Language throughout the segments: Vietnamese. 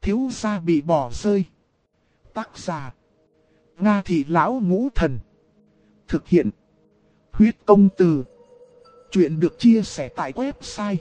Thiếu gia bị bỏ rơi. Tác giả: Nga Thị Lão Ngũ Thần. Thực hiện: Huyết Công Từ. Chuyện được chia sẻ tại website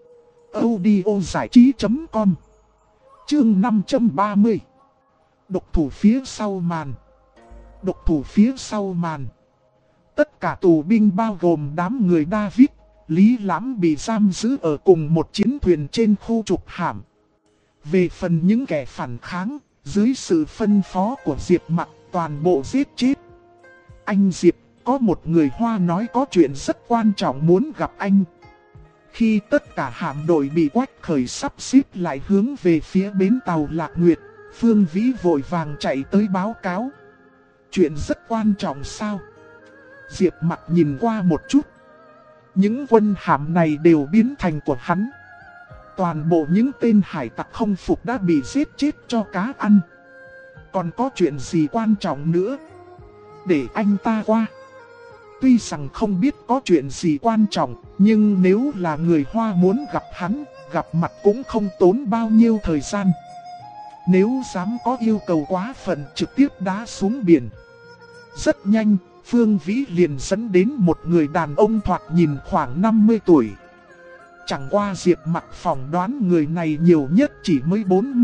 audiozảichí.com. Chương 530. Độc thủ phía sau màn. Độc thủ phía sau màn. Tất cả tù binh bao gồm đám người David, Lý Lãm bị giam giữ ở cùng một chiến thuyền trên khu trục hạm. Về phần những kẻ phản kháng, dưới sự phân phó của Diệp Mặc, toàn bộ giết chết. Anh Diệp, có một người Hoa nói có chuyện rất quan trọng muốn gặp anh. Khi tất cả hạm đội bị Quách Khởi sắp xếp lại hướng về phía bến tàu Lạc Nguyệt, Phương Vĩ vội vàng chạy tới báo cáo. Chuyện rất quan trọng sao? Diệp Mặc nhìn qua một chút. Những quân hạm này đều biến thành của hắn. Toàn bộ những tên hải tặc không phục đã bị giết chết cho cá ăn. Còn có chuyện gì quan trọng nữa? Để anh ta qua. Tuy rằng không biết có chuyện gì quan trọng, nhưng nếu là người Hoa muốn gặp hắn, gặp mặt cũng không tốn bao nhiêu thời gian. Nếu dám có yêu cầu quá phận, trực tiếp đá xuống biển. Rất nhanh, Phương Vĩ liền dẫn đến một người đàn ông thoạt nhìn khoảng 50 tuổi. Chẳng qua Diệp Mặc phỏng đoán người này nhiều nhất chỉ mới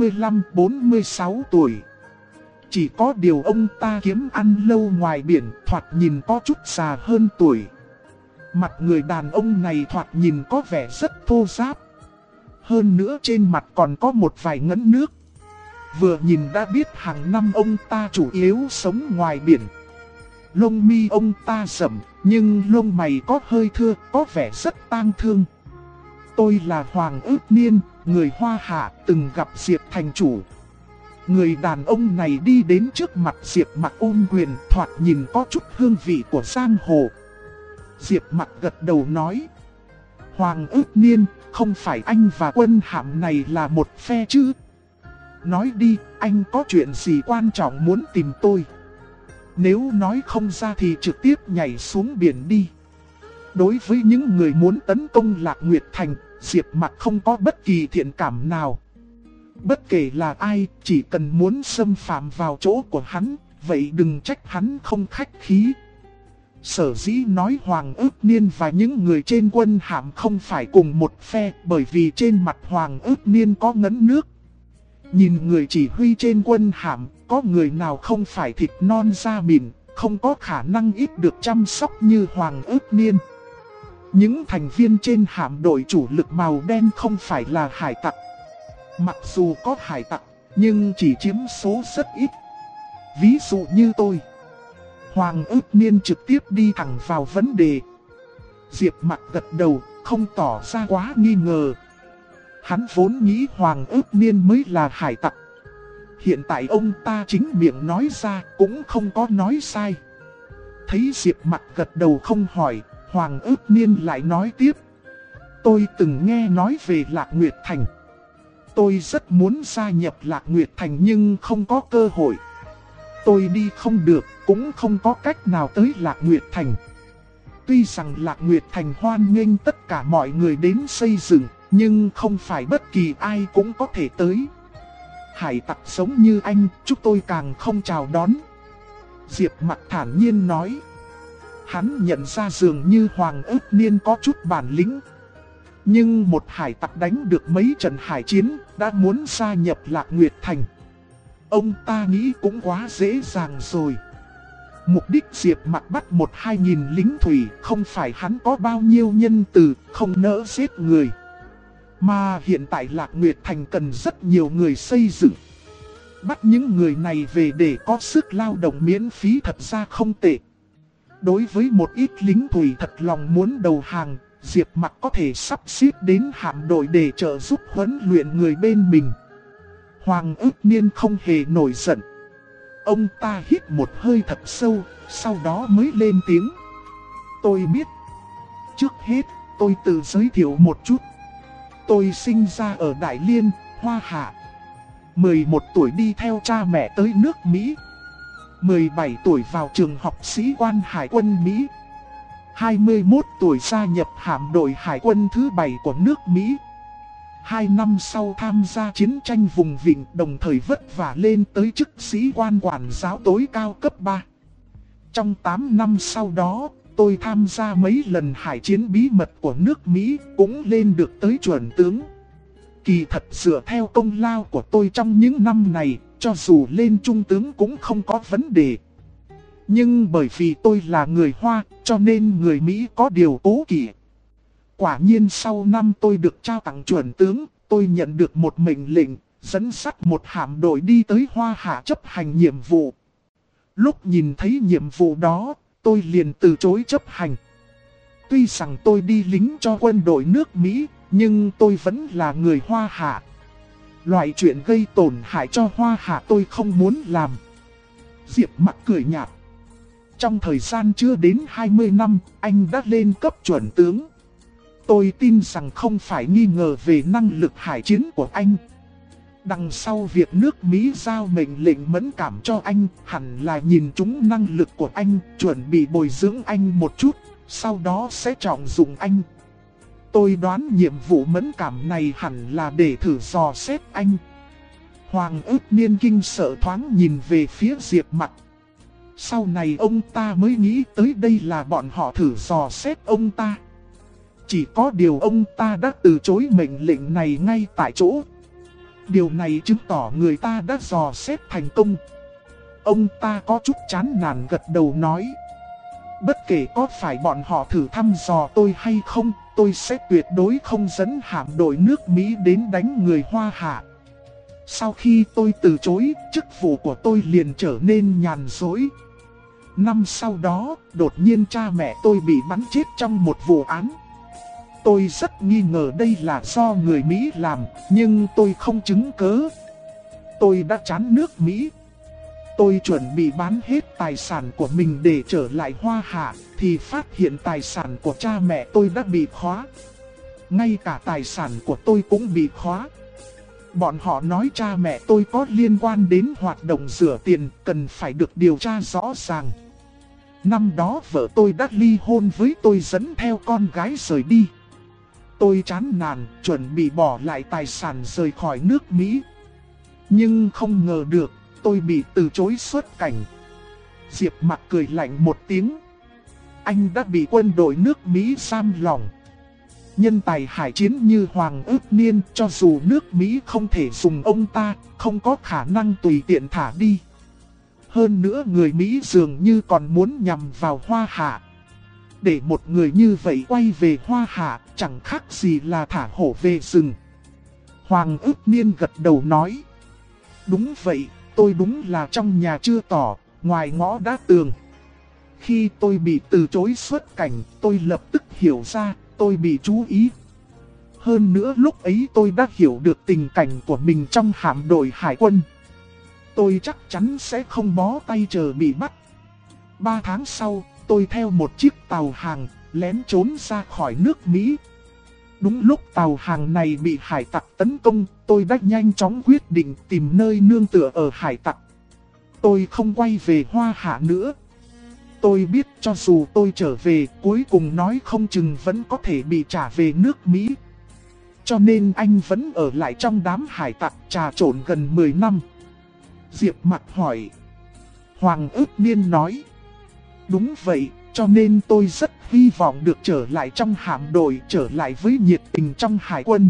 45-46 tuổi. Chỉ có điều ông ta kiếm ăn lâu ngoài biển, thoạt nhìn có chút già hơn tuổi. Mặt người đàn ông này thoạt nhìn có vẻ rất thô ráp. Hơn nữa trên mặt còn có một vài ngấn nước. Vừa nhìn đã biết hàng năm ông ta chủ yếu sống ngoài biển. Lông mi ông ta rậm, nhưng lông mày có hơi thưa, có vẻ rất tang thương. Tôi là Hoàng Ước Niên, người Hoa Hạ, từng gặp Diệp thành chủ. Người đàn ông này đi đến trước mặt Diệp Mặc ôm quyền, thoạt nhìn có chút hương vị của giang hồ. Diệp Mặc gật đầu nói. Hoàng Ước Niên, không phải anh và quân hạm này là một phe chứ? Nói đi, anh có chuyện gì quan trọng muốn tìm tôi? Nếu nói không ra thì trực tiếp nhảy xuống biển đi. Đối với những người muốn tấn công Lạc Nguyệt Thành, Diệp Mặc không có bất kỳ thiện cảm nào. Bất kể là ai, chỉ cần muốn xâm phạm vào chỗ của hắn, vậy đừng trách hắn không khách khí. Sở dĩ nói Hoàng Ước Niên và những người trên quân hạm không phải cùng một phe, bởi vì trên mặt Hoàng Ước Niên có ngấn nước. Nhìn người chỉ huy trên quân hạm, có người nào không phải thịt non da mịn, không có khả năng ít được chăm sóc như Hoàng Ước Niên. Những thành viên trên hạm đội chủ lực màu đen không phải là hải tặc. Mặc dù có hải tặc, nhưng chỉ chiếm số rất ít. Ví dụ như tôi. Hoàng Ước Niên trực tiếp đi thẳng vào vấn đề. Diệp Mặc gật đầu, không tỏ ra quá nghi ngờ. Hắn vốn nghĩ Hoàng Ước Niên mới là hải tặc. Hiện tại ông ta chính miệng nói ra cũng không có nói sai. Thấy Diệp Mặc gật đầu không hỏi, Hoàng Ước Niên lại nói tiếp. Tôi từng nghe nói về Lạc Nguyệt Thành. Tôi rất muốn gia nhập Lạc Nguyệt Thành nhưng không có cơ hội. Tôi đi không được, cũng không có cách nào tới Lạc Nguyệt Thành. Tuy rằng Lạc Nguyệt Thành hoan nghênh tất cả mọi người đến xây dựng, nhưng không phải bất kỳ ai cũng có thể tới. Hải tặc sống như anh, chúng tôi càng không chào đón. Diệp Mặc thản nhiên nói. Hắn nhận ra dường như Hoàng Ước Niên có chút bản lĩnh. Nhưng một hải tặc đánh được mấy trận hải chiến, đã muốn gia nhập Lạc Nguyệt Thành. Ông ta nghĩ cũng quá dễ dàng rồi. Mục đích Diệp Mặc bắt 1-2 nghìn lính thủy, không phải hắn có bao nhiêu nhân từ, không nỡ giết người. Mà hiện tại Lạc Nguyệt Thành cần rất nhiều người xây dựng. Bắt những người này về để có sức lao động miễn phí thật ra không tệ. Đối với một ít lính thủy thật lòng muốn đầu hàng, Diệp Mặc có thể sắp xếp đến hạm đội để trợ giúp huấn luyện người bên mình. Hoàng Ước Niên không hề nổi giận. Ông ta hít một hơi thật sâu, sau đó mới lên tiếng. Tôi biết. Trước hết, tôi tự giới thiệu một chút. Tôi sinh ra ở Đại Liên, Hoa Hạ. 11 tuổi đi theo cha mẹ tới nước Mỹ. 17 tuổi vào trường học sĩ quan Hải quân Mỹ. 21 tuổi gia nhập hạm đội Hải quân thứ 7 của nước Mỹ. 2 năm sau tham gia chiến tranh vùng vịnh, đồng thời vất vả lên tới chức sĩ quan quản giáo tối cao cấp 3. Trong 8 năm sau đó, tôi tham gia mấy lần hải chiến bí mật của nước Mỹ, cũng lên được tới chuẩn tướng. Kỳ thật dựa theo công lao của tôi trong những năm này, cho dù lên trung tướng cũng không có vấn đề. Nhưng bởi vì tôi là người Hoa, cho nên người Mỹ có điều cố kỵ. Quả nhiên sau năm tôi được trao tặng chuẩn tướng, tôi nhận được một mệnh lệnh, dẫn dắt một hạm đội đi tới Hoa Hạ chấp hành nhiệm vụ. Lúc nhìn thấy nhiệm vụ đó, tôi liền từ chối chấp hành. Tuy rằng tôi đi lính cho quân đội nước Mỹ, nhưng tôi vẫn là người Hoa Hạ. Loại chuyện gây tổn hại cho Hoa Hạ tôi không muốn làm. Diệp Mặc cười nhạt. Trong thời gian chưa đến 20 năm, anh đã lên cấp chuẩn tướng. Tôi tin rằng không phải nghi ngờ về năng lực hải chiến của anh. Đằng sau việc nước Mỹ giao mệnh lệnh mẫn cảm cho anh, hẳn là nhìn trúng năng lực của anh, chuẩn bị bồi dưỡng anh một chút, sau đó sẽ trọng dụng anh. Tôi đoán nhiệm vụ mẫn cảm này hẳn là để thử dò xét anh. Hoàng ức niên kinh sợ thoáng nhìn về phía Diệp Mặc. Sau này ông ta mới nghĩ tới đây là bọn họ thử dò xét ông ta. Chỉ có điều ông ta đã từ chối mệnh lệnh này ngay tại chỗ. Điều này chứng tỏ người ta đã dò xét thành công. Ông ta có chút chán nản gật đầu nói. Bất kể có phải bọn họ thử thăm dò tôi hay không, tôi sẽ tuyệt đối không dẫn hạm đội nước Mỹ đến đánh người Hoa Hạ. Sau khi tôi từ chối, chức vụ của tôi liền trở nên nhàn rỗi. Năm sau đó, đột nhiên cha mẹ tôi bị bắn chết trong một vụ án. Tôi rất nghi ngờ đây là do người Mỹ làm, nhưng tôi không chứng cớ. Tôi đã chán nước Mỹ. Tôi chuẩn bị bán hết tài sản của mình để trở lại Hoa Hạ, thì phát hiện tài sản của cha mẹ tôi đã bị khóa. Ngay cả tài sản của tôi cũng bị khóa. Bọn họ nói cha mẹ tôi có liên quan đến hoạt động rửa tiền, cần phải được điều tra rõ ràng. Năm đó vợ tôi đã ly hôn với tôi, dẫn theo con gái rời đi. Tôi chán nản, chuẩn bị bỏ lại tài sản rời khỏi nước Mỹ. Nhưng không ngờ được, tôi bị từ chối xuất cảnh. Diệp Mặc cười lạnh một tiếng. Anh đã bị quân đội nước Mỹ giam lỏng. Nhân tài hải chiến như Hoàng ức niên, cho dù nước Mỹ không thể dùng ông ta, không có khả năng tùy tiện thả đi. Hơn nữa người Mỹ dường như còn muốn nhằm vào Hoa Hạ. Để một người như vậy quay về Hoa Hạ, chẳng khác gì là thả hổ về rừng. Hoàng ức niên gật đầu nói. Đúng vậy, tôi đúng là trong nhà chưa tỏ, ngoài ngõ đã tường. Khi tôi bị từ chối xuất cảnh, tôi lập tức hiểu ra, tôi bị chú ý. Hơn nữa lúc ấy tôi đã hiểu được tình cảnh của mình trong hạm đội hải quân. Tôi chắc chắn sẽ không bó tay chờ bị bắt. 3 tháng sau, tôi theo một chiếc tàu hàng, lén trốn ra khỏi nước Mỹ. Đúng lúc tàu hàng này bị hải tặc tấn công, tôi đã nhanh chóng quyết định tìm nơi nương tựa ở hải tặc. Tôi không quay về Hoa Hạ nữa. Tôi biết cho dù tôi trở về, cuối cùng nói không chừng vẫn có thể bị trả về nước Mỹ. Cho nên anh vẫn ở lại trong đám hải tặc trà trộn gần 10 năm. Diệp Mặc hỏi. Hoàng ức niên nói. Đúng vậy, cho nên tôi rất hy vọng được trở lại trong hạm đội, trở lại với nhiệt tình trong hải quân.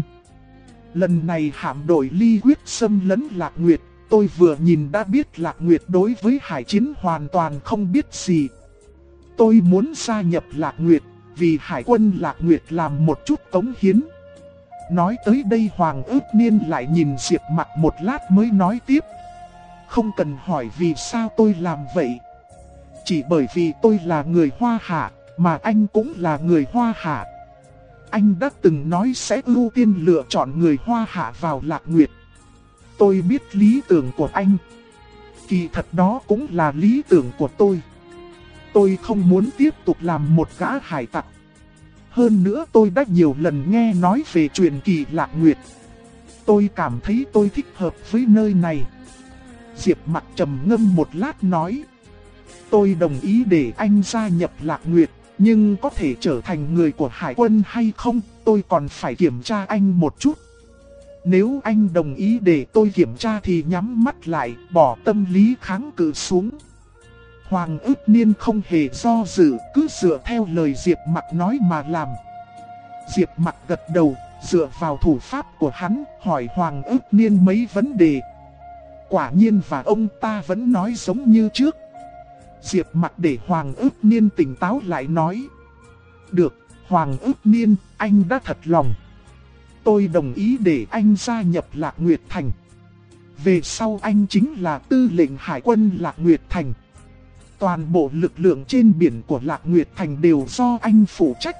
Lần này hạm đội Ly quyết xâm lấn Lạc Nguyệt, tôi vừa nhìn đã biết Lạc Nguyệt đối với hải chiến hoàn toàn không biết gì. Tôi muốn gia nhập Lạc Nguyệt, vì hải quân Lạc Nguyệt làm một chút cống hiến. Nói tới đây Hoàng ức niên lại nhìn Diệp Mặc một lát mới nói tiếp. Không cần hỏi vì sao tôi làm vậy. Chỉ bởi vì tôi là người Hoa Hạ, mà anh cũng là người Hoa Hạ. Anh đã từng nói sẽ ưu tiên lựa chọn người Hoa Hạ vào Lạc Nguyệt. Tôi biết lý tưởng của anh. Kỳ thật đó cũng là lý tưởng của tôi. Tôi không muốn tiếp tục làm một gã hải tặc. Hơn nữa tôi đã nhiều lần nghe nói về truyền kỳ Lạc Nguyệt. Tôi cảm thấy tôi thích hợp với nơi này. Diệp Mặc trầm ngâm một lát nói. Tôi đồng ý để anh gia nhập Lạc Nguyệt, nhưng có thể trở thành người của hải quân hay không, tôi còn phải kiểm tra anh một chút. Nếu anh đồng ý để tôi kiểm tra thì nhắm mắt lại, bỏ tâm lý kháng cự xuống. Hoàng Ước Niên không hề do dự, cứ dựa theo lời Diệp Mặc nói mà làm. Diệp Mặc gật đầu, dựa vào thủ pháp của hắn, hỏi Hoàng Ước Niên mấy vấn đề. Quả nhiên và ông ta vẫn nói giống như trước. Diệp Mặc để Hoàng Ước Niên tỉnh táo lại nói. Được, Hoàng Ước Niên, anh đã thật lòng. Tôi đồng ý để anh gia nhập Lạc Nguyệt Thành. Về sau anh chính là tư lệnh hải quân Lạc Nguyệt Thành. Toàn bộ lực lượng trên biển của Lạc Nguyệt Thành đều do anh phụ trách.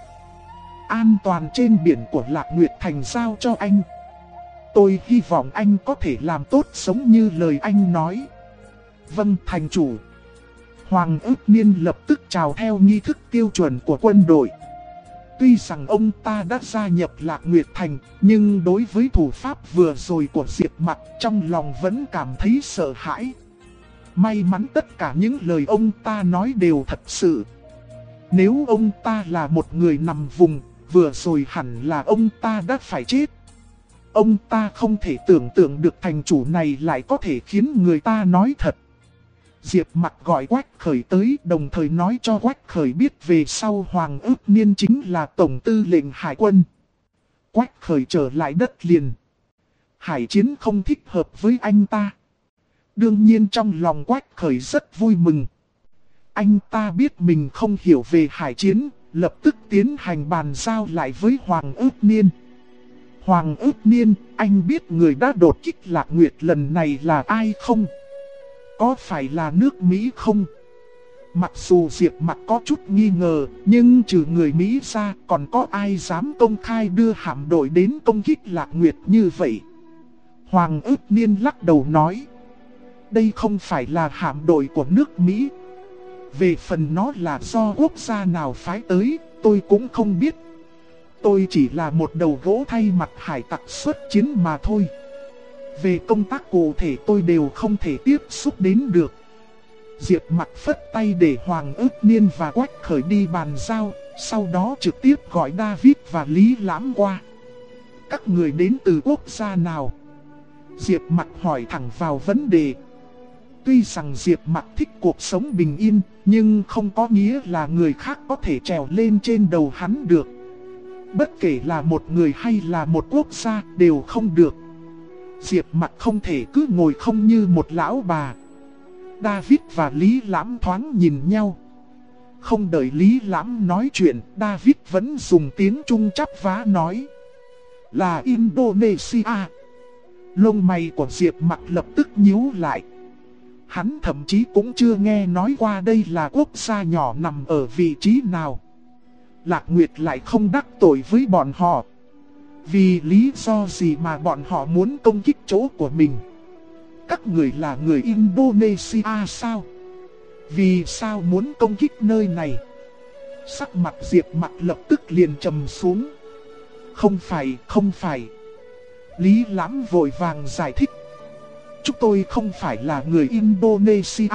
An toàn trên biển của Lạc Nguyệt Thành giao cho anh. Tôi hy vọng anh có thể làm tốt giống như lời anh nói. Vâng, thành chủ. Hoàng Ước Niên lập tức chào theo nghi thức tiêu chuẩn của quân đội. Tuy rằng ông ta đã gia nhập Lạc Nguyệt Thành, nhưng đối với thủ pháp vừa rồi của Diệp Mặc trong lòng vẫn cảm thấy sợ hãi. May mắn tất cả những lời ông ta nói đều thật sự. Nếu ông ta là một người nằm vùng, vừa rồi hẳn là ông ta đã phải chết. Ông ta không thể tưởng tượng được thành chủ này lại có thể khiến người ta nói thật. Diệp Mặc gọi Quách Khởi tới, đồng thời nói cho Quách Khởi biết về sau Hoàng Ước Niên chính là tổng tư lệnh hải quân. Quách Khởi trở lại đất liền. Hải Chiến không thích hợp với anh ta. Đương nhiên trong lòng Quách Khởi rất vui mừng. Anh ta biết mình không hiểu về Hải Chiến, lập tức tiến hành bàn giao lại với Hoàng Ước Niên. Hoàng Ước Niên, anh biết người đã đột kích Lạc Nguyệt lần này là ai không? Có phải là nước Mỹ không? Mặc dù Diệp Mặc có chút nghi ngờ, nhưng trừ người Mỹ ra còn có ai dám công khai đưa hạm đội đến công kích Lạc Nguyệt như vậy? Hoàng Ước Niên lắc đầu nói. Đây không phải là hạm đội của nước Mỹ. Về phần nó là do quốc gia nào phái tới, tôi cũng không biết. Tôi chỉ là một đầu gỗ thay mặt hải tặc xuất chiến mà thôi. Về công tác cụ thể tôi đều không thể tiếp xúc đến được. Diệp Mặc phất tay để Hoàng Ước Niên và Quách Khởi đi bàn giao, sau đó trực tiếp gọi David và Lý Lãm qua. Các người đến từ quốc gia nào? Diệp Mặc hỏi thẳng vào vấn đề. Tuy rằng Diệp Mặc thích cuộc sống bình yên, nhưng không có nghĩa là người khác có thể trèo lên trên đầu hắn được. Bất kể là một người hay là một quốc gia đều không được. Diệp Mặc không thể cứ ngồi không như một lão bà. David và Lý Lãm thoáng nhìn nhau. Không đợi Lý Lãm nói chuyện, David vẫn dùng tiếng Trung chắp vá nói. Là Indonesia. Lông mày của Diệp Mặc lập tức nhíu lại. Hắn thậm chí cũng chưa nghe nói qua đây là quốc gia nhỏ nằm ở vị trí nào. Lạc Nguyệt lại không đắc tội với bọn họ. Vì lý do gì mà bọn họ muốn công kích chỗ của mình? Các người là người Indonesia sao? Vì sao muốn công kích nơi này? Sắc mặt Diệp Mặc lập tức liền trầm xuống. Không phải. Lý Lãm vội vàng giải thích. Chúng tôi không phải là người Indonesia.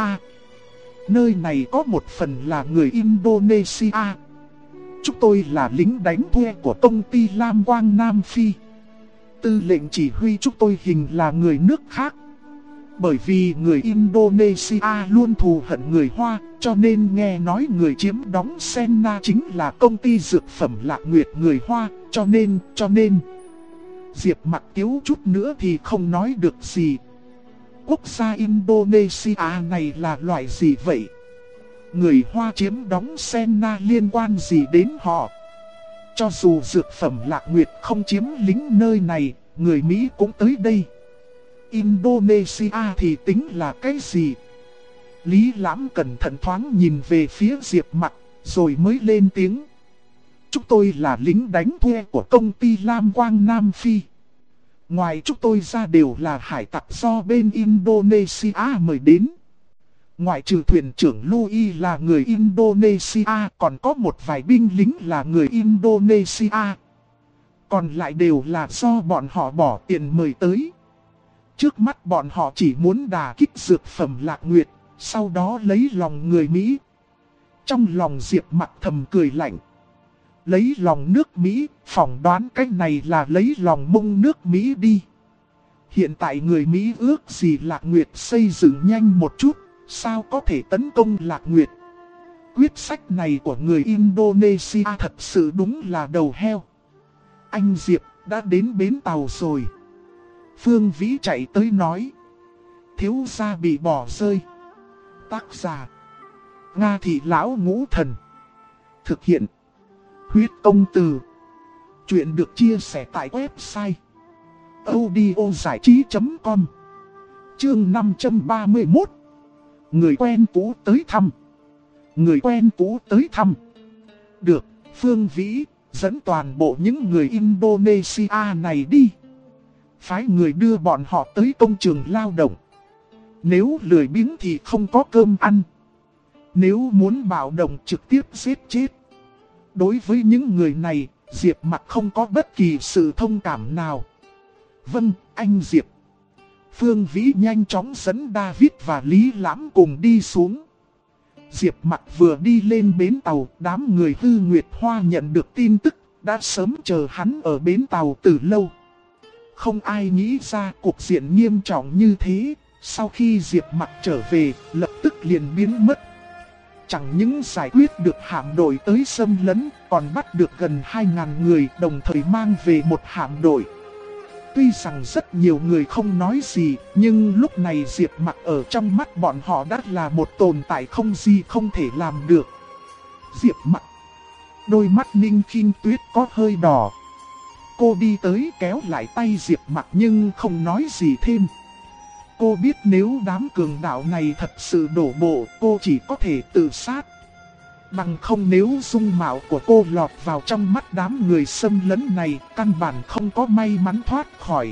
Nơi này có một phần là người Indonesia. Chúng tôi là lính đánh thuê của công ty Lam Quang Nam Phi. Tư lệnh chỉ huy chúng tôi hình là người nước khác. Bởi vì người Indonesia luôn thù hận người Hoa, cho nên nghe nói người chiếm đóng Senna chính là công ty dược phẩm Lạc Nguyệt người Hoa, cho nên Diệp Mặc thiếu chút nữa thì không nói được gì. Quốc gia Indonesia này là loại gì vậy? Người Hoa chiếm đóng Senna liên quan gì đến họ? Cho dù dược phẩm Lạc Nguyệt không chiếm lĩnh nơi này, người Mỹ cũng tới đây. Indonesia thì tính là cái gì? Lý Lãm cẩn thận thoáng nhìn về phía Diệp Mặc, rồi mới lên tiếng. Chúng tôi là lính đánh thuê của công ty Lam Quang Nam Phi. Ngoài chúng tôi ra đều là hải tặc do bên Indonesia mời đến. Ngoại trừ thuyền trưởng Louis là người Indonesia, còn có một vài binh lính là người Indonesia. Còn lại đều là do bọn họ bỏ tiền mời tới. Trước mắt bọn họ chỉ muốn đả kích dược phẩm Lạc Nguyệt, sau đó lấy lòng người Mỹ. Trong lòng Diệp Mặc thầm cười lạnh. Lấy lòng nước Mỹ, phỏng đoán cách này là lấy lòng Mông nước Mỹ đi. Hiện tại người Mỹ ước gì Lạc Nguyệt xây dựng nhanh một chút, sao có thể tấn công Lạc Nguyệt. Quyết sách này của người Indonesia thật sự đúng là đầu heo. Anh Diệp đã đến bến tàu rồi. Phương Vĩ chạy tới nói. Thiếu gia bị bỏ rơi. Tác giả Nga Thị Lão Ngũ Thần. Thực hiện Huyết Công Từ. Chuyện được chia sẻ tại website audiozảichí.com. Chương 531. Người quen cũ tới thăm. Người quen cũ tới thăm. Được, Phương Vĩ dẫn toàn bộ những người Indonesia này đi. Phái người đưa bọn họ tới công trường lao động. Nếu lười biếng thì không có cơm ăn. Nếu muốn bạo động trực tiếp giết chết. Đối với những người này, Diệp Mặc không có bất kỳ sự thông cảm nào. Vâng, anh Diệp. Phương Vĩ nhanh chóng dẫn David và Lý Lãm cùng đi xuống. Diệp Mặc vừa đi lên bến tàu, đám người Hư Nguyệt Hoa nhận được tin tức, đã sớm chờ hắn ở bến tàu từ lâu. Không ai nghĩ ra cuộc diện nghiêm trọng như thế, sau khi Diệp Mặc trở về, lập tức liền biến mất. Chẳng những giải quyết được hạm đội tới xâm lấn, còn bắt được gần 2.000 người, đồng thời mang về một hạm đội. Tuy rằng rất nhiều người không nói gì, nhưng lúc này Diệp Mặc ở trong mắt bọn họ đã là một tồn tại không gì không thể làm được. Diệp Mặc. Đôi mắt Ninh Khinh Tuyết có hơi đỏ. Cô đi tới kéo lại tay Diệp Mặc nhưng không nói gì thêm. Cô biết nếu đám cường đạo này thật sự đổ bộ, cô chỉ có thể tự sát. Bằng không nếu dung mạo của cô lọt vào trong mắt đám người xâm lấn này, căn bản không có may mắn thoát khỏi.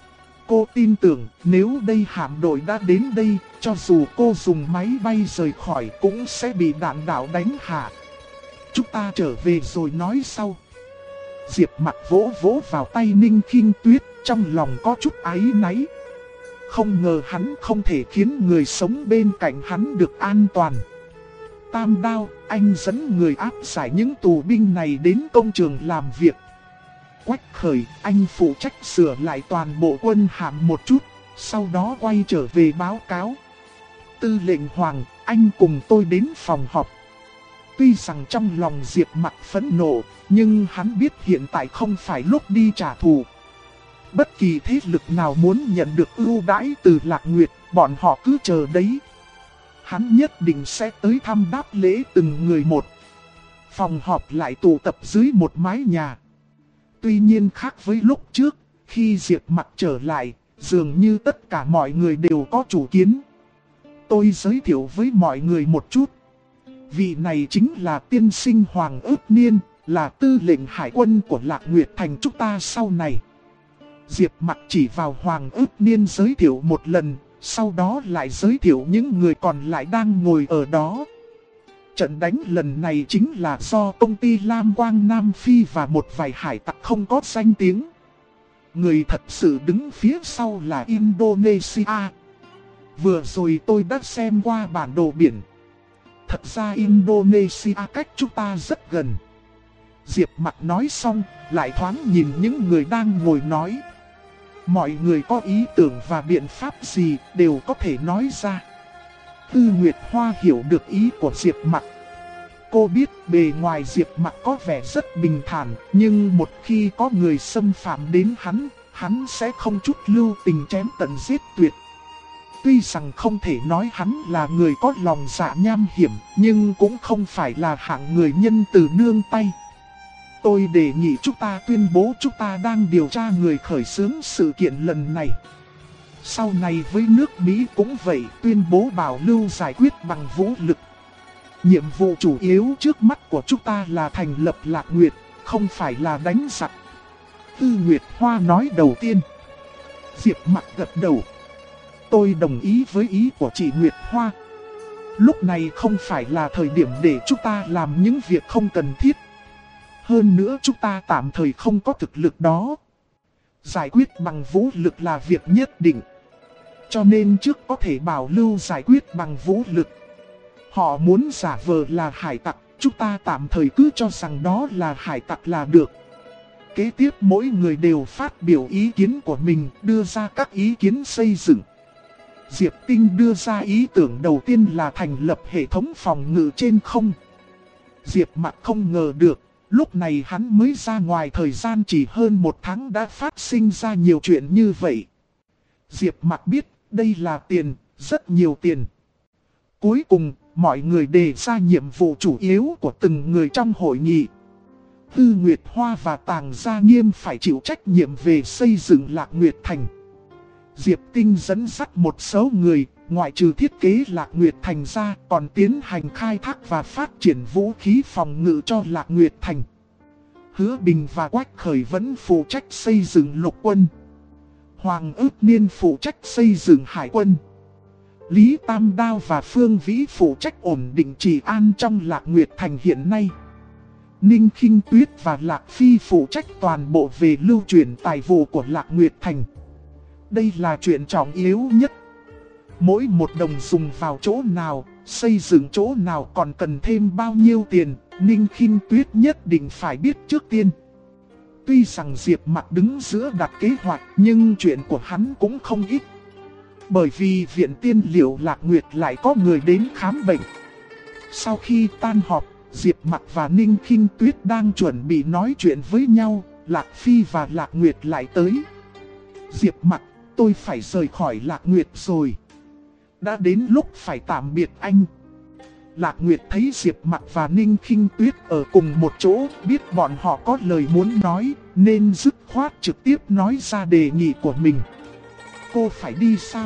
Cô tin tưởng nếu đây hạm đội đã đến đây, cho dù cô dùng máy bay rời khỏi cũng sẽ bị đạn đạo đánh hạ. Chúng ta trở về rồi nói sau. Diệp Mặc vỗ vỗ vào tay Ninh Khinh Tuyết, trong lòng có chút áy náy. Không ngờ hắn không thể khiến người sống bên cạnh hắn được an toàn. Tam Đao, anh dẫn người áp giải những tù binh này đến công trường làm việc. Quách Khởi, anh phụ trách sửa lại toàn bộ quân hàm một chút, sau đó quay trở về báo cáo. Tư lệnh Hoàng, anh cùng tôi đến phòng họp. Tuy rằng trong lòng Diệp Mặc phẫn nộ, nhưng hắn biết hiện tại không phải lúc đi trả thù. Bất kỳ thế lực nào muốn nhận được ưu đãi từ Lạc Nguyệt, bọn họ cứ chờ đấy. Hắn nhất định sẽ tới thăm đáp lễ từng người một. Phòng họp lại tụ tập dưới một mái nhà. Tuy nhiên khác với lúc trước, khi Diệp Mặc trở lại, dường như tất cả mọi người đều có chủ kiến. Tôi giới thiệu với mọi người một chút. Vị này chính là tiên sinh Hoàng Ước Niên, là tư lệnh hải quân của Lạc Nguyệt Thành chúng ta sau này. Diệp Mặc chỉ vào Hoàng Ước Niên giới thiệu một lần, sau đó lại giới thiệu những người còn lại đang ngồi ở đó. Trận đánh lần này chính là do công ty Lam Quang Nam Phi và một vài hải tặc không có danh tiếng. Người thật sự đứng phía sau là Indonesia. Vừa rồi tôi đã xem qua bản đồ biển. Thật ra Indonesia cách chúng ta rất gần. Diệp Mặc nói xong, lại thoáng nhìn những người đang ngồi nói. Mọi người có ý tưởng và biện pháp gì đều có thể nói ra. Tư Nguyệt Hoa hiểu được ý của Diệp Mặc. Cô biết bề ngoài Diệp Mặc có vẻ rất bình thản, nhưng một khi có người xâm phạm đến hắn sẽ không chút lưu tình chém tận giết tuyệt. Tuy rằng không thể nói hắn là người có lòng dạ nham hiểm, nhưng cũng không phải là hạng người nhân từ nương tay. Tôi đề nghị chúng ta tuyên bố chúng ta đang điều tra người khởi xướng sự kiện lần này. Sau này với nước Mỹ cũng vậy, tuyên bố bảo lưu giải quyết bằng vũ lực. Nhiệm vụ chủ yếu trước mắt của chúng ta là thành lập Lạc Nguyệt, không phải là đánh giặc. Tư Nguyệt Hoa nói đầu tiên. Diệp Mặc gật đầu. Tôi đồng ý với ý của chị Nguyệt Hoa. Lúc này không phải là thời điểm để chúng ta làm những việc không cần thiết. Hơn nữa chúng ta tạm thời không có thực lực đó. Giải quyết bằng vũ lực là việc nhất định. Cho nên trước có thể bảo lưu giải quyết bằng vũ lực. Họ muốn giả vờ là hải tặc, chúng ta tạm thời cứ cho rằng đó là hải tặc là được. Kế tiếp mỗi người đều phát biểu ý kiến của mình, đưa ra các ý kiến xây dựng. Diệp Tinh đưa ra ý tưởng đầu tiên là thành lập hệ thống phòng ngự trên không. Diệp Mặc không ngờ được, lúc này hắn mới ra ngoài thời gian chỉ hơn 1 tháng đã phát sinh ra nhiều chuyện như vậy. Diệp Mặc biết đây là tiền, rất nhiều tiền. Cuối cùng, mọi người đề ra nhiệm vụ chủ yếu của từng người trong hội nghị. Tư Nguyệt Hoa và Tàng Gia Nghiêm phải chịu trách nhiệm về xây dựng Lạc Nguyệt Thành. Diệp Tinh dẫn dắt một số người, ngoại trừ thiết kế Lạc Nguyệt Thành ra, còn tiến hành khai thác và phát triển vũ khí phòng ngự cho Lạc Nguyệt Thành. Hứa Bình và Quách Khởi vẫn phụ trách xây dựng lục quân. Hoàng Ước Niên phụ trách xây dựng hải quân. Lý Tam Đao và Phương Vĩ phụ trách ổn định trị an trong Lạc Nguyệt Thành hiện nay. Ninh Khinh Tuyết và Lạc Phi phụ trách toàn bộ về lưu chuyển tài vụ của Lạc Nguyệt Thành. Đây là chuyện trọng yếu nhất. Mỗi một đồng dùng vào chỗ nào, xây dựng chỗ nào còn cần thêm bao nhiêu tiền, Ninh Khinh Tuyết nhất định phải biết trước tiên. Tuy rằng Diệp Mặc đứng giữa đặt kế hoạch, nhưng chuyện của hắn cũng không ít. Bởi vì viện tiên liệu Lạc Nguyệt lại có người đến khám bệnh. Sau khi tan họp, Diệp Mặc và Ninh Khinh Tuyết đang chuẩn bị nói chuyện với nhau, Lạc Phi và Lạc Nguyệt lại tới. Diệp Mặc, tôi phải rời khỏi Lạc Nguyệt rồi. Đã đến lúc phải tạm biệt anh. Lạc Nguyệt thấy Diệp Mặc và Ninh Khinh Tuyết ở cùng một chỗ, biết bọn họ có lời muốn nói, nên dứt khoát trực tiếp nói ra đề nghị của mình. Cô phải đi sao?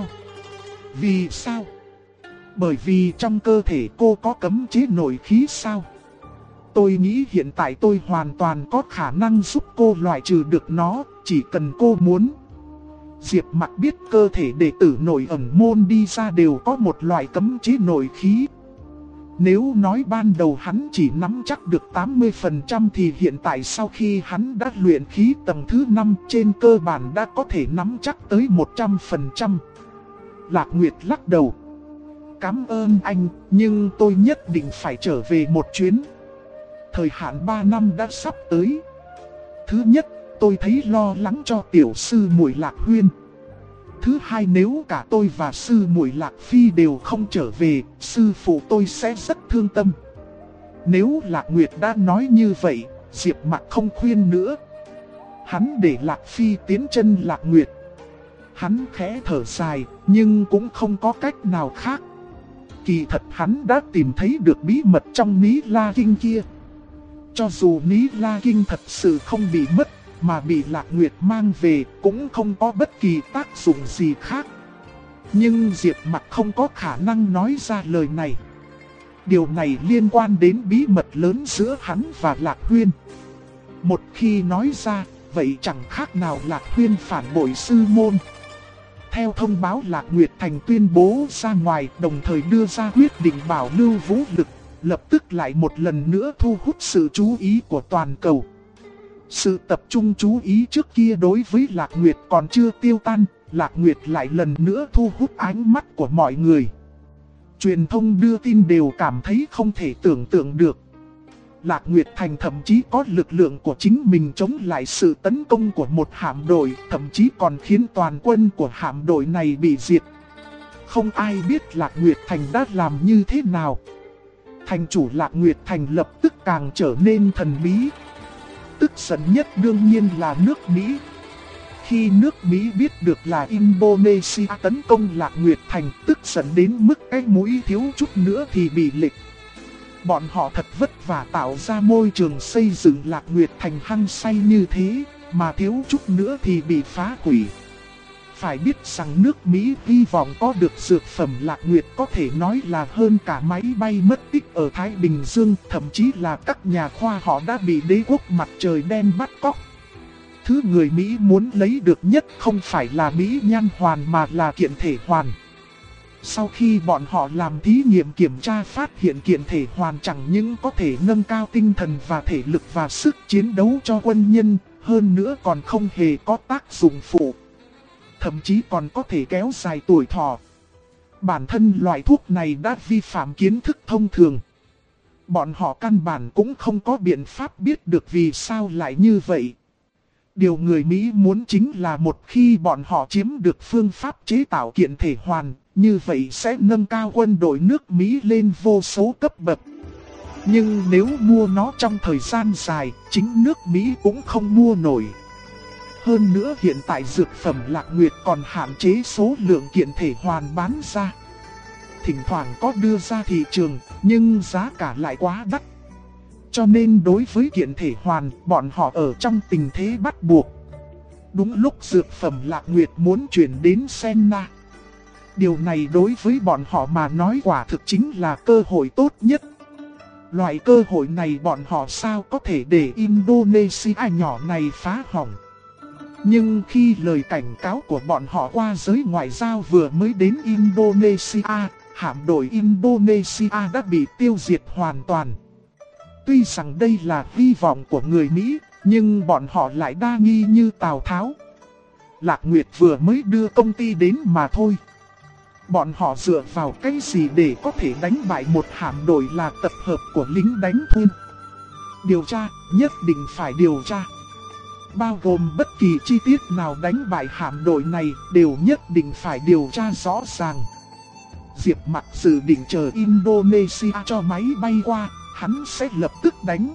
Vì sao? Bởi vì trong cơ thể cô có cấm chế nội khí sao? Tôi nghĩ hiện tại tôi hoàn toàn có khả năng giúp cô loại trừ được nó, chỉ cần cô muốn. Diệp Mặc biết cơ thể đệ tử nội ẩn môn đi ra đều có một loại cấm chế nội khí. Nếu nói ban đầu hắn chỉ nắm chắc được 80% thì hiện tại sau khi hắn đã luyện khí tầng thứ 5 trên cơ bản đã có thể nắm chắc tới 100%. Lạc Nguyệt lắc đầu. Cảm ơn anh, nhưng tôi nhất định phải trở về một chuyến. Thời hạn 3 năm đã sắp tới. Thứ nhất, tôi thấy lo lắng cho tiểu sư muội Lạc Huyên. Thứ hai, nếu cả tôi và sư muội Lạc Phi đều không trở về, sư phụ tôi sẽ rất thương tâm. Nếu Lạc Nguyệt đã nói như vậy, Diệp Mặc không khuyên nữa. Hắn để Lạc Phi tiến chân Lạc Nguyệt. Hắn khẽ thở dài, nhưng cũng không có cách nào khác. Kỳ thật hắn đã tìm thấy được bí mật trong Ní La Kinh kia. Cho dù Ní La Kinh thật sự không bị mất, mà bị Lạc Nguyệt mang về cũng không có bất kỳ tác dụng gì khác. Nhưng Diệp Mặc không có khả năng nói ra lời này. Điều này liên quan đến bí mật lớn giữa hắn và Lạc Huyên. Một khi nói ra, vậy chẳng khác nào Lạc Huyên phản bội sư môn. Theo thông báo, Lạc Nguyệt Thành tuyên bố ra ngoài, đồng thời đưa ra quyết định bảo lưu vũ lực, lập tức lại một lần nữa thu hút sự chú ý của toàn cầu. Sự tập trung chú ý trước kia đối với Lạc Nguyệt còn chưa tiêu tan, Lạc Nguyệt lại lần nữa thu hút ánh mắt của mọi người. Truyền thông đưa tin đều cảm thấy không thể tưởng tượng được. Lạc Nguyệt Thành thậm chí có lực lượng của chính mình chống lại sự tấn công của một hạm đội, thậm chí còn khiến toàn quân của hạm đội này bị diệt. Không ai biết Lạc Nguyệt Thành đã làm như thế nào. Thành chủ Lạc Nguyệt Thành lập tức càng trở nên thần bí. Tức giận nhất đương nhiên là nước Mỹ. Khi nước Mỹ biết được là Indonesia tấn công Lạc Nguyệt Thành, tức giận đến mức cái mũi thiếu chút nữa thì bị lệch. Bọn họ thật vất vả tạo ra môi trường xây dựng Lạc Nguyệt Thành hăng say như thế, mà thiếu chút nữa thì bị phá hủy. Phải biết rằng nước Mỹ hy vọng có được dược phẩm Lạc Nguyệt có thể nói là hơn cả máy bay mất tích ở Thái Bình Dương, thậm chí là các nhà khoa họ đã bị đế quốc mặt trời đen bắt cóc. Thứ người Mỹ muốn lấy được nhất không phải là Mỹ Nhan Hoàn mà là kiện thể hoàn. Sau khi bọn họ làm thí nghiệm kiểm tra phát hiện kiện thể hoàn chẳng những có thể nâng cao tinh thần và thể lực và sức chiến đấu cho quân nhân, hơn nữa còn không hề có tác dụng phụ. Thậm chí còn có thể kéo dài tuổi thọ. Bản thân loại thuốc này đã vi phạm kiến thức thông thường. Bọn họ căn bản cũng không có biện pháp biết được vì sao lại như vậy. Điều người Mỹ muốn chính là một khi bọn họ chiếm được phương pháp chế tạo kiện thể hoàn, như vậy sẽ nâng cao quân đội nước Mỹ lên vô số cấp bậc. Nhưng nếu mua nó trong thời gian dài, chính nước Mỹ cũng không mua nổi. Hơn nữa hiện tại dược phẩm Lạc Nguyệt còn hạn chế số lượng kiện thể hoàn bán ra. Thỉnh thoảng có đưa ra thị trường, nhưng giá cả lại quá đắt. Cho nên đối với kiện thể hoàn, bọn họ ở trong tình thế bắt buộc. Đúng lúc dược phẩm Lạc Nguyệt muốn chuyển đến Senna. Điều này đối với bọn họ mà nói quả thực chính là cơ hội tốt nhất. Loại cơ hội này bọn họ sao có thể để Indonesia nhỏ này phá hỏng. Nhưng khi lời cảnh cáo của bọn họ qua giới ngoại giao vừa mới đến Indonesia, hạm đội Indonesia đã bị tiêu diệt hoàn toàn. Tuy rằng đây là hy vọng của người Mỹ, nhưng bọn họ lại đa nghi như Tào Tháo. Lạc Nguyệt vừa mới đưa công ty đến mà thôi. Bọn họ dựa vào cái gì để có thể đánh bại một hạm đội là tập hợp của lính đánh thuê? Điều tra, nhất định phải điều tra. Bao gồm bất kỳ chi tiết nào đánh bại hạm đội này đều nhất định phải điều tra rõ ràng. Diệp Mặc dự định chờ Indonesia cho máy bay qua, hắn sẽ lập tức đánh.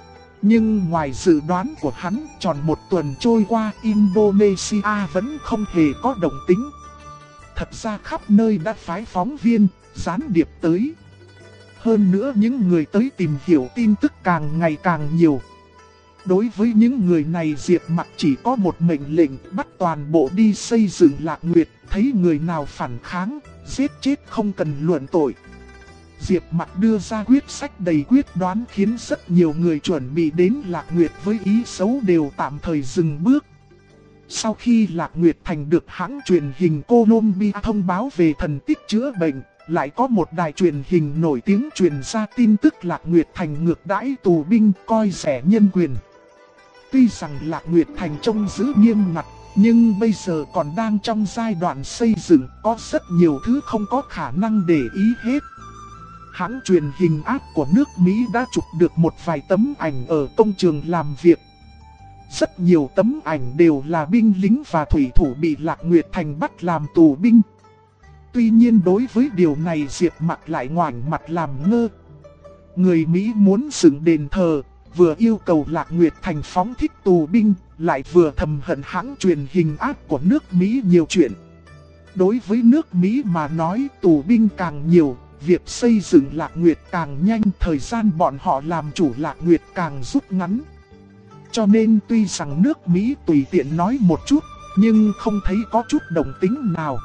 Nhưng ngoài dự đoán của hắn, tròn một tuần trôi qua Indonesia vẫn không hề có động tĩnh. Thật ra khắp nơi đã phái phóng viên, gián điệp tới. Hơn nữa những người tới tìm hiểu tin tức càng ngày càng nhiều. Đối với những người này Diệp Mặc chỉ có một mệnh lệnh bắt toàn bộ đi xây dựng Lạc Nguyệt, thấy người nào phản kháng, giết chết không cần luận tội. Diệp Mặc đưa ra quyết sách đầy quyết đoán khiến rất nhiều người chuẩn bị đến Lạc Nguyệt với ý xấu đều tạm thời dừng bước. Sau khi Lạc Nguyệt Thành được hãng truyền hình Colombia thông báo về thần tích chữa bệnh, lại có một đài truyền hình nổi tiếng truyền ra tin tức Lạc Nguyệt Thành ngược đãi tù binh coi rẻ nhân quyền. Tuy rằng Lạc Nguyệt Thành trông giữ nghiêm ngặt, nhưng bây giờ còn đang trong giai đoạn xây dựng, có rất nhiều thứ không có khả năng để ý hết. Hãng truyền hình áp của nước Mỹ đã chụp được một vài tấm ảnh ở công trường làm việc. Rất nhiều tấm ảnh đều là binh lính và thủy thủ bị Lạc Nguyệt Thành bắt làm tù binh. Tuy nhiên đối với điều này Diệp Mặc lại ngoảnh mặt làm ngơ. Người Mỹ muốn dựng đền thờ, vừa yêu cầu Lạc Nguyệt Thành phóng thích tù binh, lại vừa thầm hận hãng truyền hình áp của nước Mỹ nhiều chuyện. Đối với nước Mỹ mà nói tù binh càng nhiều, việc xây dựng Lạc Nguyệt càng nhanh, thời gian bọn họ làm chủ Lạc Nguyệt càng rút ngắn. Cho nên tuy rằng nước Mỹ tùy tiện nói một chút, nhưng không thấy có chút đồng tính nào.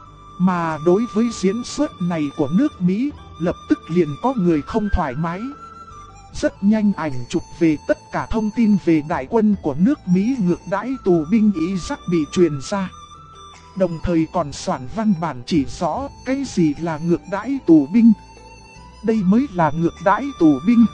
Mà đối với diễn xuất này của nước Mỹ, lập tức liền có người không thoải mái. Rất nhanh ảnh chụp về tất cả thông tin về đại quân của nước Mỹ ngược đãi tù binh Iraq bị truyền ra. Đồng thời còn soạn văn bản chỉ rõ cái gì là ngược đãi tù binh. Đây mới là ngược đãi tù binh.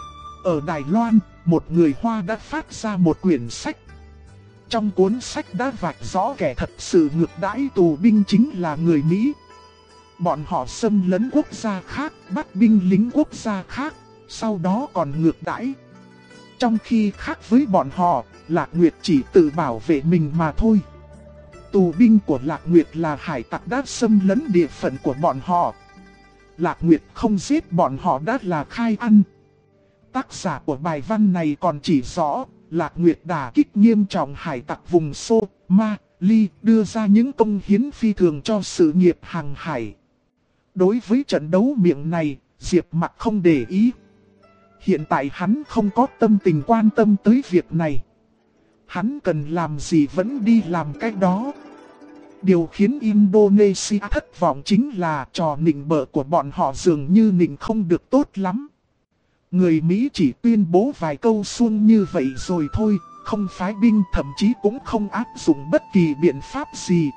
Ở Đài Loan, một người Hoa đã phát ra một quyển sách. Trong cuốn sách đã vạch rõ kẻ thật sự ngược đãi tù binh chính là người Mỹ. Bọn họ xâm lấn quốc gia khác, bắt binh lính quốc gia khác, sau đó còn ngược đãi. Trong khi khác với bọn họ, Lạc Nguyệt chỉ tự bảo vệ mình mà thôi. Tù binh của Lạc Nguyệt là hải tặc đã xâm lấn địa phận của bọn họ. Lạc Nguyệt không giết bọn họ đã là khai ăn. Tác giả của bài văn này còn chỉ rõ, Lạc Nguyệt đả kích nghiêm trọng hải tặc vùng Somali, đưa ra những công hiến phi thường cho sự nghiệp hàng hải. Đối với trận đấu miệng này, Diệp Mặc không để ý. Hiện tại hắn không có tâm tình quan tâm tới việc này. Hắn cần làm gì vẫn đi làm cái đó. Điều khiến Indonesia thất vọng chính là trò nịnh bợ của bọn họ dường như nịnh không được tốt lắm. Người Mỹ chỉ tuyên bố vài câu suông như vậy rồi thôi, không phái binh thậm chí cũng không áp dụng bất kỳ biện pháp gì.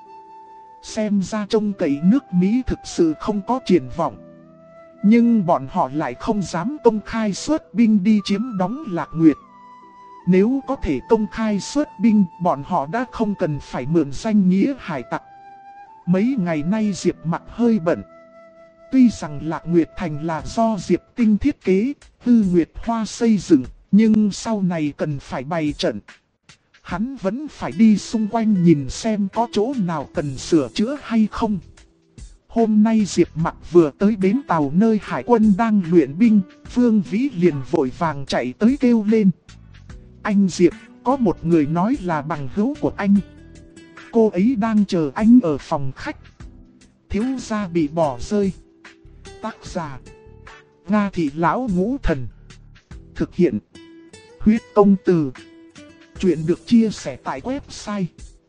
Xem ra trông cậy nước Mỹ thực sự không có triển vọng. Nhưng bọn họ lại không dám công khai xuất binh đi chiếm đóng Lạc Nguyệt. Nếu có thể công khai xuất binh, bọn họ đã không cần phải mượn danh nghĩa hải tặc. Mấy ngày nay Diệp Mặc hơi bận. Tuy rằng Lạc Nguyệt Thành là do Diệp Tinh thiết kế, Tư Nguyệt Hoa xây dựng, nhưng sau này cần phải bày trận. Hắn vẫn phải đi xung quanh nhìn xem có chỗ nào cần sửa chữa hay không. Hôm nay Diệp Mặc vừa tới bến tàu nơi hải quân đang luyện binh, Phương Vĩ liền vội vàng chạy tới kêu lên. Anh Diệp, có một người nói là bằng hữu của anh. Cô ấy đang chờ anh ở phòng khách. Thiếu gia bị bỏ rơi. Tác giả: Nga Thị Lão Ngũ Thần. Thực hiện: Huyết Công Từ. Chuyện được chia sẻ tại website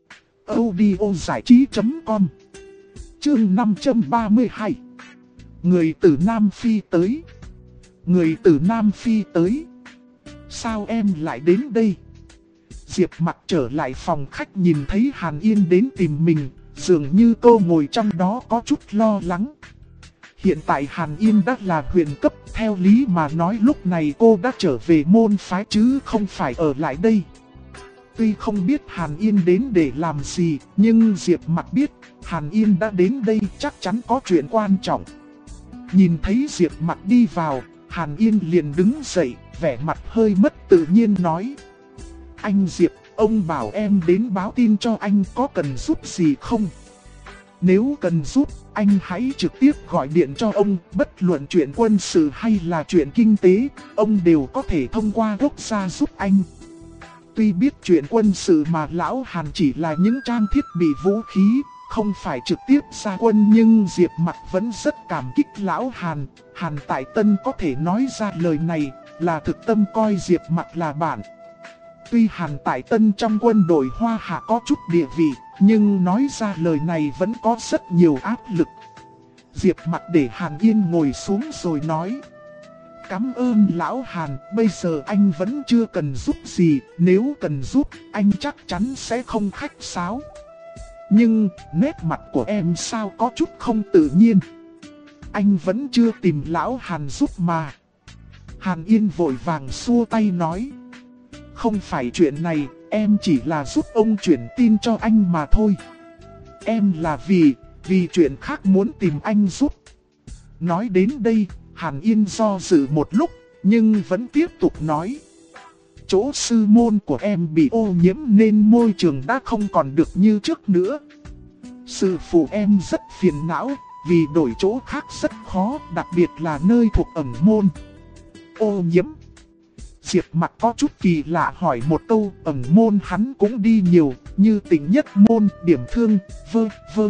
audiozảichí.com. Chương 532. Người từ Nam Phi tới. Người từ Nam Phi tới. Sao em lại đến đây? Diệp Mặc trở lại phòng khách nhìn thấy Hàn Yên đến tìm mình, dường như cô ngồi trong đó có chút lo lắng. Hiện tại Hàn Yên đã là huyền cấp, theo lý mà nói lúc này cô đã trở về môn phái chứ không phải ở lại đây. Tuy không biết Hàn Yên đến để làm gì, nhưng Diệp Mặc biết Hàn Yên đã đến đây chắc chắn có chuyện quan trọng. Nhìn thấy Diệp Mặc đi vào, Hàn Yên liền đứng dậy, vẻ mặt hơi mất tự nhiên nói. Anh Diệp, ông bảo em đến báo tin cho anh, có cần giúp gì không? Nếu cần giúp, anh hãy trực tiếp gọi điện cho ông, bất luận chuyện quân sự hay là chuyện kinh tế, ông đều có thể thông qua gốc gia giúp anh. Tuy biết chuyện quân sự mà lão Hàn chỉ là những trang thiết bị vũ khí, không phải trực tiếp ra quân, nhưng Diệp Mặc vẫn rất cảm kích lão Hàn. Hàn Tại Tân có thể nói ra lời này là thực tâm coi Diệp Mặc là bạn. Tuy Hàn Tại Tân trong quân đội Hoa Hạ có chút địa vị, nhưng nói ra lời này vẫn có rất nhiều áp lực. Diệp Mặc để Hàn Yên ngồi xuống rồi nói. Cảm ơn lão Hàn, bây giờ anh vẫn chưa cần giúp gì, nếu cần giúp, anh chắc chắn sẽ không khách sáo. Nhưng, nét mặt của em sao có chút không tự nhiên. Anh vẫn chưa tìm lão Hàn giúp mà. Hàn Yên vội vàng xua tay nói. Không phải chuyện này, em chỉ là giúp ông chuyển tin cho anh mà thôi. Em là vì chuyện khác muốn tìm anh giúp. Nói đến đây, Hàn Yên do dự một lúc, nhưng vẫn tiếp tục nói. Chỗ sư môn của em bị ô nhiễm nên môi trường đã không còn được như trước nữa. Sư phụ em rất phiền não, vì đổi chỗ khác rất khó, đặc biệt là nơi thuộc ẩn môn. Ô nhiễm. Diệp Mặc có chút kỳ lạ hỏi một câu, ẩn môn hắn cũng đi nhiều, như Tỉnh Nhất Môn, Điểm Thương, vơ.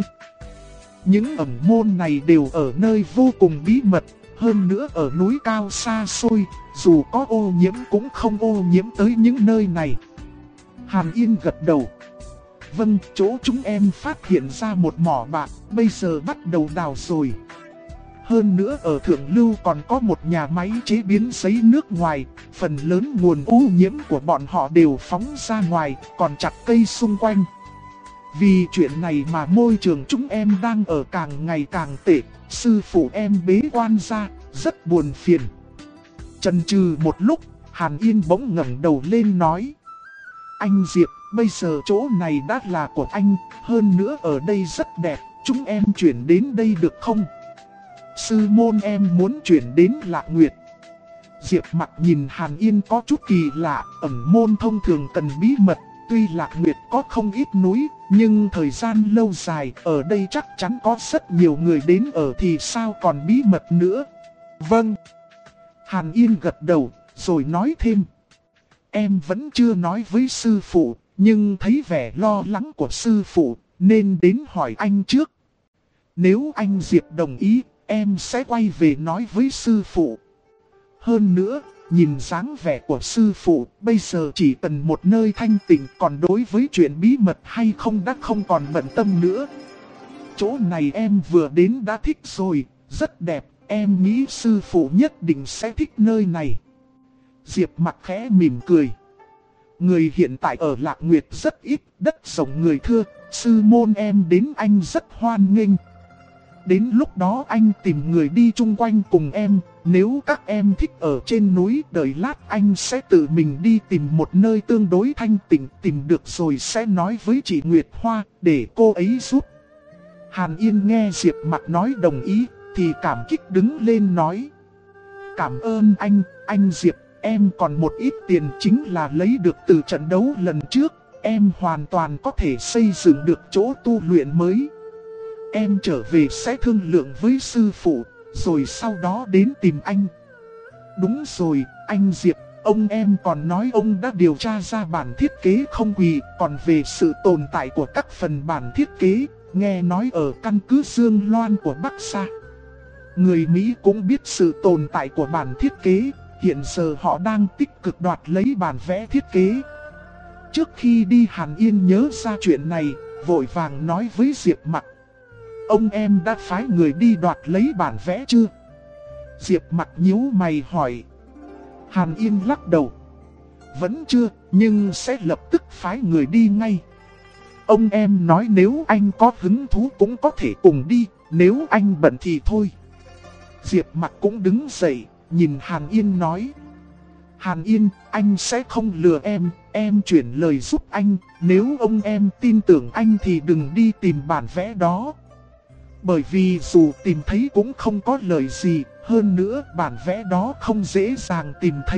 Những ẩn môn này đều ở nơi vô cùng bí mật, hơn nữa ở núi cao xa xôi, dù có ô nhiễm cũng không ô nhiễm tới những nơi này. Hàn Yên gật đầu. Vâng, chỗ chúng em phát hiện ra một mỏ bạc, bây giờ bắt đầu đào rồi. Hơn nữa ở Thượng Lưu còn có một nhà máy chế biến giấy nước ngoài, phần lớn nguồn ô nhiễm của bọn họ đều phóng ra ngoài, còn chặt cây xung quanh. Vì chuyện này mà môi trường chúng em đang ở càng ngày càng tệ, sư phụ em bế quan ra, rất buồn phiền. Chần chừ một lúc, Hàn Yên bỗng ngẩng đầu lên nói. Anh Diệp, bây giờ chỗ này đã là của anh, hơn nữa ở đây rất đẹp, chúng em chuyển đến đây được không? Sư môn em muốn chuyển đến Lạc Nguyệt. Diệp Mặc nhìn Hàn Yên có chút kỳ lạ, ẩn môn thông thường cần bí mật, tuy Lạc Nguyệt có không ít núi, nhưng thời gian lâu dài, ở đây chắc chắn có rất nhiều người đến ở thì sao còn bí mật nữa. Vâng. Hàn Yên gật đầu, rồi nói thêm. Em vẫn chưa nói với sư phụ, nhưng thấy vẻ lo lắng của sư phụ, nên đến hỏi anh trước. Nếu anh Diệp đồng ý, em sẽ quay về nói với sư phụ. Hơn nữa, nhìn dáng vẻ của sư phụ, bây giờ chỉ cần một nơi thanh tịnh, còn đối với chuyện bí mật hay không đã không còn bận tâm nữa. Chỗ này em vừa đến đã thích rồi, rất đẹp, em nghĩ sư phụ nhất định sẽ thích nơi này. Diệp Mặc khẽ mỉm cười. Người hiện tại ở Lạc Nguyệt rất ít, đất rộng người thưa, sư môn em đến anh rất hoan nghênh. Đến lúc đó anh tìm người đi chung quanh cùng em, nếu các em thích ở trên núi, đợi lát anh sẽ tự mình đi tìm một nơi tương đối thanh tịnh, tìm được rồi sẽ nói với chị Nguyệt Hoa, để cô ấy giúp. Hàn Yên nghe Diệp Mặc nói đồng ý, thì cảm kích đứng lên nói. Cảm ơn anh Diệp, em còn một ít tiền chính là lấy được từ trận đấu lần trước, em hoàn toàn có thể xây dựng được chỗ tu luyện mới. Em trở về sẽ thương lượng với sư phụ, rồi sau đó đến tìm anh. Đúng rồi, anh Diệp, ông em còn nói ông đã điều tra ra bản thiết kế không quỳ. Còn về sự tồn tại của các phần bản thiết kế, nghe nói ở căn cứ Dương Loan của Bắc Sa, người Mỹ cũng biết sự tồn tại của bản thiết kế. Hiện giờ họ đang tích cực đoạt lấy bản vẽ thiết kế. Trước khi đi Hàn Yên nhớ ra chuyện này, vội vàng nói với Diệp Mặc: ông em đã phái người đi đoạt lấy bản vẽ chưa? Diệp Mặc nhíu mày hỏi. Hàn Yên lắc đầu: vẫn chưa, nhưng sẽ lập tức phái người đi ngay. Ông em nói nếu anh có hứng thú cũng có thể cùng đi, nếu anh bận thì thôi. Diệp Mặc cũng đứng dậy, nhìn Hàn Yên nói: Hàn Yên, anh sẽ không lừa em chuyển lời giúp anh. Nếu ông em tin tưởng anh thì đừng đi tìm bản vẽ đó. Bởi vì dù tìm thấy cũng không có lợi gì, hơn nữa bản vẽ đó không dễ dàng tìm thấy.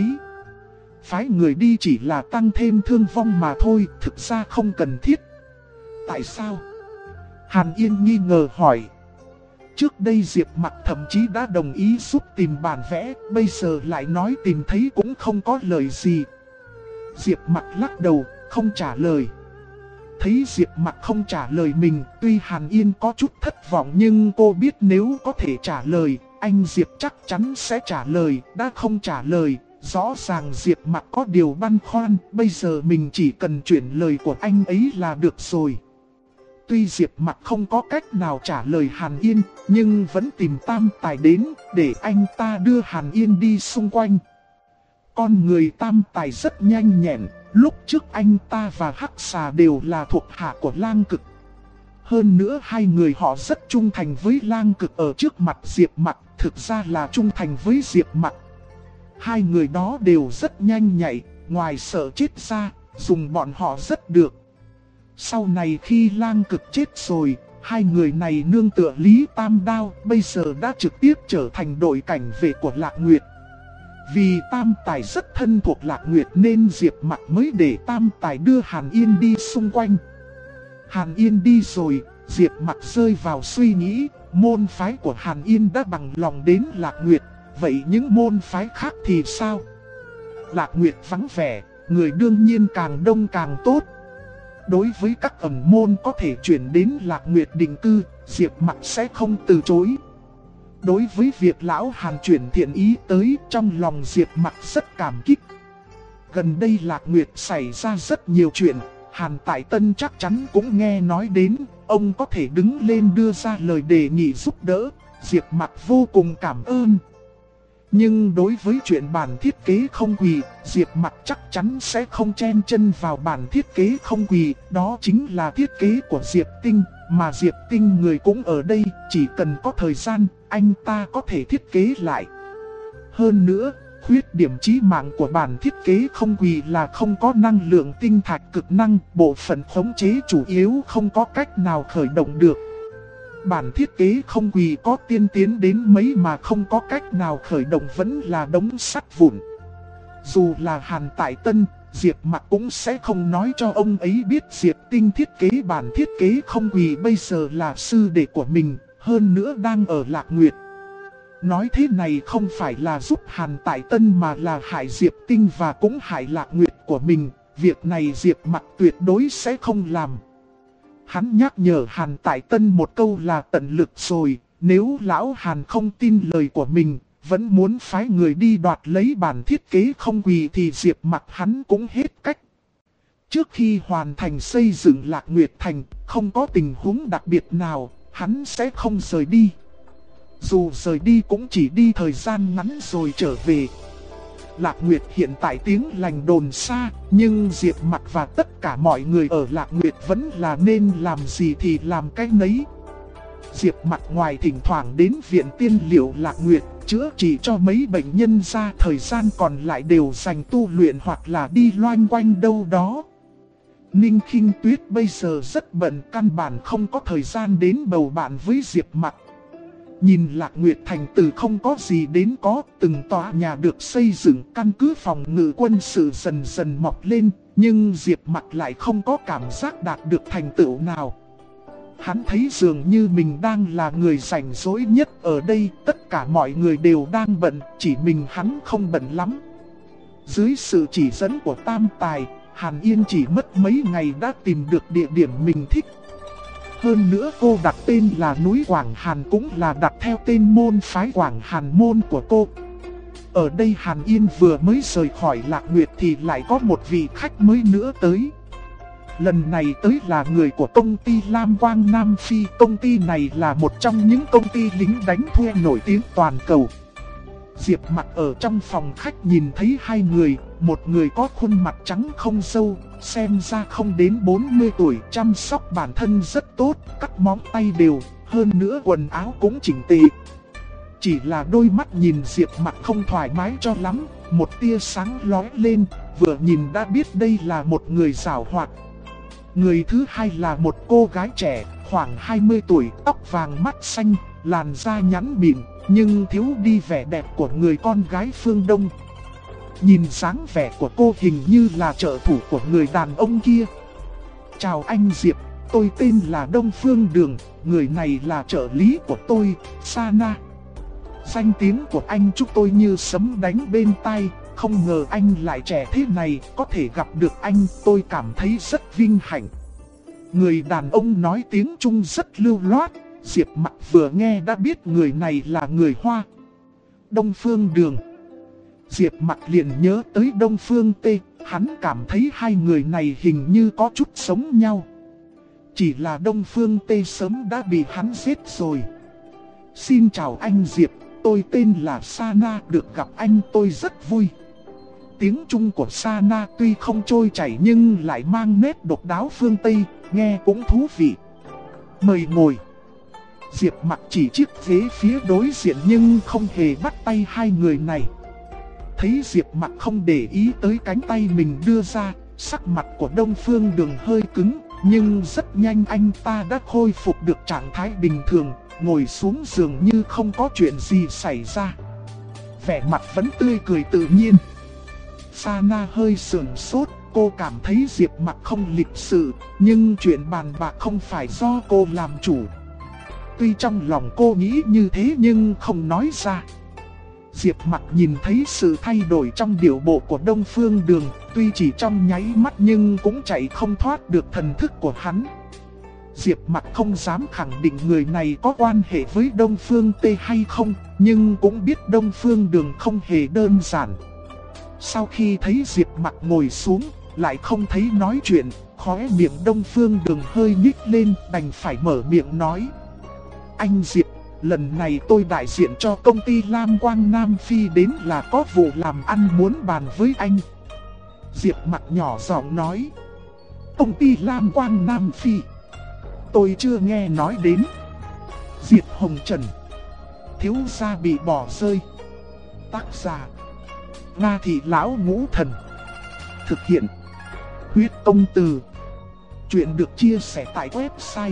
Phái người đi chỉ là tăng thêm thương vong mà thôi, thực ra không cần thiết. Tại sao? Hàn Yên nghi ngờ hỏi. Trước đây Diệp Mặc thậm chí đã đồng ý giúp tìm bản vẽ, bây giờ lại nói tìm thấy cũng không có lời gì. Diệp Mặc lắc đầu, không trả lời. Thấy Diệp Mặc không trả lời mình, tuy Hàn Yên có chút thất vọng nhưng cô biết nếu có thể trả lời, anh Diệp chắc chắn sẽ trả lời. Đã không trả lời, rõ ràng Diệp Mặc có điều băn khoăn, bây giờ mình chỉ cần chuyển lời của anh ấy là được rồi. Tuy Diệp Mặc không có cách nào trả lời Hàn Yên, nhưng vẫn tìm Tam Tài đến để anh ta đưa Hàn Yên đi xung quanh. Con người Tam Tài rất nhanh nhẹn, lúc trước anh ta và Hắc Xà đều là thuộc hạ của Lang Cực. Hơn nữa hai người họ rất trung thành với Lang Cực ở trước mặt Diệp Mặc, thực ra là trung thành với Diệp Mặc. Hai người đó đều rất nhanh nhạy, ngoài sợ chết ra, dùng bọn họ rất được. Sau này khi Lang Cực chết rồi, hai người này nương tựa Lý Tam Đao, bây giờ đã trực tiếp trở thành đội cảnh vệ của Lạc Nguyệt. Vì Tam Tài rất thân thuộc Lạc Nguyệt nên Diệp Mặc mới để Tam Tài đưa Hàn Yên đi xung quanh. Hàn Yên đi rồi, Diệp Mặc rơi vào suy nghĩ, môn phái của Hàn Yên đã bằng lòng đến Lạc Nguyệt, vậy những môn phái khác thì sao? Lạc Nguyệt vắng vẻ, người đương nhiên càng đông càng tốt. Đối với các ẩn môn có thể chuyển đến Lạc Nguyệt định cư, Diệp Mặc sẽ không từ chối. Đối với việc lão Hàn chuyển thiện ý tới, trong lòng Diệp Mặc rất cảm kích. Gần đây Lạc Nguyệt xảy ra rất nhiều chuyện, Hàn Tại Tân chắc chắn cũng nghe nói đến, ông có thể đứng lên đưa ra lời đề nghị giúp đỡ, Diệp Mặc vô cùng cảm ơn. Nhưng đối với chuyện bản thiết kế không quỳ, Diệp Mặc chắc chắn sẽ không chen chân vào bản thiết kế không quỳ, đó chính là thiết kế của Diệp Tinh, mà Diệp Tinh người cũng ở đây, chỉ cần có thời gian, anh ta có thể thiết kế lại. Hơn nữa, khuyết điểm chí mạng của bản thiết kế không quỳ là không có năng lượng tinh thạch cực năng, bộ phận khống chế chủ yếu không có cách nào khởi động được. Bản thiết kế không quỳ có tiên tiến đến mấy mà không có cách nào khởi động vẫn là đống sắt vụn. Dù là Hàn Tại Tân, Diệp Mặc cũng sẽ không nói cho ông ấy biết Diệp Tinh thiết kế bản thiết kế không quỳ bây giờ là sư đệ của mình, hơn nữa đang ở Lạc Nguyệt. Nói thế này không phải là giúp Hàn Tại Tân mà là hại Diệp Tinh và cũng hại Lạc Nguyệt của mình, việc này Diệp Mặc tuyệt đối sẽ không làm. Hắn nhắc nhở Hàn Tại Tân một câu là tận lực rồi, nếu lão Hàn không tin lời của mình, vẫn muốn phái người đi đoạt lấy bản thiết kế không quỳ thì Diệp Mặc hắn cũng hết cách. Trước khi hoàn thành xây dựng Lạc Nguyệt Thành, không có tình huống đặc biệt nào, hắn sẽ không rời đi. Dù rời đi cũng chỉ đi thời gian ngắn rồi trở về. Lạc Nguyệt hiện tại tiếng lành đồn xa, nhưng Diệp Mặc và tất cả mọi người ở Lạc Nguyệt vẫn là nên làm gì thì làm cái nấy. Diệp Mặc ngoài thỉnh thoảng đến viện tiên liệu Lạc Nguyệt, chữa trị cho mấy bệnh nhân ra, thời gian còn lại đều dành tu luyện hoặc là đi loanh quanh đâu đó. Ninh Khinh Tuyết bây giờ rất bận, căn bản không có thời gian đến bầu bạn với Diệp Mặc. Nhìn Lạc Nguyệt Thành từ không có gì đến có, từng tòa nhà được xây dựng, căn cứ phòng ngự quân sự dần dần mọc lên, Nhưng Diệp Mặc lại không có cảm giác đạt được thành tựu nào. Hắn thấy dường như mình đang là người rảnh rỗi nhất ở đây, tất cả mọi người đều đang bận, chỉ mình hắn không bận lắm. Dưới sự chỉ dẫn của Tam Tài, Hàn Yên chỉ mất mấy ngày đã tìm được địa điểm mình thích. Hơn nữa cô đặt tên là núi Quảng Hàn cũng là đặt theo tên môn phái Quảng Hàn môn của cô. Ở đây Hàn Yên vừa mới rời khỏi Lạc Nguyệt thì lại có một vị khách mới nữa tới. Lần này tới là người của công ty Lam Quang Nam Phi. Công ty này là một trong những công ty lính đánh thuê nổi tiếng toàn cầu. Diệp Mặc ở trong phòng khách nhìn thấy hai người. Một người có khuôn mặt trắng không râu, xem ra không đến 40 tuổi, chăm sóc bản thân rất tốt, cắt móng tay đều, hơn nữa quần áo cũng chỉnh tề. Chỉ là đôi mắt nhìn Diệp Mặc không thoải mái cho lắm, một tia sáng lóe lên, vừa nhìn đã biết đây là một người giàu hoạt. Người thứ hai là một cô gái trẻ, khoảng 20 tuổi, tóc vàng mắt xanh, làn da nhẵn mịn, nhưng thiếu đi vẻ đẹp của người con gái phương Đông. Nhìn dáng vẻ của cô hình như là trợ thủ của người đàn ông kia. Chào anh Diệp, tôi tên là Đông Phương Đường, người này là trợ lý của tôi, Sana. Danh tiếng của anh chúc tôi như sấm đánh bên tai, không ngờ anh lại trẻ thế này, có thể gặp được anh tôi cảm thấy rất vinh hạnh. Người đàn ông nói tiếng Trung rất lưu loát, Diệp Mặc vừa nghe đã biết người này là người Hoa. Đông Phương Đường. Diệp Mặc liền nhớ tới Đông Phương Tê, hắn cảm thấy hai người này hình như có chút giống nhau. Chỉ là Đông Phương Tê sớm đã bị hắn giết rồi. Xin chào anh Diệp, tôi tên là Sana, được gặp anh tôi rất vui. Tiếng Trung của Sana tuy không trôi chảy nhưng lại mang nét độc đáo phương Tây, nghe cũng thú vị. Mời ngồi. Diệp Mặc chỉ chiếc ghế phía đối diện nhưng không hề bắt tay hai người này. Thấy Diệp Mặc không để ý tới cánh tay mình đưa ra, sắc mặt của Đông Phương Đường hơi cứng, nhưng rất nhanh anh ta đã khôi phục được trạng thái bình thường, ngồi xuống giường như không có chuyện gì xảy ra. Vẻ mặt vẫn tươi cười tự nhiên. Sana hơi sườn sốt, cô cảm thấy Diệp Mặc không lịch sự, nhưng chuyện bàn bạc không phải do cô làm chủ. Tuy trong lòng cô nghĩ như thế nhưng không nói ra. Diệp Mặc nhìn thấy sự thay đổi trong điệu bộ của Đông Phương Đường, tuy chỉ trong nháy mắt nhưng cũng chạy không thoát được thần thức của hắn. Diệp Mặc không dám khẳng định người này có quan hệ với Đông Phương Tê hay không, nhưng cũng biết Đông Phương Đường không hề đơn giản. Sau khi thấy Diệp Mặc ngồi xuống, lại không thấy nói chuyện, khóe miệng Đông Phương Đường hơi nhích lên, đành phải mở miệng nói. Anh Diệp, lần này tôi đại diện cho công ty Lam Quang Nam Phi đến là có vụ làm ăn muốn bàn với anh. Diệp Mặc nhỏ giọng nói. Công ty Lam Quang Nam Phi? Tôi chưa nghe nói đến. Diệp Hồng Trần. Thiếu gia bị bỏ rơi. Tác giả Nga Thị Lão Ngũ Thần. Thực hiện Huyết Công Từ. Chuyện được chia sẻ tại website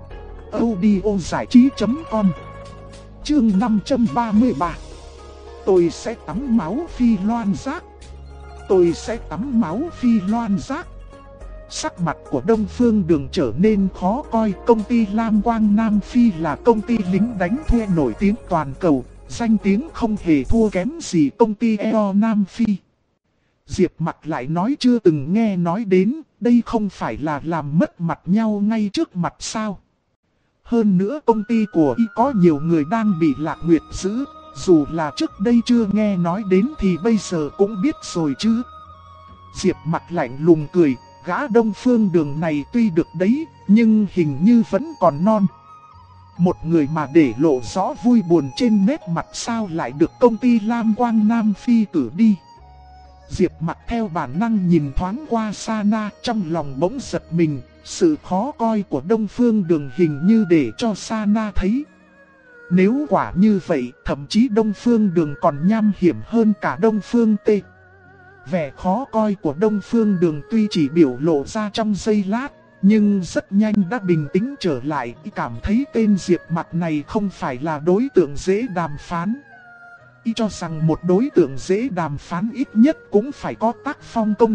audiozảichí.com. Chương 533. Tôi sẽ tắm máu phi loan giác. Tôi sẽ tắm máu phi loan giác. Sắc mặt của Đông Phương Đường trở nên khó coi. Công ty Lam Quang Nam Phi là công ty lính đánh thuê nổi tiếng toàn cầu, danh tiếng không hề thua kém gì công ty EO Nam Phi. Diệp Mặc lại nói chưa từng nghe nói đến, đây không phải là làm mất mặt nhau ngay trước mặt sao? Hơn nữa công ty của y có nhiều người đang bị Lạc Nguyệt giữ, dù là trước đây chưa nghe nói đến thì bây giờ cũng biết rồi chứ. Diệp Mặc lạnh lùng cười, gã Đông Phương Đường này tuy được đấy, nhưng hình như vẫn còn non. Một người mà để lộ rõ vui buồn trên nét mặt sao lại được công ty Lam Quang Nam Phi cử đi. Diệp Mặc theo bản năng nhìn thoáng qua Sana, trong lòng bỗng giật mình. Sự khó coi của Đông Phương Đường hình như để cho Sana thấy. Nếu quả như vậy, thậm chí Đông Phương Đường còn nham hiểm hơn cả Đông Phương Tê. Vẻ khó coi của Đông Phương Đường tuy chỉ biểu lộ ra trong giây lát, nhưng rất nhanh đã bình tĩnh trở lại, cảm thấy tên Diệp Mặc này không phải là đối tượng dễ đàm phán. Y cho rằng một đối tượng dễ đàm phán ít nhất cũng phải có tác phong công việc,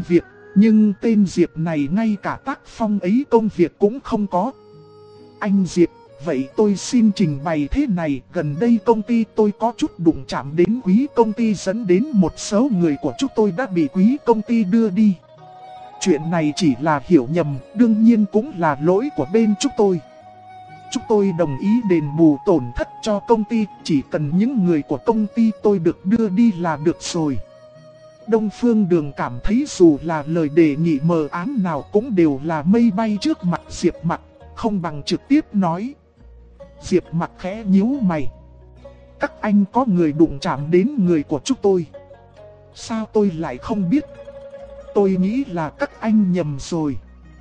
Nhưng tên Diệp này ngay cả tác phong ấy công việc cũng không có. Anh Diệp, vậy tôi xin trình bày thế này, gần đây công ty tôi có chút đụng chạm đến quý công ty dẫn đến một số người của chúng tôi đã bị quý công ty đưa đi. Chuyện này chỉ là hiểu nhầm, đương nhiên cũng là lỗi của bên chúng tôi. Chúng tôi đồng ý đền bù tổn thất cho công ty, chỉ cần những người của công ty tôi được đưa đi là được rồi. Đông Phương Đường cảm thấy dù là lời đề nghị mờ ám nào cũng đều là mây bay trước mặt Diệp Mặc, không bằng trực tiếp nói. Diệp Mặc khẽ nhíu mày. Các anh có người đụng chạm đến người của chúng tôi. Sao tôi lại không biết? Tôi nghĩ là các anh nhầm rồi.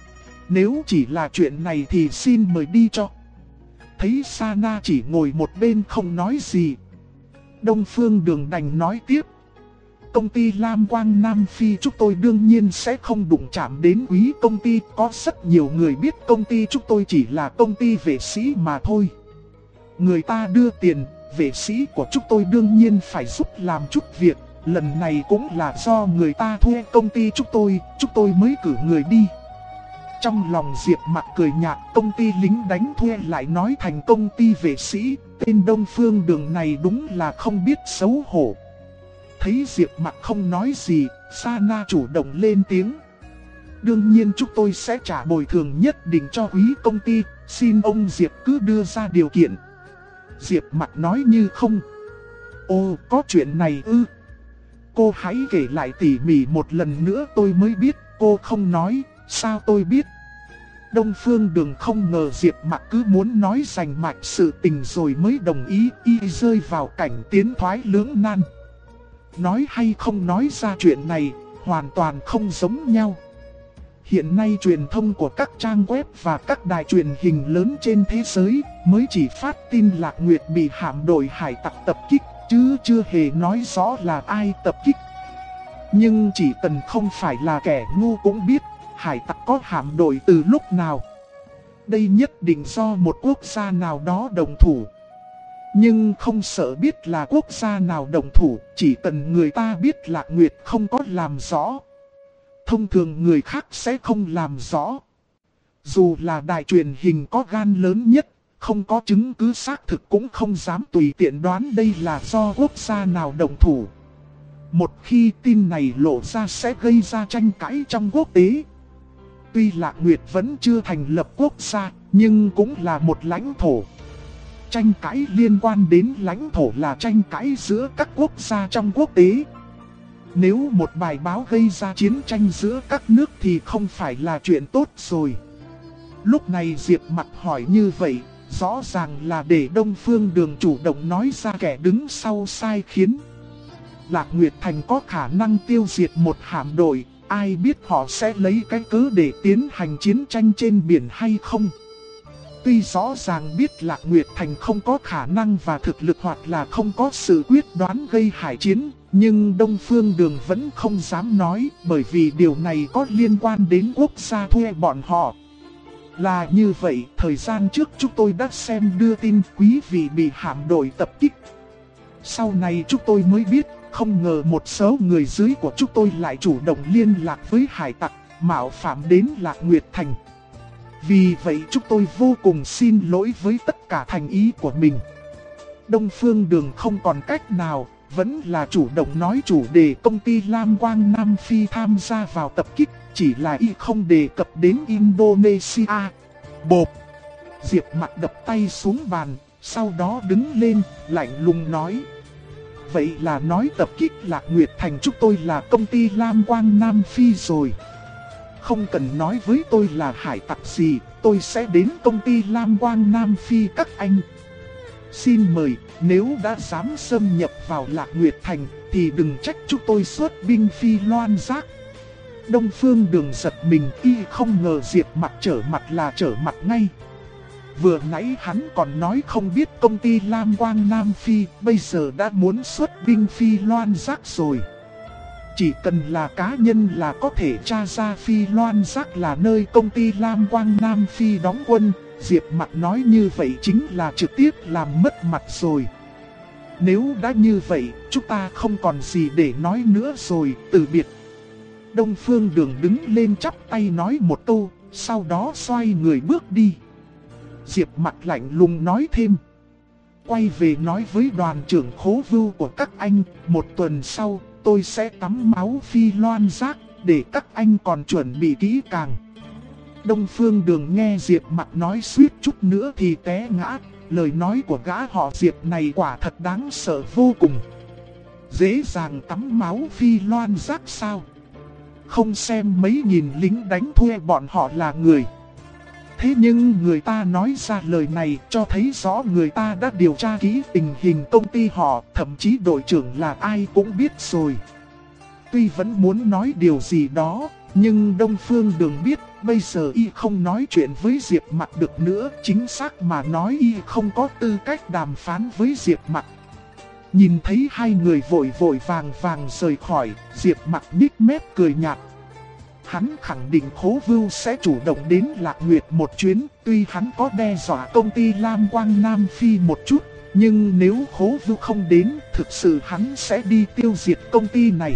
Nếu chỉ là chuyện này thì xin mời đi cho. Thấy Sana chỉ ngồi một bên không nói gì, Đông Phương Đường đành nói tiếp. Công ty Lam Quang Nam Phi chúng tôi đương nhiên sẽ không đụng chạm đến quý công ty. Có rất nhiều người biết công ty chúng tôi chỉ là công ty vệ sĩ mà thôi. Người ta đưa tiền, vệ sĩ của chúng tôi đương nhiên phải giúp làm chút việc. Lần này cũng là do người ta thuê công ty chúng tôi mới cử người đi. Trong lòng Diệp Mặc cười nhạt, công ty lính đánh thuê lại nói thành công ty vệ sĩ. Tên Đông Phương Đường này đúng là không biết xấu hổ. Thấy Diệp Mặc không nói gì, Sana chủ động lên tiếng. Đương nhiên chúng tôi sẽ trả bồi thường nhất định cho quý công ty, xin ông Diệp cứ đưa ra điều kiện. Diệp Mặc nói như không. Ồ, có chuyện này ư? Cô hãy kể lại tỉ mỉ một lần nữa tôi mới biết. Cô không nói, sao tôi biết? Đông Phương Đường không ngờ Diệp Mặc cứ muốn nói rành mạch sự tình rồi mới đồng ý, y rơi vào cảnh tiến thoái lưỡng nan. Nói hay không nói ra chuyện này, hoàn toàn không giống nhau. Hiện nay truyền thông của các trang web và các đài truyền hình lớn trên thế giới mới chỉ phát tin Lạc Nguyệt bị hạm đội hải tặc tập kích, chứ chưa hề nói rõ là ai tập kích. Nhưng chỉ cần không phải là kẻ ngu cũng biết, hải tặc có hạm đội từ lúc nào. Đây nhất định do một quốc gia nào đó đồng thủ. Nhưng không sợ biết là quốc gia nào đồng thủ, chỉ cần người ta biết Lạc Nguyệt không có làm rõ. Thông thường người khác sẽ không làm rõ. Dù là đài truyền hình có gan lớn nhất, không có chứng cứ xác thực cũng không dám tùy tiện đoán đây là do quốc gia nào đồng thủ. Một khi tin này lộ ra sẽ gây ra tranh cãi trong quốc tế. Tuy Lạc Nguyệt vẫn chưa thành lập quốc gia, nhưng cũng là một lãnh thổ. Tranh cãi liên quan đến lãnh thổ là tranh cãi giữa các quốc gia trong quốc tế. Nếu một bài báo gây ra chiến tranh giữa các nước thì không phải là chuyện tốt rồi. Lúc này Diệp Mặc hỏi như vậy, rõ ràng là để Đông Phương Đường chủ động nói ra kẻ đứng sau sai khiến. Lạc Nguyệt Thành có khả năng tiêu diệt một hạm đội, ai biết họ sẽ lấy cái cớ để tiến hành chiến tranh trên biển hay không. Tuy rõ ràng biết Lạc Nguyệt Thành không có khả năng và thực lực hoặc là không có sự quyết đoán gây hải chiến, nhưng Đông Phương Đường vẫn không dám nói, bởi vì điều này có liên quan đến quốc gia thuê bọn họ. Là như vậy, thời gian trước chúng tôi đã xem đưa tin quý vị bị hạm đội tập kích. Sau này chúng tôi mới biết, không ngờ một số người dưới của chúng tôi lại chủ động liên lạc với hải tặc, mạo phạm đến Lạc Nguyệt Thành. Vì vậy chúng tôi vô cùng xin lỗi với tất cả thành ý của mình. Đông Phương Đường không còn cách nào, vẫn là chủ động nói chủ đề công ty Lam Quang Nam Phi tham gia vào tập kích, chỉ là y không đề cập đến Indonesia. Bộp! Diệp Mặc đập tay xuống bàn, sau đó đứng lên, lạnh lùng nói. Vậy là nói tập kích Lạc Nguyệt Thành chúng tôi là công ty Lam Quang Nam Phi rồi. Không cần nói với tôi là hải tặc gì, tôi sẽ đến công ty Lam Quang Nam Phi các anh. Xin mời, nếu đã dám xâm nhập vào Lạc Nguyệt Thành thì đừng trách chúng tôi xuất binh phi loan giác. Đông Phương Đường giật mình, y không ngờ Diệp Mặc trở mặt là trở mặt ngay. Vừa nãy hắn còn nói không biết công ty Lam Quang Nam Phi, bây giờ đã muốn xuất binh phi loan giác rồi. Chỉ cần là cá nhân là có thể tra ra phi loan giác là nơi công ty Lam Quang Nam Phi đóng quân. Diệp Mặc nói như vậy chính là trực tiếp làm mất mặt rồi. Nếu đã như vậy, chúng ta không còn gì để nói nữa rồi, từ biệt. Đông Phương Đường đứng lên chắp tay nói một câu, sau đó xoay người bước đi. Diệp Mặc lạnh lùng nói thêm. Quay về nói với đoàn trưởng Khố Vưu của các anh, một tuần sau tôi sẽ tắm máu phi loan giác, để các anh còn chuẩn bị kỹ càng. Đông Phương Đường nghe Diệp Mặc nói suýt chút nữa thì té ngã, lời nói của gã họ Diệp này quả thật đáng sợ vô cùng. Dễ dàng tắm máu phi loan giác sao? Không xem mấy nghìn lính đánh thuê bọn họ là người. Thế nhưng người ta nói ra lời này cho thấy rõ người ta đã điều tra kỹ tình hình công ty họ, thậm chí đội trưởng là ai cũng biết rồi. Tuy vẫn muốn nói điều gì đó, nhưng Đông Phương Đường biết bây giờ y không nói chuyện với Diệp Mặc được nữa. Chính xác mà nói y không có tư cách đàm phán với Diệp Mặc. Nhìn thấy hai người vội vội vàng vàng rời khỏi, Diệp Mặc nhếch mép cười nhạt. Hắn khẳng định Khố Vưu sẽ chủ động đến Lạc Nguyệt một chuyến, tuy hắn có đe dọa công ty Lam Quang Nam Phi một chút, nhưng nếu Khố Vưu không đến, thực sự hắn sẽ đi tiêu diệt công ty này.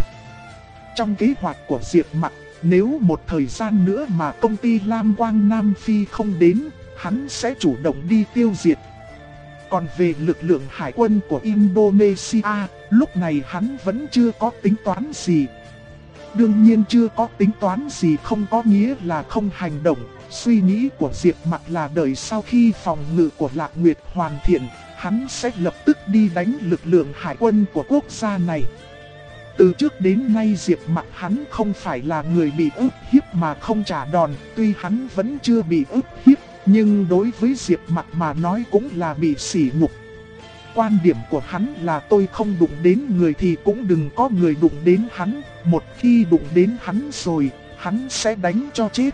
Trong kế hoạch của Diệp Mặc, nếu một thời gian nữa mà công ty Lam Quang Nam Phi không đến, hắn sẽ chủ động đi tiêu diệt. Còn về lực lượng hải quân của Indonesia, lúc này hắn vẫn chưa có tính toán gì. Đương nhiên chưa có tính toán gì không có nghĩa là không hành động. Suy nghĩ của Diệp Mặc là đợi sau khi phòng ngự của Lạc Nguyệt hoàn thiện, hắn sẽ lập tức đi đánh lực lượng hải quân của quốc gia này. Từ trước đến nay Diệp Mặc hắn không phải là người bị ức hiếp mà không trả đòn. Tuy hắn vẫn chưa bị ức hiếp, nhưng đối với Diệp Mặc mà nói cũng là bị sỉ nhục. Quan điểm của hắn là tôi không đụng đến người thì cũng đừng có người đụng đến hắn. Một khi đụng đến hắn rồi, hắn sẽ đánh cho chết.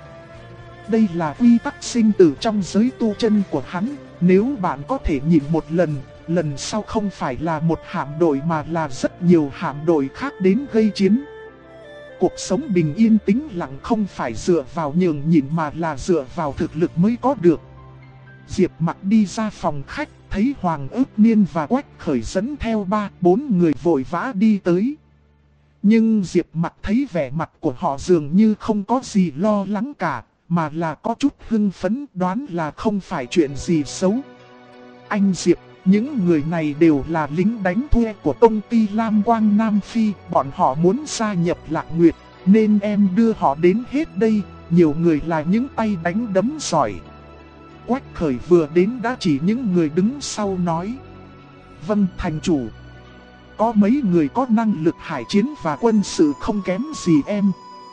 Đây là quy tắc sinh tử trong giới tu chân của hắn. Nếu bạn có thể nhìn một lần, lần sau không phải là một hạm đội mà là rất nhiều hạm đội khác đến gây chiến. Cuộc sống bình yên tĩnh lặng không phải dựa vào nhường nhịn mà là dựa vào thực lực mới có được. Diệp Mặc đi ra phòng khách, thấy Hoàng Ước Niên và Quách Khởi dẫn theo 3-4 người vội vã đi tới. Nhưng Diệp Mặc thấy vẻ mặt của họ dường như không có gì lo lắng cả, mà là có chút hưng phấn, đoán là không phải chuyện gì xấu. Anh Diệp, những người này đều là lính đánh thuê của công ty Lam Quang Nam Phi, bọn họ muốn gia nhập Lạc Nguyệt, nên em đưa họ đến hết đây, nhiều người là những tay đánh đấm giỏi. Quách Khởi vừa đến đã chỉ những người đứng sau nói. Vâng thành chủ. Có mấy người có năng lực hải chiến và quân sự không kém gì em.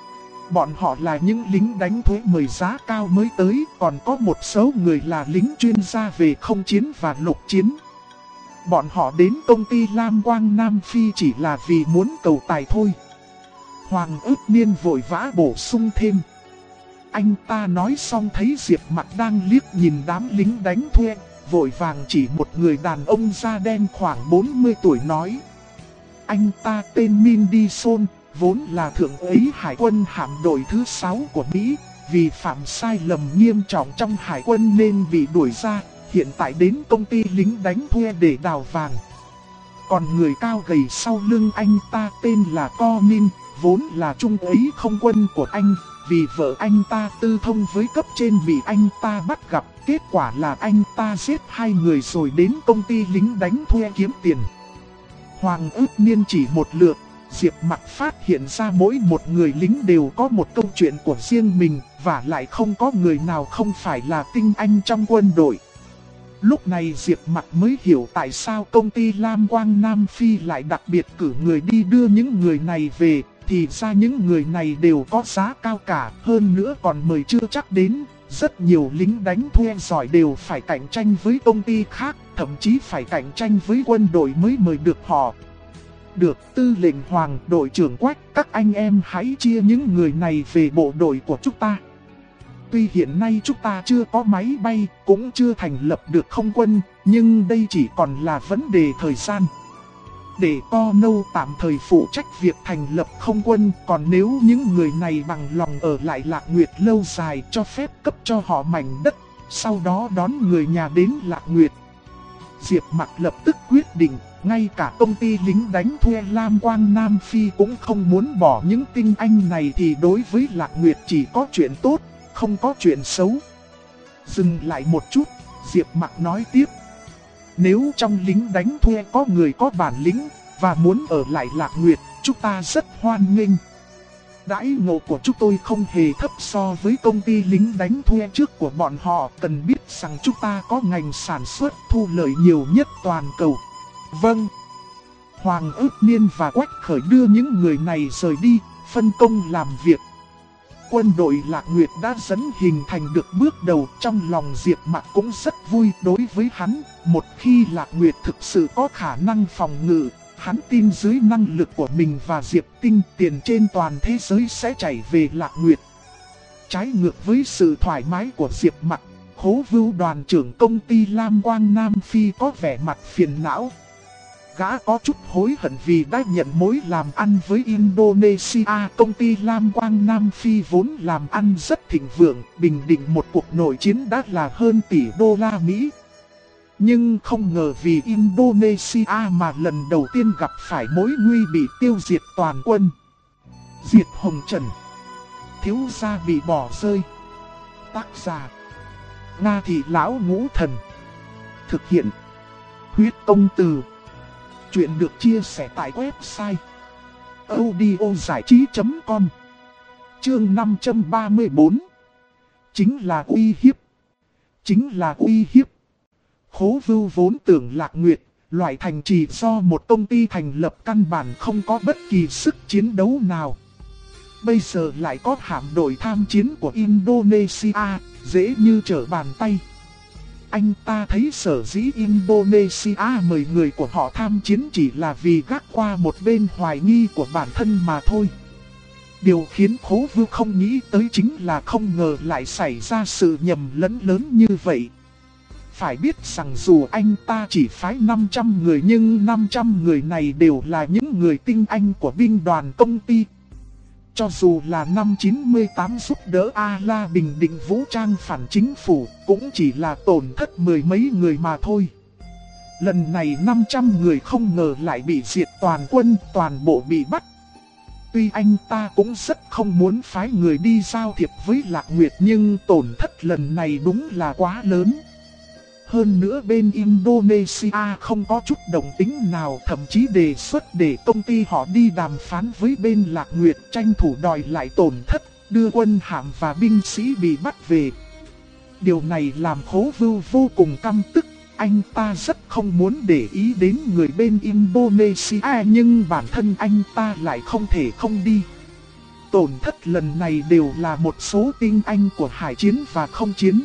Bọn họ là những lính đánh thuê mời giá cao mới tới, còn có một số người là lính chuyên gia về không chiến và lục chiến. Bọn họ đến công ty Lam Quang Nam Phi chỉ là vì muốn cầu tài thôi. Hoàng Ước Niên vội vã bổ sung thêm. Anh ta nói xong thấy Diệp Mặc đang liếc nhìn đám lính đánh thuê, vội vàng chỉ một người đàn ông da đen khoảng 40 tuổi nói. Anh ta tên Min Đi Son, vốn là thượng úy hải quân hạm đội thứ 6 của Mỹ, vì phạm sai lầm nghiêm trọng trong hải quân nên bị đuổi ra, hiện tại đến công ty lính đánh thuê để đào vàng. Còn người cao gầy sau lưng anh ta tên là Co Min, vốn là trung úy không quân của anh. Vì vợ anh ta tư thông với cấp trên bị anh ta bắt gặp, kết quả là anh ta giết 2 người rồi đến công ty lính đánh thuê kiếm tiền. Hoàng Ước Niên chỉ một lượt, Diệp Mặc phát hiện ra mỗi một người lính đều có một câu chuyện của riêng mình, và lại không có người nào không phải là tinh anh trong quân đội. Lúc này Diệp Mặc mới hiểu tại sao công ty Lam Quang Nam Phi lại đặc biệt cử người đi đưa những người này về. Thì ra những người này đều có giá cao cả, hơn nữa còn mời chưa chắc đến. Rất nhiều lính đánh thuê giỏi đều phải cạnh tranh với công ty khác, thậm chí phải cạnh tranh với quân đội mới mời được họ. Được, tư lệnh Hoàng, đội trưởng Quách, các anh em hãy chia những người này về bộ đội của chúng ta. Tuy hiện nay chúng ta chưa có máy bay, cũng chưa thành lập được không quân, nhưng đây chỉ còn là vấn đề thời gian. Để Co Nâu tạm thời phụ trách việc thành lập không quân, còn nếu những người này bằng lòng ở lại Lạc Nguyệt lâu dài cho phép cấp cho họ mảnh đất, sau đó đón người nhà đến Lạc Nguyệt. Diệp Mặc lập tức quyết định, Ngay cả công ty lính đánh thuê Lam Quang Nam Phi cũng không muốn bỏ những tinh anh này thì đối với Lạc Nguyệt chỉ có chuyện tốt, không có chuyện xấu. Dừng lại một chút, Diệp Mặc nói tiếp. Nếu trong lính đánh thuê có người có bản lĩnh và muốn ở lại Lạc Nguyệt, chúng ta rất hoan nghênh. Đãi ngộ của chúng tôi không hề thấp so với công ty lính đánh thuê trước của bọn họ. Cần biết rằng chúng ta có ngành sản xuất thu lợi nhiều nhất toàn cầu. Vâng. Hoàng Ước Niên và Quách Khởi đưa những người này rời đi, phân công làm việc. Quân đội Lạc Nguyệt đã dần hình thành được bước đầu, trong lòng Diệp Mặc cũng rất vui. Đối với hắn, một khi Lạc Nguyệt thực sự có khả năng phòng ngự, hắn tin dưới năng lực của mình và Diệp Tinh, tiền trên toàn thế giới sẽ chảy về Lạc Nguyệt. Trái ngược với sự thoải mái của Diệp Mặc, Khố Vưu đoàn trưởng công ty Lam Quang Nam Phi có vẻ mặt phiền não. Gã có chút hối hận vì đã nhận mối làm ăn với Indonesia. Công ty Lam Quang Nam Phi vốn làm ăn rất thịnh vượng, bình định một cuộc nội chiến đã là hơn tỷ đô la Mỹ. Nhưng không ngờ vì Indonesia mà lần đầu tiên gặp phải mối nguy bị tiêu diệt toàn quân. Diệt Hồng Trần, thiếu gia bị bỏ rơi. Tác giả Nga Thị Lão Ngũ Thần. Thực hiện Huyết Công Từ. Chuyện được chia sẻ tại website audiozảichí.com. Chương 534. Chính là uy hiếp. Chính là uy hiếp. Khố Vưu vốn tưởng Lạc Nguyệt, loại thành trì do một công ty thành lập căn bản không có bất kỳ sức chiến đấu nào. Bây giờ lại có hạm đội tham chiến của Indonesia, dễ như trở bàn tay. Anh ta thấy sở dĩ Indonesia mời người của họ tham chiến chỉ là vì gác qua một bên hoài nghi của bản thân mà thôi. Điều khiến Khố Vưu không nghĩ tới chính là không ngờ lại xảy ra sự nhầm lẫn lớn như vậy. Phải biết rằng dù anh ta chỉ phái 500 người nhưng 500 người này đều là những người tinh anh của binh đoàn công ty. Cho dù là năm 98 giúp đỡ A-La bình định vũ trang phản chính phủ, cũng chỉ là tổn thất mười mấy người mà thôi. Lần này 500 người không ngờ lại bị diệt toàn quân, toàn bộ bị bắt. Tuy anh ta cũng rất không muốn phái người đi giao thiệp với Lạc Nguyệt nhưng tổn thất lần này đúng là quá lớn. Hơn nữa bên Indonesia không có chút đồng tính nào, thậm chí đề xuất để công ty họ đi đàm phán với bên Lạc Nguyệt tranh thủ đòi lại tổn thất, đưa quân hạm và binh sĩ bị bắt về. Điều này làm Khố Vưu vô cùng căm tức, anh ta rất không muốn để ý đến người bên Indonesia nhưng bản thân anh ta lại không thể không đi. Tổn thất lần này đều là một số tinh anh của hải chiến và không chiến.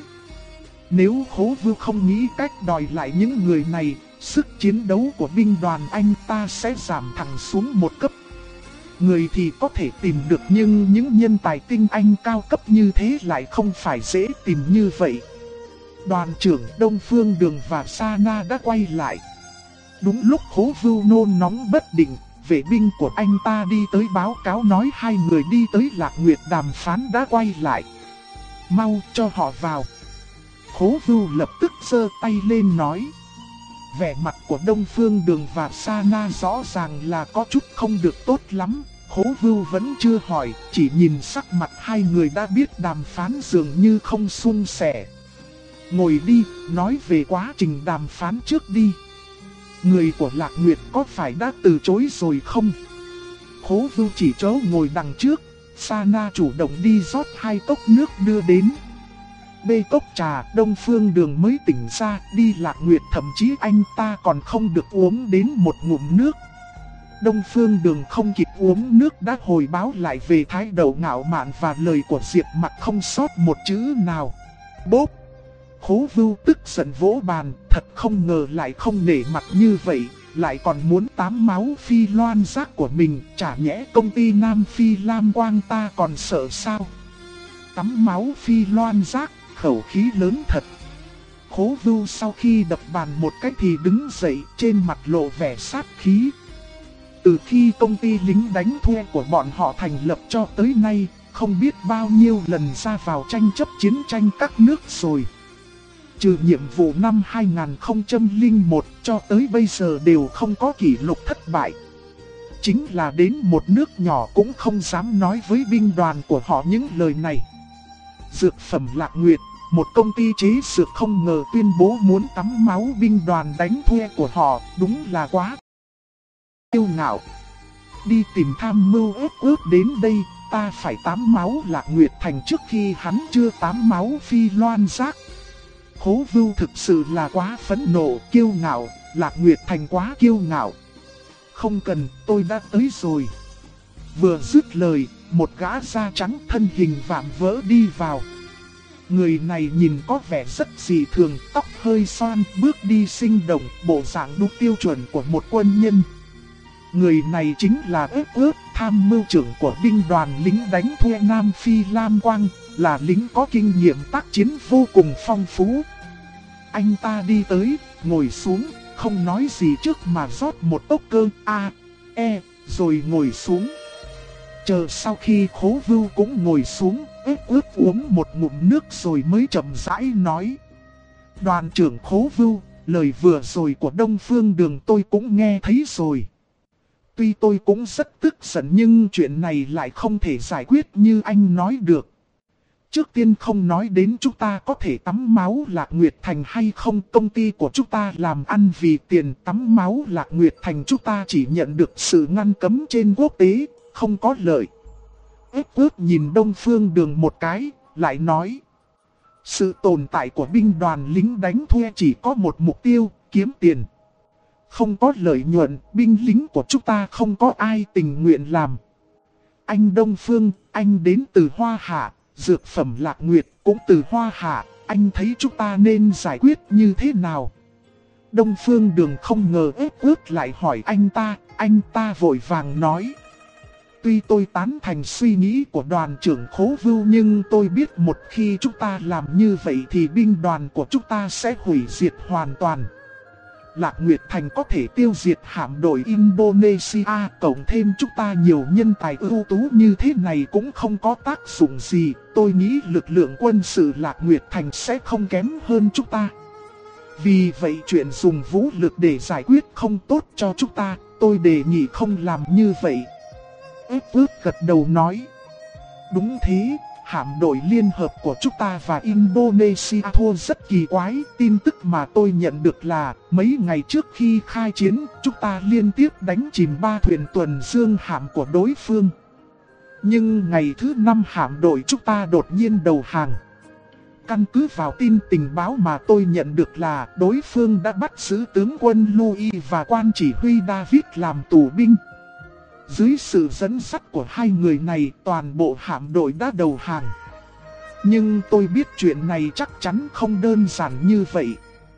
Nếu Khố Vưu không nghĩ cách đòi lại những người này, sức chiến đấu của binh đoàn anh ta sẽ giảm thẳng xuống một cấp. Người thì có thể tìm được nhưng những nhân tài tinh anh cao cấp như thế lại không phải dễ tìm như vậy. Đoàn trưởng Đông Phương Đường và Sana đã quay lại. Đúng lúc Khố Vưu nôn nóng bất định, vệ binh của anh ta đi tới báo cáo nói hai người đi tới Lạc Nguyệt đàm phán đã quay lại. Mau cho họ vào. Khố Vưu lập tức giơ tay lên nói. Vẻ mặt của Đông Phương Đường và Sana rõ ràng là có chút không được tốt lắm. Khố Vưu vẫn chưa hỏi, chỉ nhìn sắc mặt hai người đã biết đàm phán dường như không suôn sẻ. Ngồi đi, nói về quá trình đàm phán trước đi. Người của Lạc Nguyệt có phải đã từ chối rồi không? Khố Vưu chỉ chỗ ngồi đằng trước, Sana chủ động đi rót hai cốc nước đưa đến. Bê cốc trà, Đông Phương Đường mới tỉnh ra, đi Lạc Nguyệt thậm chí anh ta còn không được uống đến một ngụm nước. Đông Phương Đường không kịp uống nước đã hồi báo lại về thái độ ngạo mạn và lời của Diệp Mặc không sót một chữ nào. Bốp! Khố Vưu tức giận vỗ bàn, thật không ngờ lại không nể mặt như vậy, lại còn muốn tám máu Phi Loan giác của mình, chả nhẽ công ty Nam Phi Lam Quang ta còn sợ sao? Tắm máu Phi Loan giác, khẩu khí lớn thật. Khố Vưu sau khi đập bàn một cái thì đứng dậy, trên mặt lộ vẻ sát khí. Từ khi công ty lính đánh thuê của bọn họ thành lập cho tới nay, không biết bao nhiêu lần ra vào tranh chấp chiến tranh các nước rồi. Trừ nhiệm vụ năm 2001 cho tới bây giờ đều không có kỷ lục thất bại. Chính là đến một nước nhỏ cũng không dám nói với binh đoàn của họ những lời này. Dược phẩm Lạc Nguyệt, một công ty chế dược không ngờ tuyên bố muốn tắm máu binh đoàn đánh thuê của họ, đúng là quá kiêu ngạo. Đi tìm tham mưu ướt đến đây, ta phải tắm máu Lạc Nguyệt Thành trước khi hắn chưa tắm máu Phi Loan Giác. Khố Vưu thực sự là quá phẫn nộ, kiêu ngạo, Lạc Nguyệt Thành quá kiêu ngạo. Không cần, tôi đã tới rồi. Vừa dứt lời, một gã da trắng thân hình vạm vỡ đi vào. Người này nhìn có vẻ rất dị thường, tóc hơi xoăn, bước đi sinh động, bộ dạng đúng tiêu chuẩn của một quân nhân. Người này chính là ướt, tham mưu trưởng của binh đoàn lính đánh thuê Nam Phi Lam Quang, là lính có kinh nghiệm tác chiến vô cùng phong phú. Anh ta đi tới, ngồi xuống, không nói gì trước mà rót một cốc cơm rồi ngồi xuống. Chờ sau khi Khố Vưu cũng ngồi xuống, ướt uống một ngụm nước rồi mới chậm rãi nói. Đoàn trưởng Khố Vưu, lời vừa rồi của Đông Phương Đường tôi cũng nghe thấy rồi. Tuy tôi cũng rất tức giận nhưng chuyện này lại không thể giải quyết như anh nói được. Trước tiên không nói đến chúng ta có thể tắm máu Lạc Nguyệt Thành hay không, công ty của chúng ta làm ăn vì tiền, tắm máu Lạc Nguyệt Thành chúng ta chỉ nhận được sự ngăn cấm trên quốc tế, không có lợi. Ướt nhìn Đông Phương Đường một cái, lại nói. Sự tồn tại của binh đoàn lính đánh thuê chỉ có một mục tiêu, kiếm tiền. Không có lợi nhuận, binh lính của chúng ta không có ai tình nguyện làm. Anh Đông Phương, anh đến từ Hoa Hạ, dược phẩm Lạc Nguyệt cũng từ Hoa Hạ, anh thấy chúng ta nên giải quyết như thế nào? Đông Phương Đường không ngờ ướt lại hỏi anh ta vội vàng nói. Tuy tôi tán thành suy nghĩ của đoàn trưởng Khố Vưu nhưng tôi biết một khi chúng ta làm như vậy thì binh đoàn của chúng ta sẽ hủy diệt hoàn toàn. Lạc Nguyệt Thành có thể tiêu diệt hạm đội Indonesia, cộng thêm chúng ta nhiều nhân tài ưu tú như thế này cũng không có tác dụng gì. Tôi nghĩ lực lượng quân sự Lạc Nguyệt Thành sẽ không kém hơn chúng ta. Vì vậy chuyện dùng vũ lực để giải quyết không tốt cho chúng ta, tôi đề nghị không làm như vậy. Ướt gật đầu nói. Đúng thế, hạm đội liên hợp của chúng ta và Indonesia thua rất kỳ quái. Tin tức mà tôi nhận được là mấy ngày trước khi khai chiến, chúng ta liên tiếp đánh chìm 3 thuyền tuần dương hạm của đối phương. Nhưng ngày thứ 5 hạm đội chúng ta đột nhiên đầu hàng. Căn cứ vào tin tình báo mà tôi nhận được là đối phương đã bắt giữ tướng quân Louis và quan chỉ huy David làm tù binh. Dưới sự dẫn dắt của hai người này, toàn bộ hạm đội đã đầu hàng. Nhưng tôi biết chuyện này chắc chắn không đơn giản như vậy.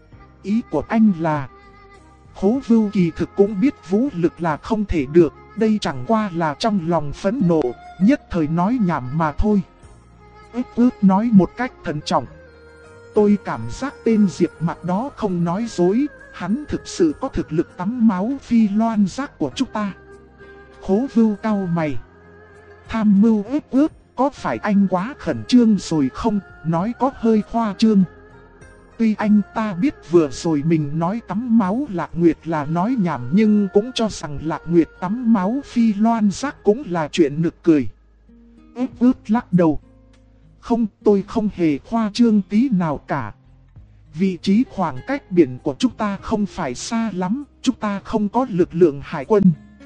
Ý của anh là Khố Vưu kỳ thực cũng biết vũ lực là không thể được. Đây chẳng qua là trong lòng phẫn nộ, nhất thời nói nhảm mà thôi. Ướt nói một cách thận trọng. Tôi cảm giác tên Diệp Mặc đó không nói dối. Hắn thực sự có thực lực tắm máu Phi Loan Giác của chúng ta. Khố Vưu cau mày. Tham mưu ướt, có phải anh quá khẩn trương rồi không? Nói có hơi khoa trương. Tuy anh ta biết vừa rồi mình nói tắm máu Lạc Nguyệt là nói nhảm, nhưng cũng cho rằng Lạc Nguyệt tắm máu Phi Loan Giác cũng là chuyện nực cười. Ướt lắc đầu. Không, tôi không hề khoa trương tí nào cả. Vị trí khoảng cách biển của chúng ta không phải xa lắm, chúng ta không có lực lượng hải quân.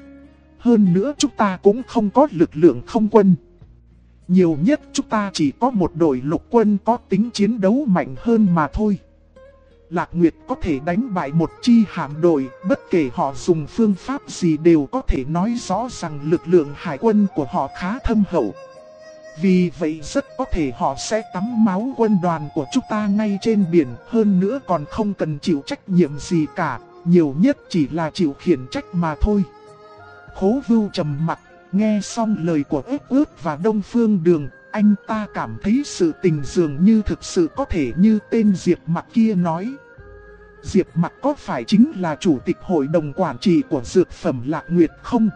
Hơn nữa chúng ta cũng không có lực lượng không quân. Nhiều nhất chúng ta chỉ có một đội lục quân có tính chiến đấu mạnh hơn mà thôi. Lạc Nguyệt có thể đánh bại một chi hạm đội, bất kể họ dùng phương pháp gì đều có thể nói rõ rằng lực lượng hải quân của họ khá thâm hậu. Vì vậy rất có thể họ sẽ tắm máu quân đoàn của chúng ta ngay trên biển, hơn nữa còn không cần chịu trách nhiệm gì cả, nhiều nhất chỉ là chịu khiển trách mà thôi. Khố Vưu trầm mặc, nghe xong lời của ướt và Đông Phương Đường, anh ta cảm thấy sự tình dường như thực sự có thể như tên Diệp Mặc kia nói. Diệp Mặc có phải chính là chủ tịch hội đồng quản trị của dược phẩm Lạc Nguyệt không?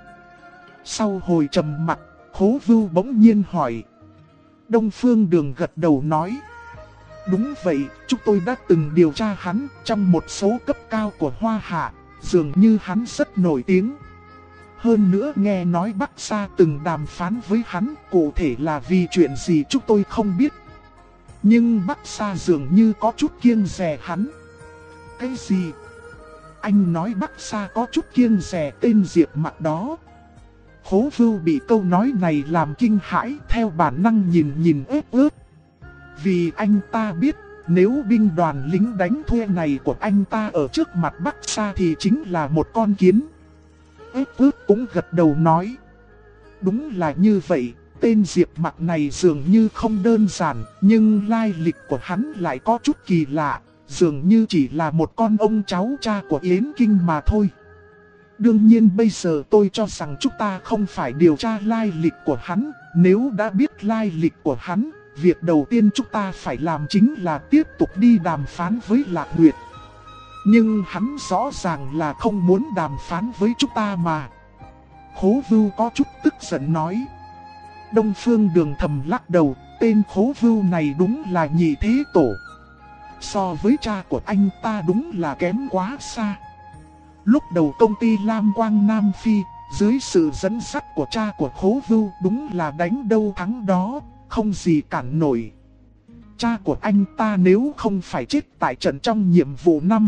Sau hồi trầm mặc, Khố Vưu bỗng nhiên hỏi. Đông Phương Đường gật đầu nói. Đúng vậy, chúng tôi đã từng điều tra hắn trong một số cấp cao của Hoa Hạ, dường như hắn rất nổi tiếng. Hơn nữa nghe nói Bắc Sa từng đàm phán với hắn, cụ thể là vì chuyện gì chúng tôi không biết. Nhưng Bắc Sa dường như có chút kiêng dè hắn. Cái gì? Anh nói Bắc Sa có chút kiêng dè tên Diệp Mặc đó. Khố Vưu bị câu nói này làm kinh hãi, theo bản năng nhìn ướt ướt. Vì anh ta biết, nếu binh đoàn lính đánh thuê này của anh ta ở trước mặt Bắc Sa thì chính là một con kiến. Ướt ướt cũng gật đầu nói. Đúng là như vậy, tên Diệp Mặc này dường như không đơn giản, nhưng lai lịch của hắn lại có chút kỳ lạ, dường như chỉ là một con ông cháu cha của Yến Kinh mà thôi. Đương nhiên bây giờ tôi cho rằng chúng ta không phải điều tra lai lịch của hắn, nếu đã biết lai lịch của hắn, việc đầu tiên chúng ta phải làm chính là tiếp tục đi đàm phán với Lạc Nguyệt. Nhưng hắn rõ ràng là không muốn đàm phán với chúng ta mà. Khố Vưu có chút tức giận nói. Đông Phương Đường thầm lắc đầu, tên Khố Vưu này đúng là nhị thế tổ. So với cha của anh ta đúng là kém quá xa. Lúc đầu công ty Lam Quang Nam Phi, dưới sự dẫn dắt của cha của Khố Vưu đúng là đánh đâu thắng đó, không gì cản nổi. Cha của anh ta nếu không phải chết tại trận trong nhiệm vụ năm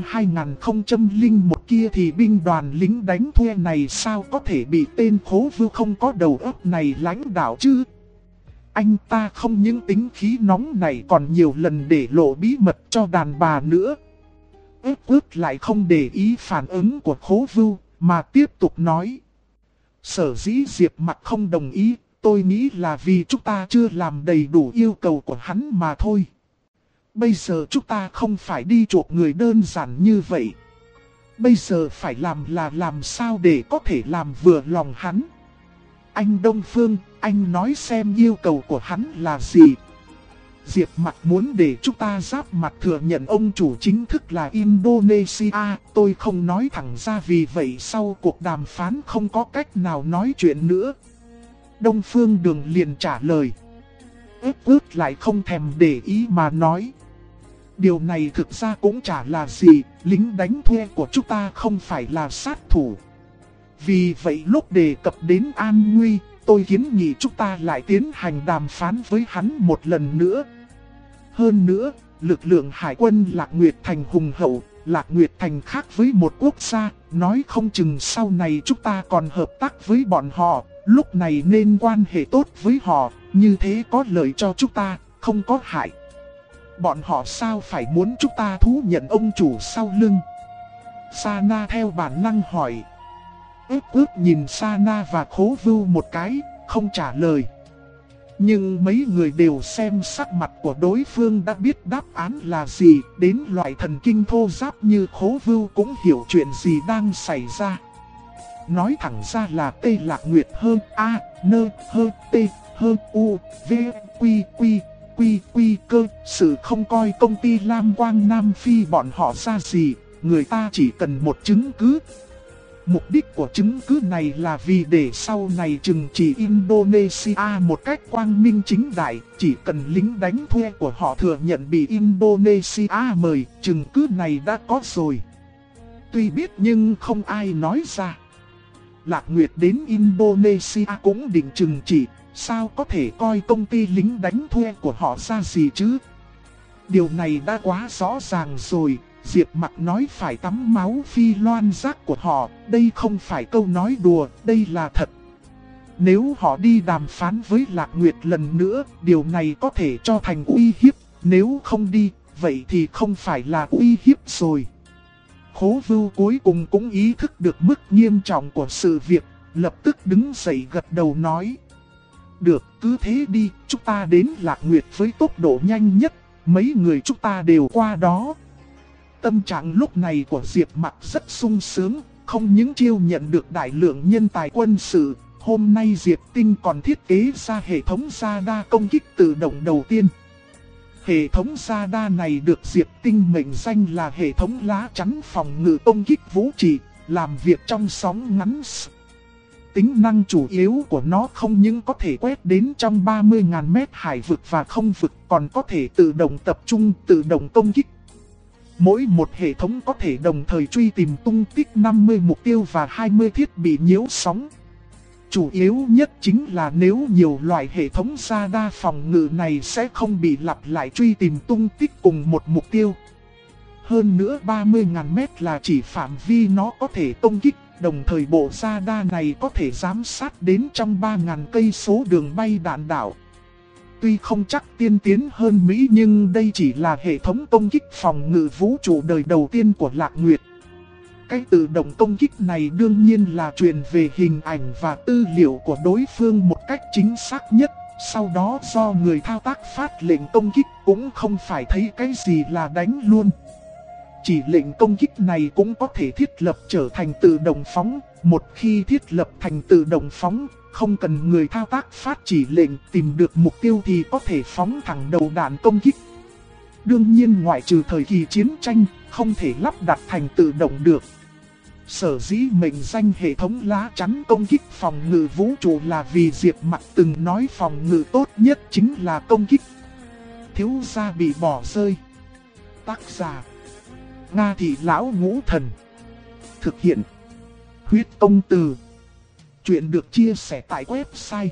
2001 kia thì binh đoàn lính đánh thuê này sao có thể bị tên Khố Vưu không có đầu óc này lãnh đạo chứ? Anh ta không những tính khí nóng này còn nhiều lần để lộ bí mật cho đàn bà nữa. Ước lại không để ý phản ứng của Khố Vưu mà tiếp tục nói. Sở dĩ Diệp Mặc không đồng ý, tôi nghĩ là vì chúng ta chưa làm đầy đủ yêu cầu của hắn mà thôi. Bây giờ chúng ta không phải đi chuộc người đơn giản như vậy. Bây giờ phải làm là làm sao để có thể làm vừa lòng hắn. Anh Đông Phương, anh nói xem yêu cầu của hắn là gì? Diệp Mặc muốn để chúng ta giáp mặt thừa nhận ông chủ chính thức là Indonesia. Tôi không nói thẳng ra vì vậy sau cuộc đàm phán không có cách nào nói chuyện nữa. Đông Phương Đường liền trả lời. Ước lại không thèm để ý mà nói. Điều này thực ra cũng chả là gì, lính đánh thuê của chúng ta không phải là sát thủ. Vì vậy lúc đề cập đến an nguy, tôi kiến nghị chúng ta lại tiến hành đàm phán với hắn một lần nữa. Hơn nữa, lực lượng hải quân Lạc Nguyệt Thành hùng hậu, Lạc Nguyệt Thành khác với một quốc gia, nói không chừng sau này chúng ta còn hợp tác với bọn họ, lúc này nên quan hệ tốt với họ, như thế có lợi cho chúng ta, không có hại. Bọn họ sao phải muốn chúng ta thú nhận ông chủ sau lưng? Sana theo bản năng hỏi. Ước nhìn Sana và Khố Vưu một cái, không trả lời. Nhưng mấy người đều xem sắc mặt của đối phương đã biết đáp án là gì, đến loại thần kinh thô ráp như Khố Vưu cũng hiểu chuyện gì đang xảy ra. Nói thẳng ra là T Lạc Nguyệt hơn A, N, hơn T, hơn U, V, Quy, Quy, Quy, Quy cơ. Sự không coi công ty Lam Quang Nam Phi bọn họ ra gì, người ta chỉ cần một chứng cứ. Mục đích của chứng cứ này là vì để sau này trừng trị Indonesia một cách quang minh chính đại. Chỉ cần lính đánh thuê của họ thừa nhận bị Indonesia mời, chứng cứ này đã có rồi. Tuy biết nhưng không ai nói ra. Lạc Nguyệt đến Indonesia cũng định trừng trị, sao có thể coi công ty lính đánh thuê của họ ra gì chứ? Điều này đã quá rõ ràng rồi. Diệp Mặc nói phải tắm máu phi loan giác của họ, đây không phải câu nói đùa, đây là thật. Nếu họ đi đàm phán với Lạc Nguyệt lần nữa, điều này có thể cho thành uy hiếp, nếu không đi, vậy thì không phải là uy hiếp rồi. Khố Vưu cuối cùng cũng ý thức được mức nghiêm trọng của sự việc, lập tức đứng dậy gật đầu nói. Được, cứ thế đi, chúng ta đến Lạc Nguyệt với tốc độ nhanh nhất, mấy người chúng ta đều qua đó. Tâm trạng lúc này của Diệp Mặc rất sung sướng, không những chiêu nhận được đại lượng nhân tài quân sự, hôm nay Diệp Tinh còn thiết kế ra hệ thống radar công kích tự động đầu tiên. Hệ thống radar này được Diệp Tinh mệnh danh là hệ thống lá chắn phòng ngự công kích vũ trì, làm việc trong sóng ngắn. tính năng chủ yếu của nó không những có thể quét đến trong 30.000 mét hải vực và không vực, còn có thể tự động tập trung, tự động công kích. Mỗi một hệ thống có thể đồng thời truy tìm tung tích 50 mục tiêu và 20 thiết bị nhiễu sóng. Chủ yếu nhất chính là nếu nhiều loại hệ thống radar phòng ngự này sẽ không bị lặp lại truy tìm tung tích cùng một mục tiêu. Hơn nữa 30.000 mét là chỉ phạm vi nó có thể công kích, đồng thời bộ radar này có thể giám sát đến trong 3.000 cây số đường bay đạn đạo. Tuy không chắc tiên tiến hơn Mỹ nhưng đây chỉ là hệ thống công kích phòng ngự vũ trụ đời đầu tiên của Lạc Nguyệt. Cái tự động công kích này đương nhiên là truyền về hình ảnh và tư liệu của đối phương một cách chính xác nhất. Sau đó do người thao tác phát lệnh công kích cũng không phải thấy cái gì là đánh luôn. Chỉ lệnh công kích này cũng có thể thiết lập trở thành tự động phóng. Một khi thiết lập thành tự động phóng, không cần người thao tác phát chỉ lệnh tìm được mục tiêu thì có thể phóng thẳng đầu đạn công kích. Đương nhiên ngoại trừ thời kỳ chiến tranh, không thể lắp đặt thành tự động được. Sở dĩ mệnh danh hệ thống lá chắn công kích phòng ngự vũ trụ là vì Diệp Mặc từng nói phòng ngự tốt nhất chính là công kích. Thiếu gia bị bỏ rơi. Tác giả Nga Thị Lão Ngũ Thần. Thực hiện Huyết Công Từ. Chuyện được chia sẻ tại website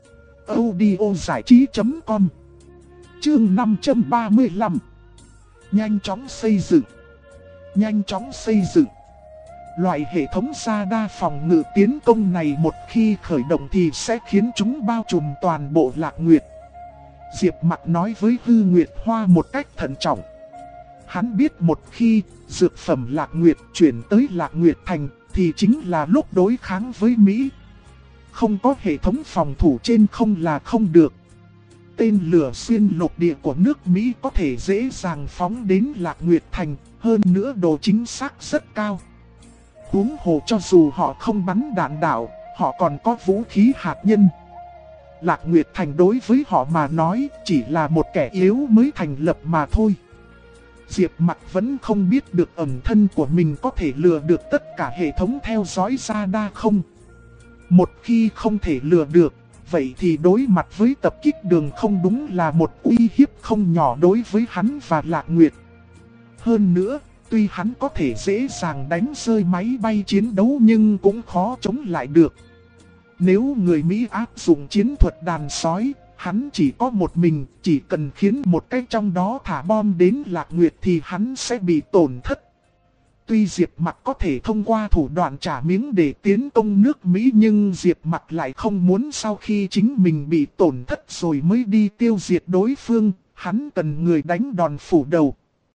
audiozảichí.com. Chương 535. Nhanh chóng xây dựng. Nhanh chóng xây dựng. Loại hệ thống radar phòng ngự tiến công này một khi khởi động thì sẽ khiến chúng bao trùm toàn bộ Lạc Nguyệt. Diệp Mặc nói với Hư Nguyệt Hoa một cách thận trọng. Hắn biết một khi dược phẩm Lạc Nguyệt chuyển tới Lạc Nguyệt Thành thì chính là lúc đối kháng với Mỹ. Không có hệ thống phòng thủ trên không là không được. Tên lửa xuyên lục địa của nước Mỹ có thể dễ dàng phóng đến Lạc Nguyệt Thành, hơn nữa độ chính xác rất cao. Huống hồ cho dù họ không bắn đạn đạo, họ còn có vũ khí hạt nhân. Lạc Nguyệt Thành đối với họ mà nói chỉ là một kẻ yếu mới thành lập mà thôi. Diệp Mặc vẫn không biết được ẩn thân của mình có thể lừa được tất cả hệ thống theo dõi radar không. Một khi không thể lừa được, vậy thì đối mặt với tập kích đường không đúng là một uy hiếp không nhỏ đối với hắn và Lạc Nguyệt. Hơn nữa, tuy hắn có thể dễ dàng đánh rơi máy bay chiến đấu nhưng cũng khó chống lại được. Nếu người Mỹ áp dụng chiến thuật đàn sói, hắn chỉ có một mình, chỉ cần khiến một cái trong đó thả bom đến Lạc Nguyệt thì hắn sẽ bị tổn thất. Tuy Diệp Mặc có thể thông qua thủ đoạn trả miếng để tiến công nước Mỹ nhưng Diệp Mặc lại không muốn sau khi chính mình bị tổn thất rồi mới đi tiêu diệt đối phương, hắn cần người đánh đòn phủ đầu.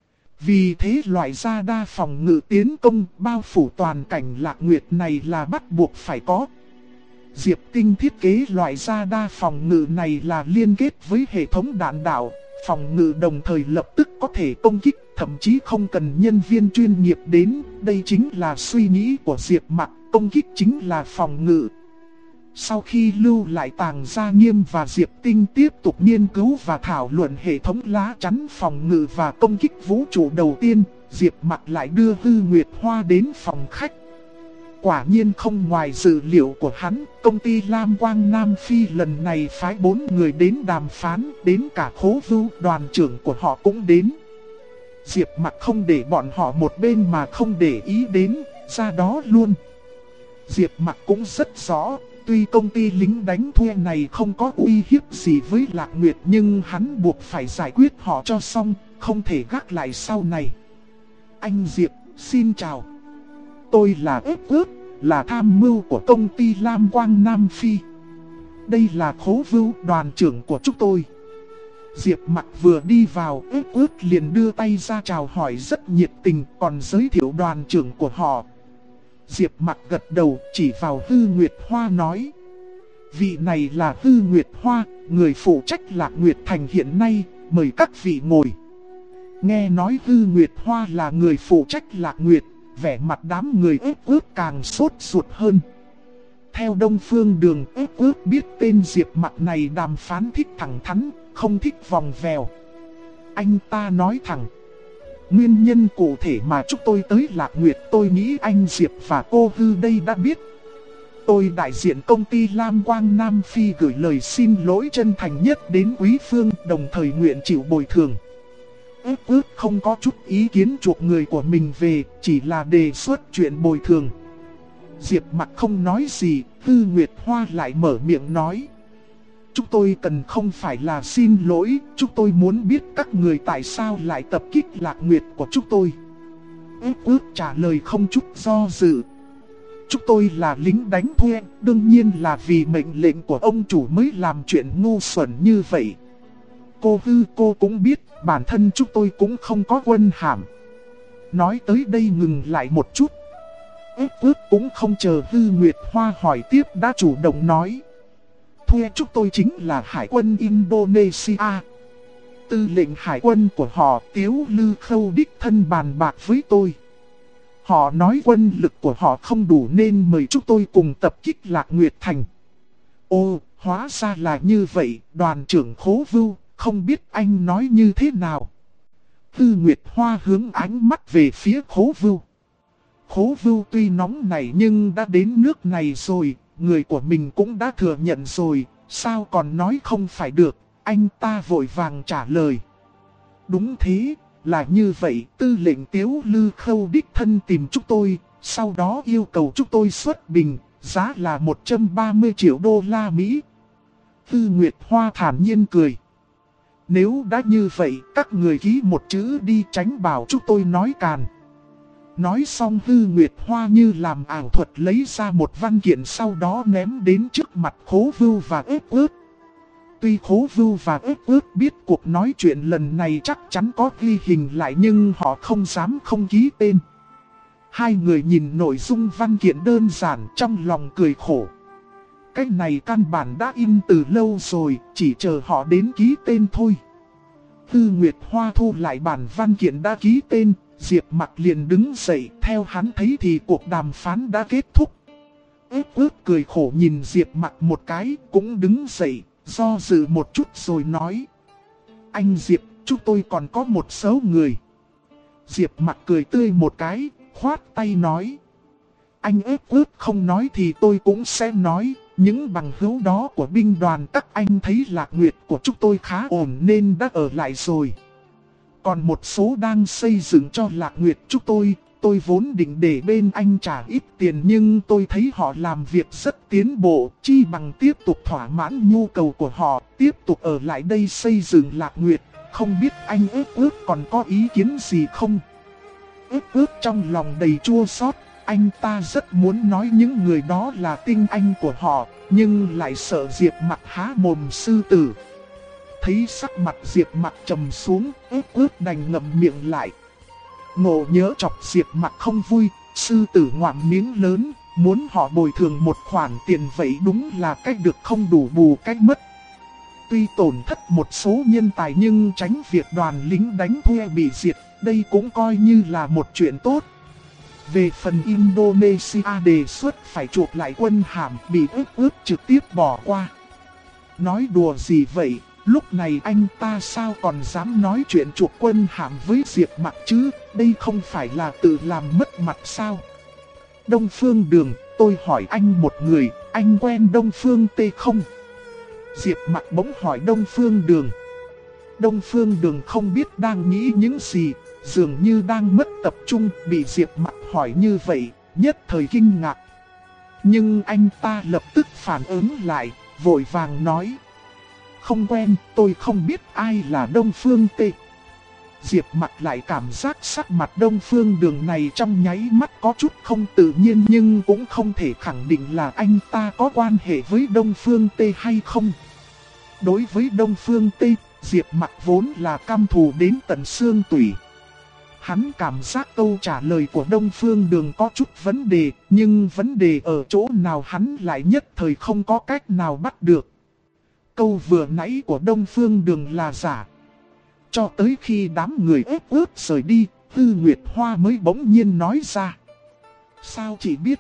Vì thế loại radar phòng ngự tiến công bao phủ toàn cảnh Lạc Nguyệt này là bắt buộc phải có. Diệp Tinh thiết kế loại radar phòng ngự này là liên kết với hệ thống đạn đạo, phòng ngự đồng thời lập tức có thể công kích, thậm chí không cần nhân viên chuyên nghiệp đến. Đây chính là suy nghĩ của Diệp Mặc, công kích chính là phòng ngự. Sau khi lưu lại Tàng Gia Nghiêm và Diệp Tinh tiếp tục nghiên cứu và thảo luận hệ thống lá chắn phòng ngự và công kích vũ trụ đầu tiên, Diệp Mặc lại đưa Hư Nguyệt Hoa đến phòng khách. Quả nhiên không ngoài dự liệu của hắn, công ty Lam Quang Nam Phi lần này phái 4 người đến đàm phán, đến cả Khố Vưu, đoàn trưởng của họ cũng đến. Diệp Mặc không để bọn họ một bên mà không để ý đến, ra đó luôn. Diệp Mặc cũng rất rõ, tuy công ty lính đánh thuê này không có uy hiếp gì với Lạc Nguyệt nhưng hắn buộc phải giải quyết họ cho xong, không thể gác lại sau này. Anh Diệp, xin chào. Tôi là ếp ước, là tham mưu của công ty Lam Quang Nam Phi. Đây là Khố Vưu, đoàn trưởng của chúng tôi. Diệp Mặc vừa đi vào, ếp ước liền đưa tay ra chào hỏi rất nhiệt tình, còn giới thiệu đoàn trưởng của họ. Diệp Mặc gật đầu chỉ vào Hư Nguyệt Hoa nói. Vị này là Hư Nguyệt Hoa, người phụ trách Lạc Nguyệt Thành hiện nay, mời các vị ngồi. Nghe nói Hư Nguyệt Hoa là người phụ trách Lạc Nguyệt, vẻ mặt đám người ếp ước càng sốt ruột hơn. Theo Đông Phương Đường, ếp ước biết tên Diệp Mặc này đàm phán thích thẳng thắn, không thích vòng vèo. Anh ta nói thẳng. Nguyên nhân cụ thể mà chúng tôi tới Lạc Nguyệt tôi nghĩ anh Diệp và cô Hư đây đã biết. Tôi đại diện công ty Lam Quang Nam Phi gửi lời xin lỗi chân thành nhất đến Quý Phương, đồng thời nguyện chịu bồi thường. Ước không có chút ý kiến chuộc người của mình về, chỉ là đề xuất chuyện bồi thường. Diệp Mặc không nói gì, Tư Nguyệt Hoa lại mở miệng nói. Chúng tôi cần không phải là xin lỗi, chúng tôi muốn biết các người tại sao lại tập kích Lạc Nguyệt của chúng tôi. Ước trả lời không chút do dự. Chúng tôi là lính đánh thuê, đương nhiên là vì mệnh lệnh của ông chủ mới làm chuyện ngu xuẩn như vậy. Cô cũng biết, bản thân chúng tôi cũng không có quân hàm. Nói tới đây ngừng lại một chút. Ước cũng không chờ Tư Nguyệt Hoa hỏi tiếp đã chủ động nói. Thuê chúng tôi chính là Hải quân Indonesia. Tư lệnh Hải quân của họ Tiếu Lư Khâu đích thân bàn bạc với tôi. Họ nói quân lực của họ không đủ nên mời chúng tôi cùng tập kích Lạc Nguyệt Thành. Ồ, hóa ra là như vậy, đoàn trưởng Khố Vưu, không biết anh nói như thế nào. Tư Nguyệt Hoa hướng ánh mắt về phía Khố Vưu. Khố Vưu tuy nóng này nhưng đã đến nước này rồi, người của mình cũng đã thừa nhận rồi, sao còn nói không phải được, anh ta vội vàng trả lời. Đúng thế, là như vậy, tư lệnh Tiếu Lư Khâu đích thân tìm chúng tôi, sau đó yêu cầu chúng tôi xuất bình, giá là 130 triệu đô la Mỹ. Tư Nguyệt Hoa thản nhiên cười. Nếu đã như vậy, các người ký một chữ đi, tránh bảo chúng tôi nói càn. Nói xong Tư Nguyệt Hoa như làm ảo thuật lấy ra một văn kiện, sau đó ném đến trước mặt Khố Vưu và Ước. Tuy Khố Vưu và Ước biết cuộc nói chuyện lần này chắc chắn có ghi hình lại nhưng họ không dám không ký tên. Hai người nhìn nội dung văn kiện đơn giản trong lòng cười khổ. Cái này căn bản đã in từ lâu rồi, chỉ chờ họ đến ký tên thôi. Tư Nguyệt Hoa thu lại bản văn kiện đã ký tên, Diệp Mặc liền đứng dậy, theo hắn thấy thì cuộc đàm phán đã kết thúc. Ước cười khổ nhìn Diệp Mặc một cái, cũng đứng dậy, do dự một chút rồi nói. Anh Diệp, chúng tôi còn có một số người. Diệp Mặc cười tươi một cái, khoát tay nói. Anh Ước không nói thì tôi cũng sẽ nói. Những bằng hữu đó của binh đoàn các anh thấy Lạc Nguyệt của chúng tôi khá ổn nên đã ở lại rồi. Còn một số đang xây dựng cho Lạc Nguyệt chúng tôi vốn định để bên anh trả ít tiền nhưng tôi thấy họ làm việc rất tiến bộ, chi bằng tiếp tục thỏa mãn nhu cầu của họ, tiếp tục ở lại đây xây dựng Lạc Nguyệt. Không biết anh Ước còn có ý kiến gì không? Ước trong lòng đầy chua xót. Anh ta rất muốn nói những người đó là tinh anh của họ, nhưng lại sợ Diệp Mặc há mồm sư tử. Thấy sắc mặt Diệp Mặc trầm xuống, Ước đành ngậm miệng lại. Ngộ nhớ chọc Diệp Mặc không vui, sư tử ngoạm miếng lớn, muốn họ bồi thường một khoản tiền vậy đúng là cách được không đủ bù cách mất. Tuy tổn thất một số nhân tài nhưng tránh việc đoàn lính đánh thuê bị diệt, đây cũng coi như là một chuyện tốt. Về phần Indonesia đề xuất phải chuộc lại quân hàm bị Ước trực tiếp bỏ qua. Nói đùa gì vậy, lúc này anh ta sao còn dám nói chuyện chuộc quân hàm với Diệp Mặc chứ, đây không phải là tự làm mất mặt sao? Đông Phương Đường, tôi hỏi anh một người, anh quen Đông Phương Tê không? Diệp Mặc bỗng hỏi Đông Phương Đường. Đông Phương Đường không biết đang nghĩ những gì, dường như đang mất tập trung, bị Diệp Mặc hỏi như vậy, nhất thời kinh ngạc. Nhưng anh ta lập tức phản ứng lại, vội vàng nói. Không quen, tôi không biết ai là Đông Phương Tê. Diệp Mặc lại cảm giác sắc mặt Đông Phương Đường này trong nháy mắt có chút không tự nhiên nhưng cũng không thể khẳng định là anh ta có quan hệ với Đông Phương Tê hay không. Đối với Đông Phương Tê, Diệp Mặc vốn là căm thù đến tận xương tủy. Hắn cảm giác câu trả lời của Đông Phương Đường có chút vấn đề, nhưng vấn đề ở chỗ nào hắn lại nhất thời không có cách nào bắt được. Câu vừa nãy của Đông Phương Đường là giả. Cho tới khi đám người Ước rời đi, Tư Nguyệt Hoa mới bỗng nhiên nói ra. Sao chị biết?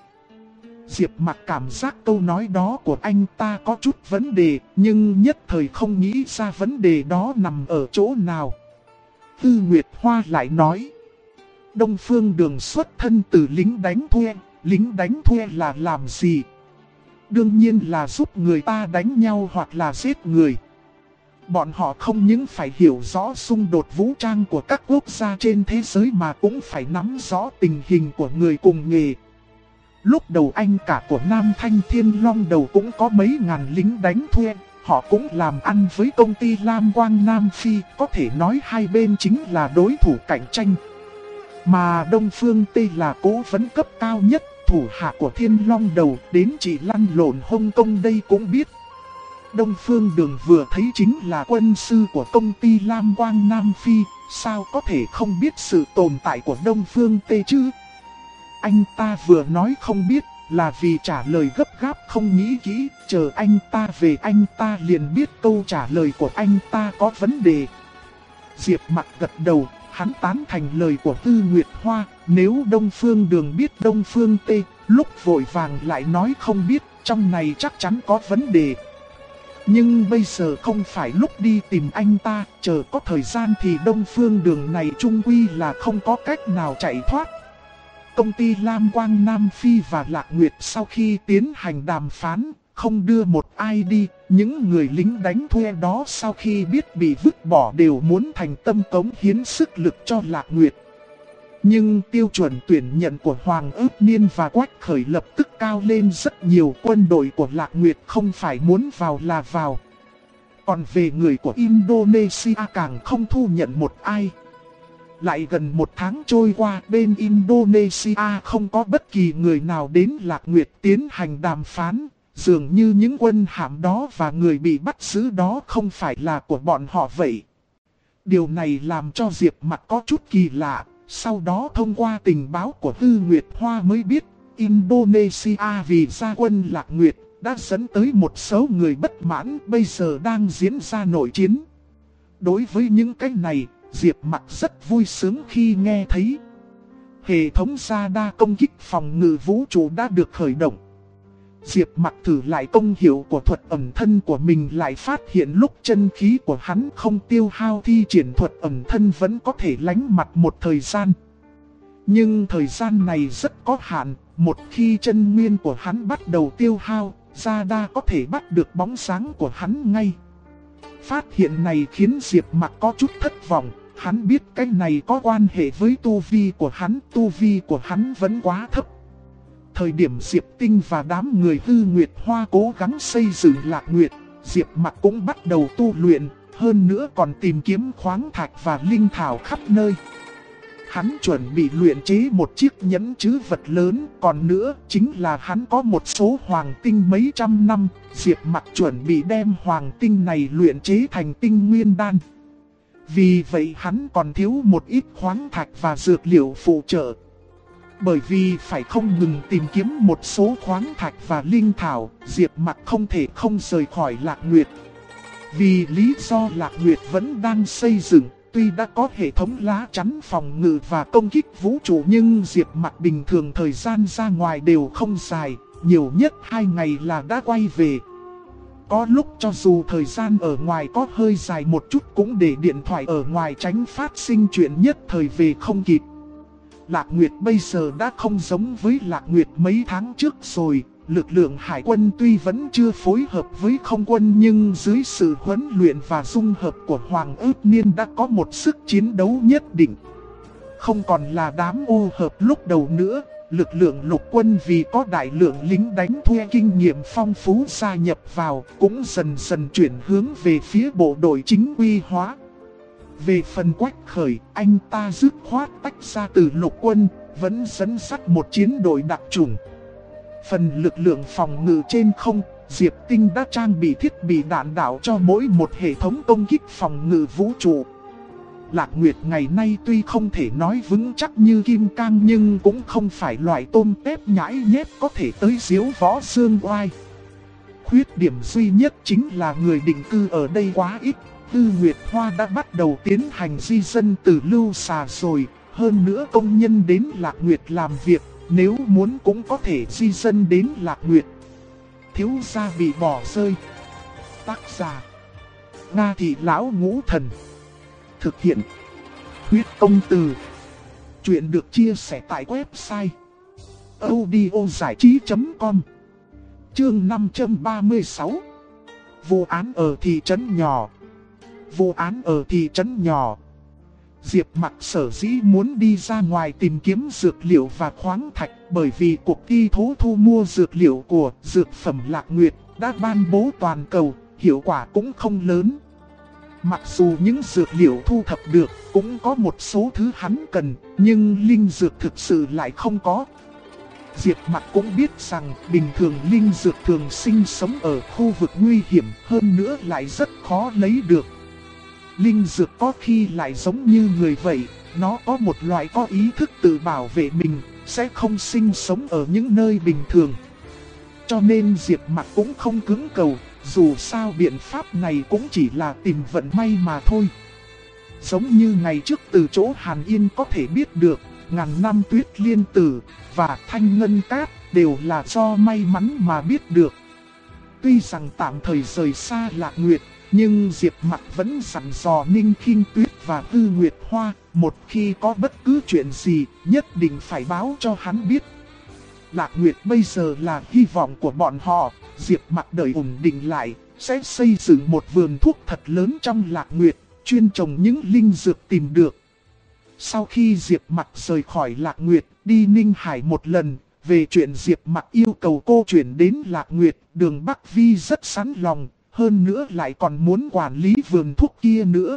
Diệp Mặc cảm giác câu nói đó của anh ta có chút vấn đề, nhưng nhất thời không nghĩ ra vấn đề đó nằm ở chỗ nào. Tư Nguyệt Hoa lại nói. Đông Phương Đường xuất thân từ lính đánh thuê là làm gì? đương nhiên là giúp người ta đánh nhau hoặc là giết người. Bọn họ không những phải hiểu rõ xung đột vũ trang của các quốc gia trên thế giới mà cũng phải nắm rõ tình hình của người cùng nghề. Lúc đầu anh cả của Nam Thanh Thiên Long Đầu cũng có mấy ngàn lính đánh thuê, họ cũng làm ăn với công ty Lam Quang Nam Phi, có thể nói hai bên chính là đối thủ cạnh tranh. Mà Đông Phương Tây là cố vấn cấp cao nhất, thủ hạ của Thiên Long Đầu, đến chỉ lăn lộn Hong Kong đây cũng biết. Đông Phương Đường vừa thấy chính là quân sư của công ty Lam Quang Nam Phi, sao có thể không biết sự tồn tại của Đông Phương Tây chứ? Anh ta vừa nói không biết là vì trả lời gấp gáp không nghĩ kỹ, chờ anh ta về anh ta liền biết câu trả lời của anh ta có vấn đề. Diệp Mặc gật đầu, hắn tán thành lời của Tư Nguyệt Hoa, nếu Đông Phương Đường biết Đông Phương Tây, lúc vội vàng lại nói không biết, trong này chắc chắn có vấn đề. Nhưng bây giờ không phải lúc đi tìm anh ta, chờ có thời gian thì Đông Phương Đường này chung quy là không có cách nào chạy thoát. Công ty Lam Quang Nam Phi và Lạc Nguyệt sau khi tiến hành đàm phán, không đưa một ai đi, những người lính đánh thuê đó sau khi biết bị vứt bỏ đều muốn thành tâm cống hiến sức lực cho Lạc Nguyệt. Nhưng tiêu chuẩn tuyển nhận của Hoàng Ước Niên và Quách Khởi lập tức cao lên rất nhiều, quân đội của Lạc Nguyệt không phải muốn vào là vào. Còn về người của Indonesia càng không thu nhận một ai. Lại gần một tháng trôi qua, bên Indonesia không có bất kỳ người nào đến Lạc Nguyệt tiến hành đàm phán. Dường như những quân hạm đó và người bị bắt giữ đó không phải là của bọn họ vậy. Điều này làm cho Diệp Mặc có chút kỳ lạ. Sau đó thông qua tình báo của Tư Nguyệt Hoa mới biết, Indonesia vì ra quân Lạc Nguyệt đã dẫn tới một số người bất mãn, bây giờ đang diễn ra nội chiến. Đối với những cái này, Diệp Mặc rất vui sướng khi nghe thấy. Hệ thống radar công kích phòng ngự vũ trụ đã được khởi động. Diệp Mặc thử lại công hiệu của thuật ẩn thân của mình, lại phát hiện lúc chân khí của hắn không tiêu hao thi triển thuật ẩn thân vẫn có thể lánh mặt một thời gian. Nhưng thời gian này rất có hạn, một khi chân nguyên của hắn bắt đầu tiêu hao, radar có thể bắt được bóng dáng của hắn ngay. Phát hiện này khiến Diệp Mặc có chút thất vọng, hắn biết cái này có quan hệ với tu vi của hắn vẫn quá thấp. Thời điểm Diệp Tinh và đám người Tư Nguyệt Hoa cố gắng xây dựng Lạc Nguyệt, Diệp Mặc cũng bắt đầu tu luyện, hơn nữa còn tìm kiếm khoáng thạch và linh thảo khắp nơi. Hắn chuẩn bị luyện chế một chiếc nhẫn trữ vật lớn, còn nữa chính là hắn có một số hoàng tinh mấy trăm năm, Diệp Mặc chuẩn bị đem hoàng tinh này luyện chế thành tinh nguyên đan. Vì vậy hắn còn thiếu một ít khoáng thạch và dược liệu phụ trợ. Bởi vì phải không ngừng tìm kiếm một số khoáng thạch và linh thảo, Diệp Mặc không thể không rời khỏi Lạc Nguyệt. Vì lý do Lạc Nguyệt vẫn đang xây dựng, tuy đã có hệ thống lá chắn phòng ngự và công kích vũ trụ, nhưng Diệp Mặc bình thường thời gian ra ngoài đều không dài, nhiều nhất 2 ngày là đã quay về. Có lúc cho dù thời gian ở ngoài có hơi dài một chút cũng để điện thoại ở ngoài tránh phát sinh chuyện nhất thời về không kịp. Lạc Nguyệt bây giờ đã không giống với Lạc Nguyệt mấy tháng trước rồi, lực lượng hải quân tuy vẫn chưa phối hợp với không quân nhưng dưới sự huấn luyện và dung hợp của Hoàng Ước Niên đã có một sức chiến đấu nhất định. Không còn là đám ô hợp lúc đầu nữa, lực lượng lục quân vì có đại lượng lính đánh thuê kinh nghiệm phong phú gia nhập vào cũng dần dần chuyển hướng về phía bộ đội chính quy hóa. Về phần Quách Khởi, anh ta dứt khoát tách ra từ lục quân, vẫn dẫn dắt một chiến đội đặc chủng. Phần lực lượng phòng ngự trên không, Diệp Tinh đã trang bị thiết bị đạn đạo cho mỗi một hệ thống công kích phòng ngự vũ trụ. Lạc Nguyệt ngày nay tuy không thể nói vững chắc như kim cang nhưng cũng không phải loại tôm tép nhãi nhép có thể tới diếu võ xương oai. Khuyết điểm duy nhất chính là người định cư ở đây quá ít. Tư Nguyệt Hoa đã bắt đầu tiến hành di dân từ Lưu Xà rồi, hơn nữa công nhân đến Lạc Nguyệt làm việc, nếu muốn cũng có thể di dân đến Lạc Nguyệt. Thiếu gia bị bỏ rơi. Tác giả Nga Thị Lão Ngũ Thần. Thực hiện Huyết Công Từ. Chuyện được chia sẻ tại website audiozảichí.com. Chương 536. Vụ án ở thị trấn nhỏ. Vụ án ở thị trấn nhỏ. Diệp Mặc sở dĩ muốn đi ra ngoài tìm kiếm dược liệu và khoáng thạch bởi vì cuộc thi thố thu mua dược liệu của Dược phẩm Lạc Nguyệt đã ban bố toàn cầu, hiệu quả cũng không lớn. Mặc dù những dược liệu thu thập được cũng có một số thứ hắn cần, nhưng linh dược thực sự lại không có. Diệp Mặc cũng biết rằng bình thường linh dược thường sinh sống ở khu vực nguy hiểm, hơn nữa lại rất khó lấy được. Linh dược có khi lại giống như người vậy, nó có một loại có ý thức tự bảo vệ mình, sẽ không sinh sống ở những nơi bình thường. Cho nên Diệp Mặc cũng không cứng cầu, dù sao biện pháp này cũng chỉ là tìm vận may mà thôi. Giống như ngày trước từ chỗ Hàn Yên có thể biết được, ngàn năm tuyết liên tử và thanh ngân cát đều là do may mắn mà biết được. Tuy rằng tạm thời rời xa Lạc Nguyệt, nhưng Diệp Mặc vẫn dặn dò Ninh Khinh Tuyết và Tư Nguyệt Hoa, một khi có bất cứ chuyện gì, nhất định phải báo cho hắn biết. Lạc Nguyệt bây giờ là hy vọng của bọn họ, Diệp Mặc đợi ổn định lại, sẽ xây dựng một vườn thuốc thật lớn trong Lạc Nguyệt, chuyên trồng những linh dược tìm được. Sau khi Diệp Mặc rời khỏi Lạc Nguyệt, đi Ninh Hải một lần, về chuyện Diệp Mặc yêu cầu cô chuyển đến Lạc Nguyệt, Đường Bắc Vi rất sẵn lòng, hơn nữa lại còn muốn quản lý vườn thuốc kia nữa.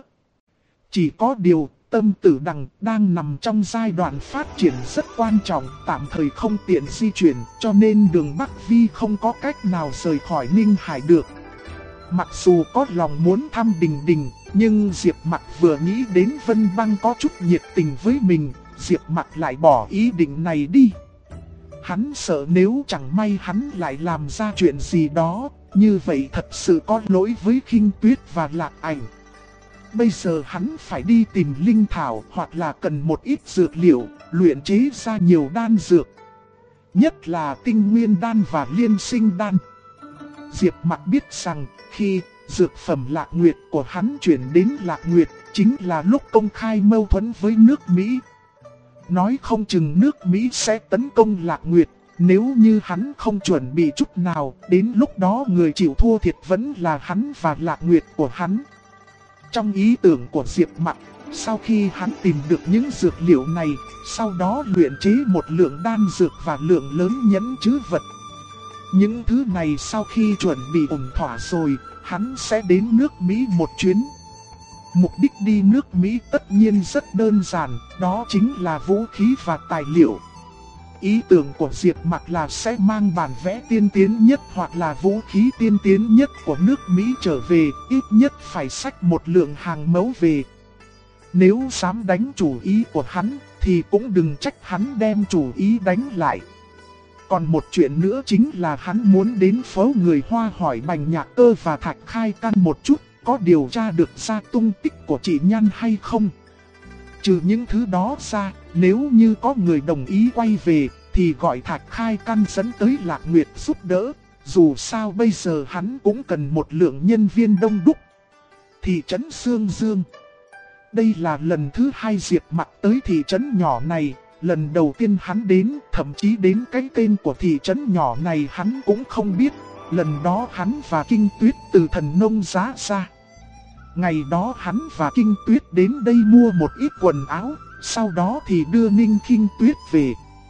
Chỉ có điều, Tâm Tử Đằng đang nằm trong giai đoạn phát triển rất quan trọng, tạm thời không tiện di chuyển, cho nên Đường Bắc Vi không có cách nào rời khỏi Ninh Hải được. Mặc dù có lòng muốn thăm Đình Đình, nhưng Diệp Mặc vừa nghĩ đến Vân Băng có chút nhiệt tình với mình, Diệp Mặc lại bỏ ý định này đi. Hắn sợ nếu chẳng may hắn lại làm ra chuyện gì đó, như vậy thật sự có lỗi với Khinh Tuyết và Lạc Ảnh. Bây giờ hắn phải đi tìm linh thảo hoặc là cần một ít dược liệu, luyện chế ra nhiều đan dược. Nhất là tinh nguyên đan và liên sinh đan. Diệp Mặc biết rằng khi dược phẩm Lạc Nguyệt của hắn chuyển đến Lạc Nguyệt chính là lúc công khai mâu thuẫn với nước Mỹ. Nói không chừng nước Mỹ sẽ tấn công Lạc Nguyệt, nếu như hắn không chuẩn bị chút nào, đến lúc đó người chịu thua thiệt vẫn là hắn và Lạc Nguyệt của hắn. Trong ý tưởng của Diệp Mặc, sau khi hắn tìm được những dược liệu này, sau đó luyện chế một lượng đan dược và lượng lớn nhẫn trữ vật. Những thứ này sau khi chuẩn bị ổn thỏa rồi, hắn sẽ đến nước Mỹ một chuyến. Mục đích đi nước Mỹ tất nhiên rất đơn giản, đó chính là vũ khí và tài liệu. Ý tưởng của Diệp Mặc là sẽ mang bản vẽ tiên tiến nhất hoặc là vũ khí tiên tiến nhất của nước Mỹ trở về, ít nhất phải xách một lượng hàng mẫu về. Nếu dám đánh chủ ý của hắn, thì cũng đừng trách hắn đem chủ ý đánh lại. Còn một chuyện nữa chính là hắn muốn đến phố người Hoa hỏi Bành Nhạc Cơ và Thạch Khai Căn một chút, có điều tra được ra tung tích của chị Nhan hay không. Trừ những thứ đó ra, nếu như có người đồng ý quay về, thì gọi Thạch Khai Căn dẫn tới Lạc Nguyệt giúp đỡ. Dù sao bây giờ hắn cũng cần một lượng nhân viên đông đúc. Thị trấn Sương Dương. Đây là lần thứ hai Diệp Mặc tới thị trấn nhỏ này. Lần đầu tiên hắn đến, thậm chí đến cái tên của thị trấn nhỏ này hắn cũng không biết. Lần đó hắn và Kinh Tuyết từ Thần Nông Giá ra. Ngày đó hắn và Kinh Tuyết đến đây mua một ít quần áo, sau đó thì đưa Ninh Khinh Tuyết về.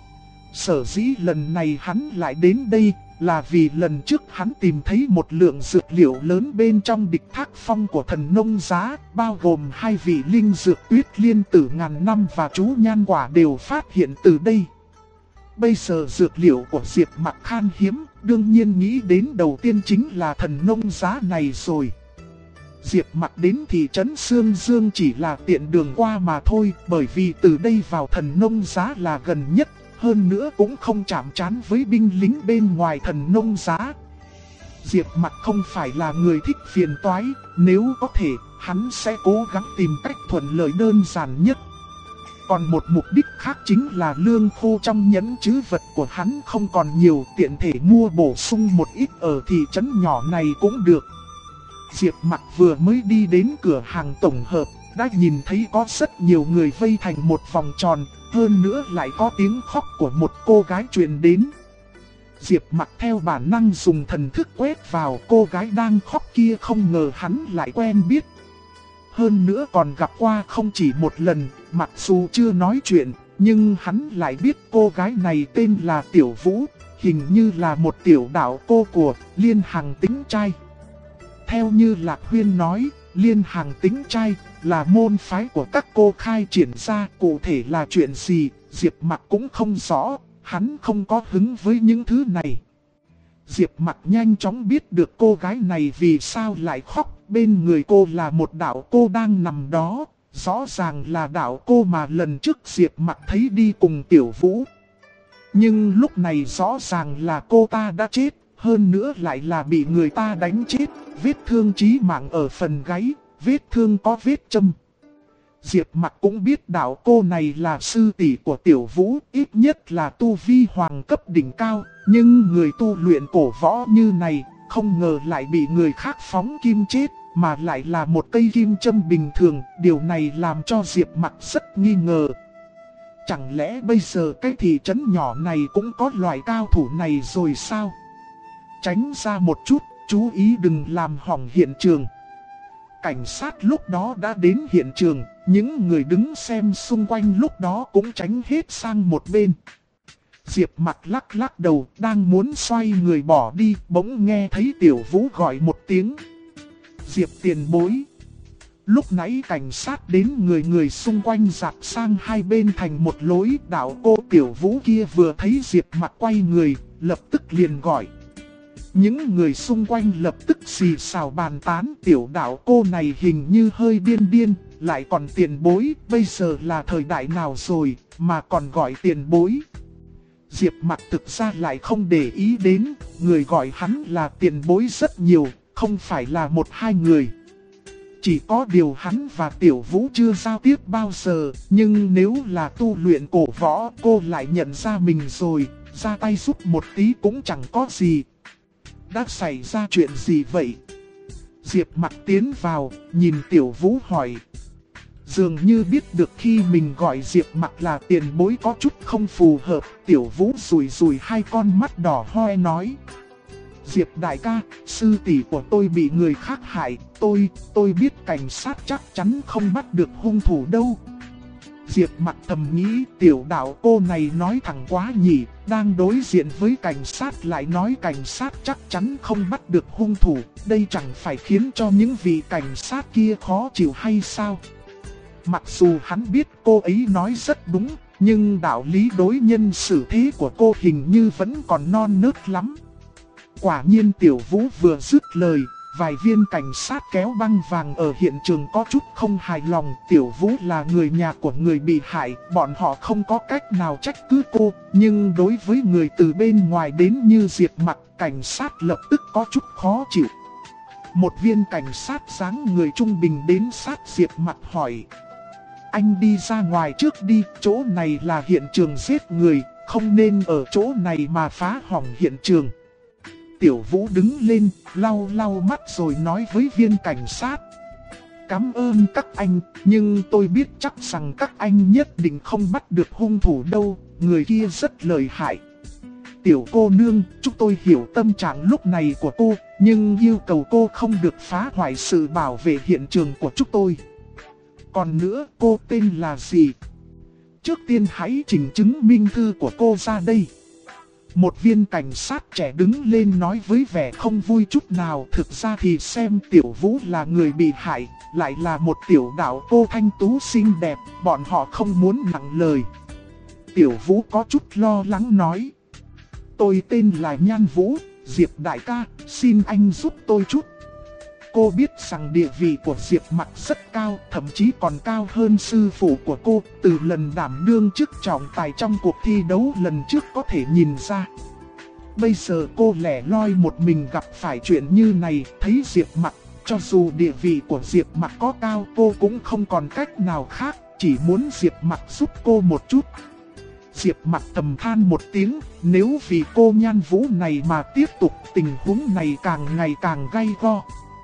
Sở dĩ lần này hắn lại đến đây là vì lần trước hắn tìm thấy một lượng dược liệu lớn bên trong địch thác phong của Thần Nông Giá, bao gồm 2 vị linh dược tuyết liên tử ngàn năm và chú nhan quả đều phát hiện từ đây. Bây giờ dược liệu của Diệp Mặc khan hiếm, đương nhiên nghĩ đến đầu tiên chính là Thần Nông Giá này rồi. Diệp Mặc đến thị trấn Sương Dương chỉ là tiện đường qua mà thôi, bởi vì từ đây vào Thần Nông Giá là gần nhất, hơn nữa cũng không chạm trán với binh lính bên ngoài Thần Nông Giá. Diệp Mặc không phải là người thích phiền toái, nếu có thể, hắn sẽ cố gắng tìm cách thuận lợi đơn giản nhất. Còn một mục đích khác chính là lương khô trong nhẫn trữ vật của hắn không còn nhiều, tiện thể mua bổ sung một ít ở thị trấn nhỏ này cũng được. Diệp Mặc vừa mới đi đến cửa hàng tổng hợp, đã nhìn thấy có rất nhiều người vây thành một vòng tròn, hơn nữa lại có tiếng khóc của một cô gái truyền đến. Diệp Mặc theo bản năng dùng thần thức quét vào cô gái đang khóc kia, không ngờ hắn lại quen biết. Hơn nữa còn gặp qua không chỉ một lần, mặc dù chưa nói chuyện, nhưng hắn lại biết cô gái này tên là Tiểu Vũ, hình như là một tiểu đạo cô của Liên Hằng Tính Trai. Theo như Lạc Huyên nói, Liên Hằng Tính Trai là môn phái của các cô khai triển ra, cụ thể là chuyện gì, Diệp Mặc cũng không rõ, hắn không có hứng với những thứ này. Diệp Mặc nhanh chóng biết được cô gái này vì sao lại khóc, bên người cô là một đạo cô đang nằm đó, rõ ràng là đạo cô mà lần trước Diệp Mặc thấy đi cùng Tiểu Vũ. Nhưng lúc này rõ ràng là cô ta đã chết, hơn nữa lại là bị người ta đánh chết, vết thương chí mạng ở phần gáy, vết thương có vết châm. Diệp Mặc cũng biết đạo cô này là sư tỷ của Tiểu Vũ, ít nhất là tu vi hoàng cấp đỉnh cao, nhưng người tu luyện cổ võ như này, không ngờ lại bị người khác phóng kim chết, mà lại là một cây kim châm bình thường, điều này làm cho Diệp Mặc rất nghi ngờ. Chẳng lẽ bây giờ cái thị trấn nhỏ này cũng có loại cao thủ này rồi sao? Tránh ra một chút, chú ý đừng làm hỏng hiện trường. Cảnh sát lúc đó đã đến hiện trường, những người đứng xem xung quanh lúc đó cũng tránh hết sang một bên. Diệp Mặc lắc lắc đầu, đang muốn xoay người bỏ đi, bỗng nghe thấy Tiểu Vũ gọi một tiếng. Diệp tiền bối. Lúc nãy cảnh sát đến, người xung quanh dạt sang hai bên thành một lối, đạo cô Tiểu Vũ kia vừa thấy Diệp Mặc quay người, lập tức liền gọi. Những người xung quanh lập tức xì xào bàn tán, tiểu đạo cô này hình như hơi điên, lại còn tiền bối, bây giờ là thời đại nào rồi, mà còn gọi tiền bối. Diệp Mặc thực ra lại không để ý đến, người gọi hắn là tiền bối rất nhiều, không phải là một hai người. Chỉ có điều hắn và Tiểu Vũ chưa giao tiếp bao giờ, nhưng nếu là tu luyện cổ võ, cô lại nhận ra mình rồi, ra tay giúp một tí cũng chẳng có gì. Đã xảy ra chuyện gì vậy? Diệp Mặc tiến vào, nhìn Tiểu Vũ hỏi. Dường như biết được khi mình gọi Diệp Mặc là tiền bối có chút không phù hợp, Tiểu Vũ rùi hai con mắt đỏ hoe nói. Diệp đại ca, sư tỷ của tôi bị người khác hại, tôi biết cảnh sát chắc chắn không bắt được hung thủ đâu. Diệp Mặc thầm nghĩ, tiểu đạo cô này nói thẳng quá nhỉ, đang đối diện với cảnh sát lại nói cảnh sát chắc chắn không bắt được hung thủ, đây chẳng phải khiến cho những vị cảnh sát kia khó chịu hay sao? Mặc dù hắn biết cô ấy nói rất đúng, nhưng đạo lý đối nhân xử thế của cô hình như vẫn còn non nớt lắm. Quả nhiên Tiểu Vũ vừa dứt lời, vài viên cảnh sát kéo băng vàng ở hiện trường có chút không hài lòng. Tiểu Vũ là người nhà của người bị hại, bọn họ không có cách nào trách cứ cô. Nhưng đối với người từ bên ngoài đến như Diệp Mặc, cảnh sát lập tức có chút khó chịu. Một viên cảnh sát dáng người trung bình đến sát Diệp Mặc hỏi. Anh đi ra ngoài trước đi, chỗ này là hiện trường giết người, không nên ở chỗ này mà phá hỏng hiện trường. Tiểu Vũ đứng lên, lau mắt rồi nói với viên cảnh sát. Cảm ơn các anh, nhưng tôi biết chắc rằng các anh nhất định không bắt được hung thủ đâu, người kia rất lợi hại. Tiểu cô nương, chúng tôi hiểu tâm trạng lúc này của cô, nhưng yêu cầu cô không được phá hoại sự bảo vệ hiện trường của chúng tôi. Còn nữa, cô tên là gì? Trước tiên hãy trình chứng minh thư của cô ra đây. Một viên cảnh sát trẻ đứng lên nói với vẻ không vui chút nào. Thực ra thì xem Tiểu Vũ là người bị hại, lại là một tiểu đạo cô thanh tú xinh đẹp, bọn họ không muốn nặng lời. Tiểu Vũ có chút lo lắng nói. Tôi tên là Nhan Vũ, Diệp đại ca, xin anh giúp tôi chút. Cô biết rằng địa vị của Diệp Mặc rất cao, thậm chí còn cao hơn sư phụ của cô, từ lần đảm đương chức trọng tài trong cuộc thi đấu lần trước có thể nhìn ra. Bây giờ cô lẻ loi một mình gặp phải chuyện như này, thấy Diệp Mặc, cho dù địa vị của Diệp Mặc có cao, cô cũng không còn cách nào khác, chỉ muốn Diệp Mặc giúp cô một chút. Diệp Mặc thầm than một tiếng, nếu vì cô Nhan Vũ này mà tiếp tục, tình huống này càng ngày càng gay go.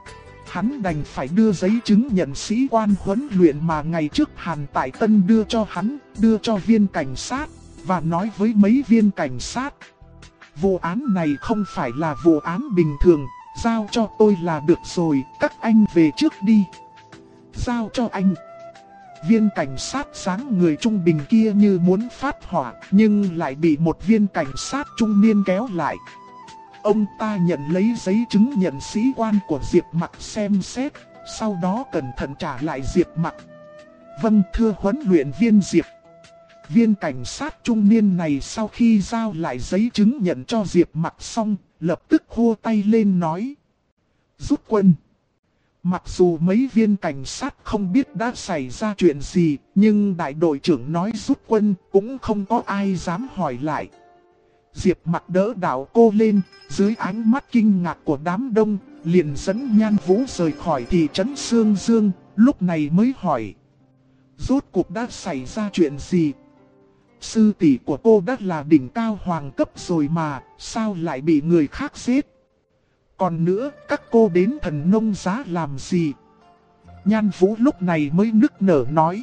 Hắn đành phải đưa giấy chứng nhận sĩ quan huấn luyện mà ngày trước Hàn Tại Tân đưa cho hắn, đưa cho viên cảnh sát, và nói với mấy viên cảnh sát. Vụ án này không phải là vụ án bình thường, giao cho tôi là được rồi, các anh về trước đi. Giao cho anh. Viên cảnh sát dáng người trung bình kia như muốn phát hỏa, nhưng lại bị một viên cảnh sát trung niên kéo lại. Ông ta nhận lấy giấy chứng nhận sĩ quan của Diệp Mặc xem xét, sau đó cẩn thận trả lại Diệp Mặc. Vâng thưa huấn luyện viên Diệp. Viên cảnh sát trung niên này sau khi giao lại giấy chứng nhận cho Diệp Mặc xong, lập tức hô tay lên nói: rút quân. Mặc dù mấy viên cảnh sát không biết đã xảy ra chuyện gì, nhưng đại đội trưởng nói rút quân cũng không có ai dám hỏi lại. Diệp Mặc đỡ đạo cô lên, dưới ánh mắt kinh ngạc của đám đông, liền dẫn Nhan Vũ rời khỏi thị trấn Sương Dương, lúc này mới hỏi: rốt cuộc đã xảy ra chuyện gì? Sư tỷ của cô đã là đỉnh cao hoàng cấp rồi mà, sao lại bị người khác giết? Còn nữa, các cô đến Thần Nông Giá làm gì? Nhan Vũ lúc này mới nức nở nói: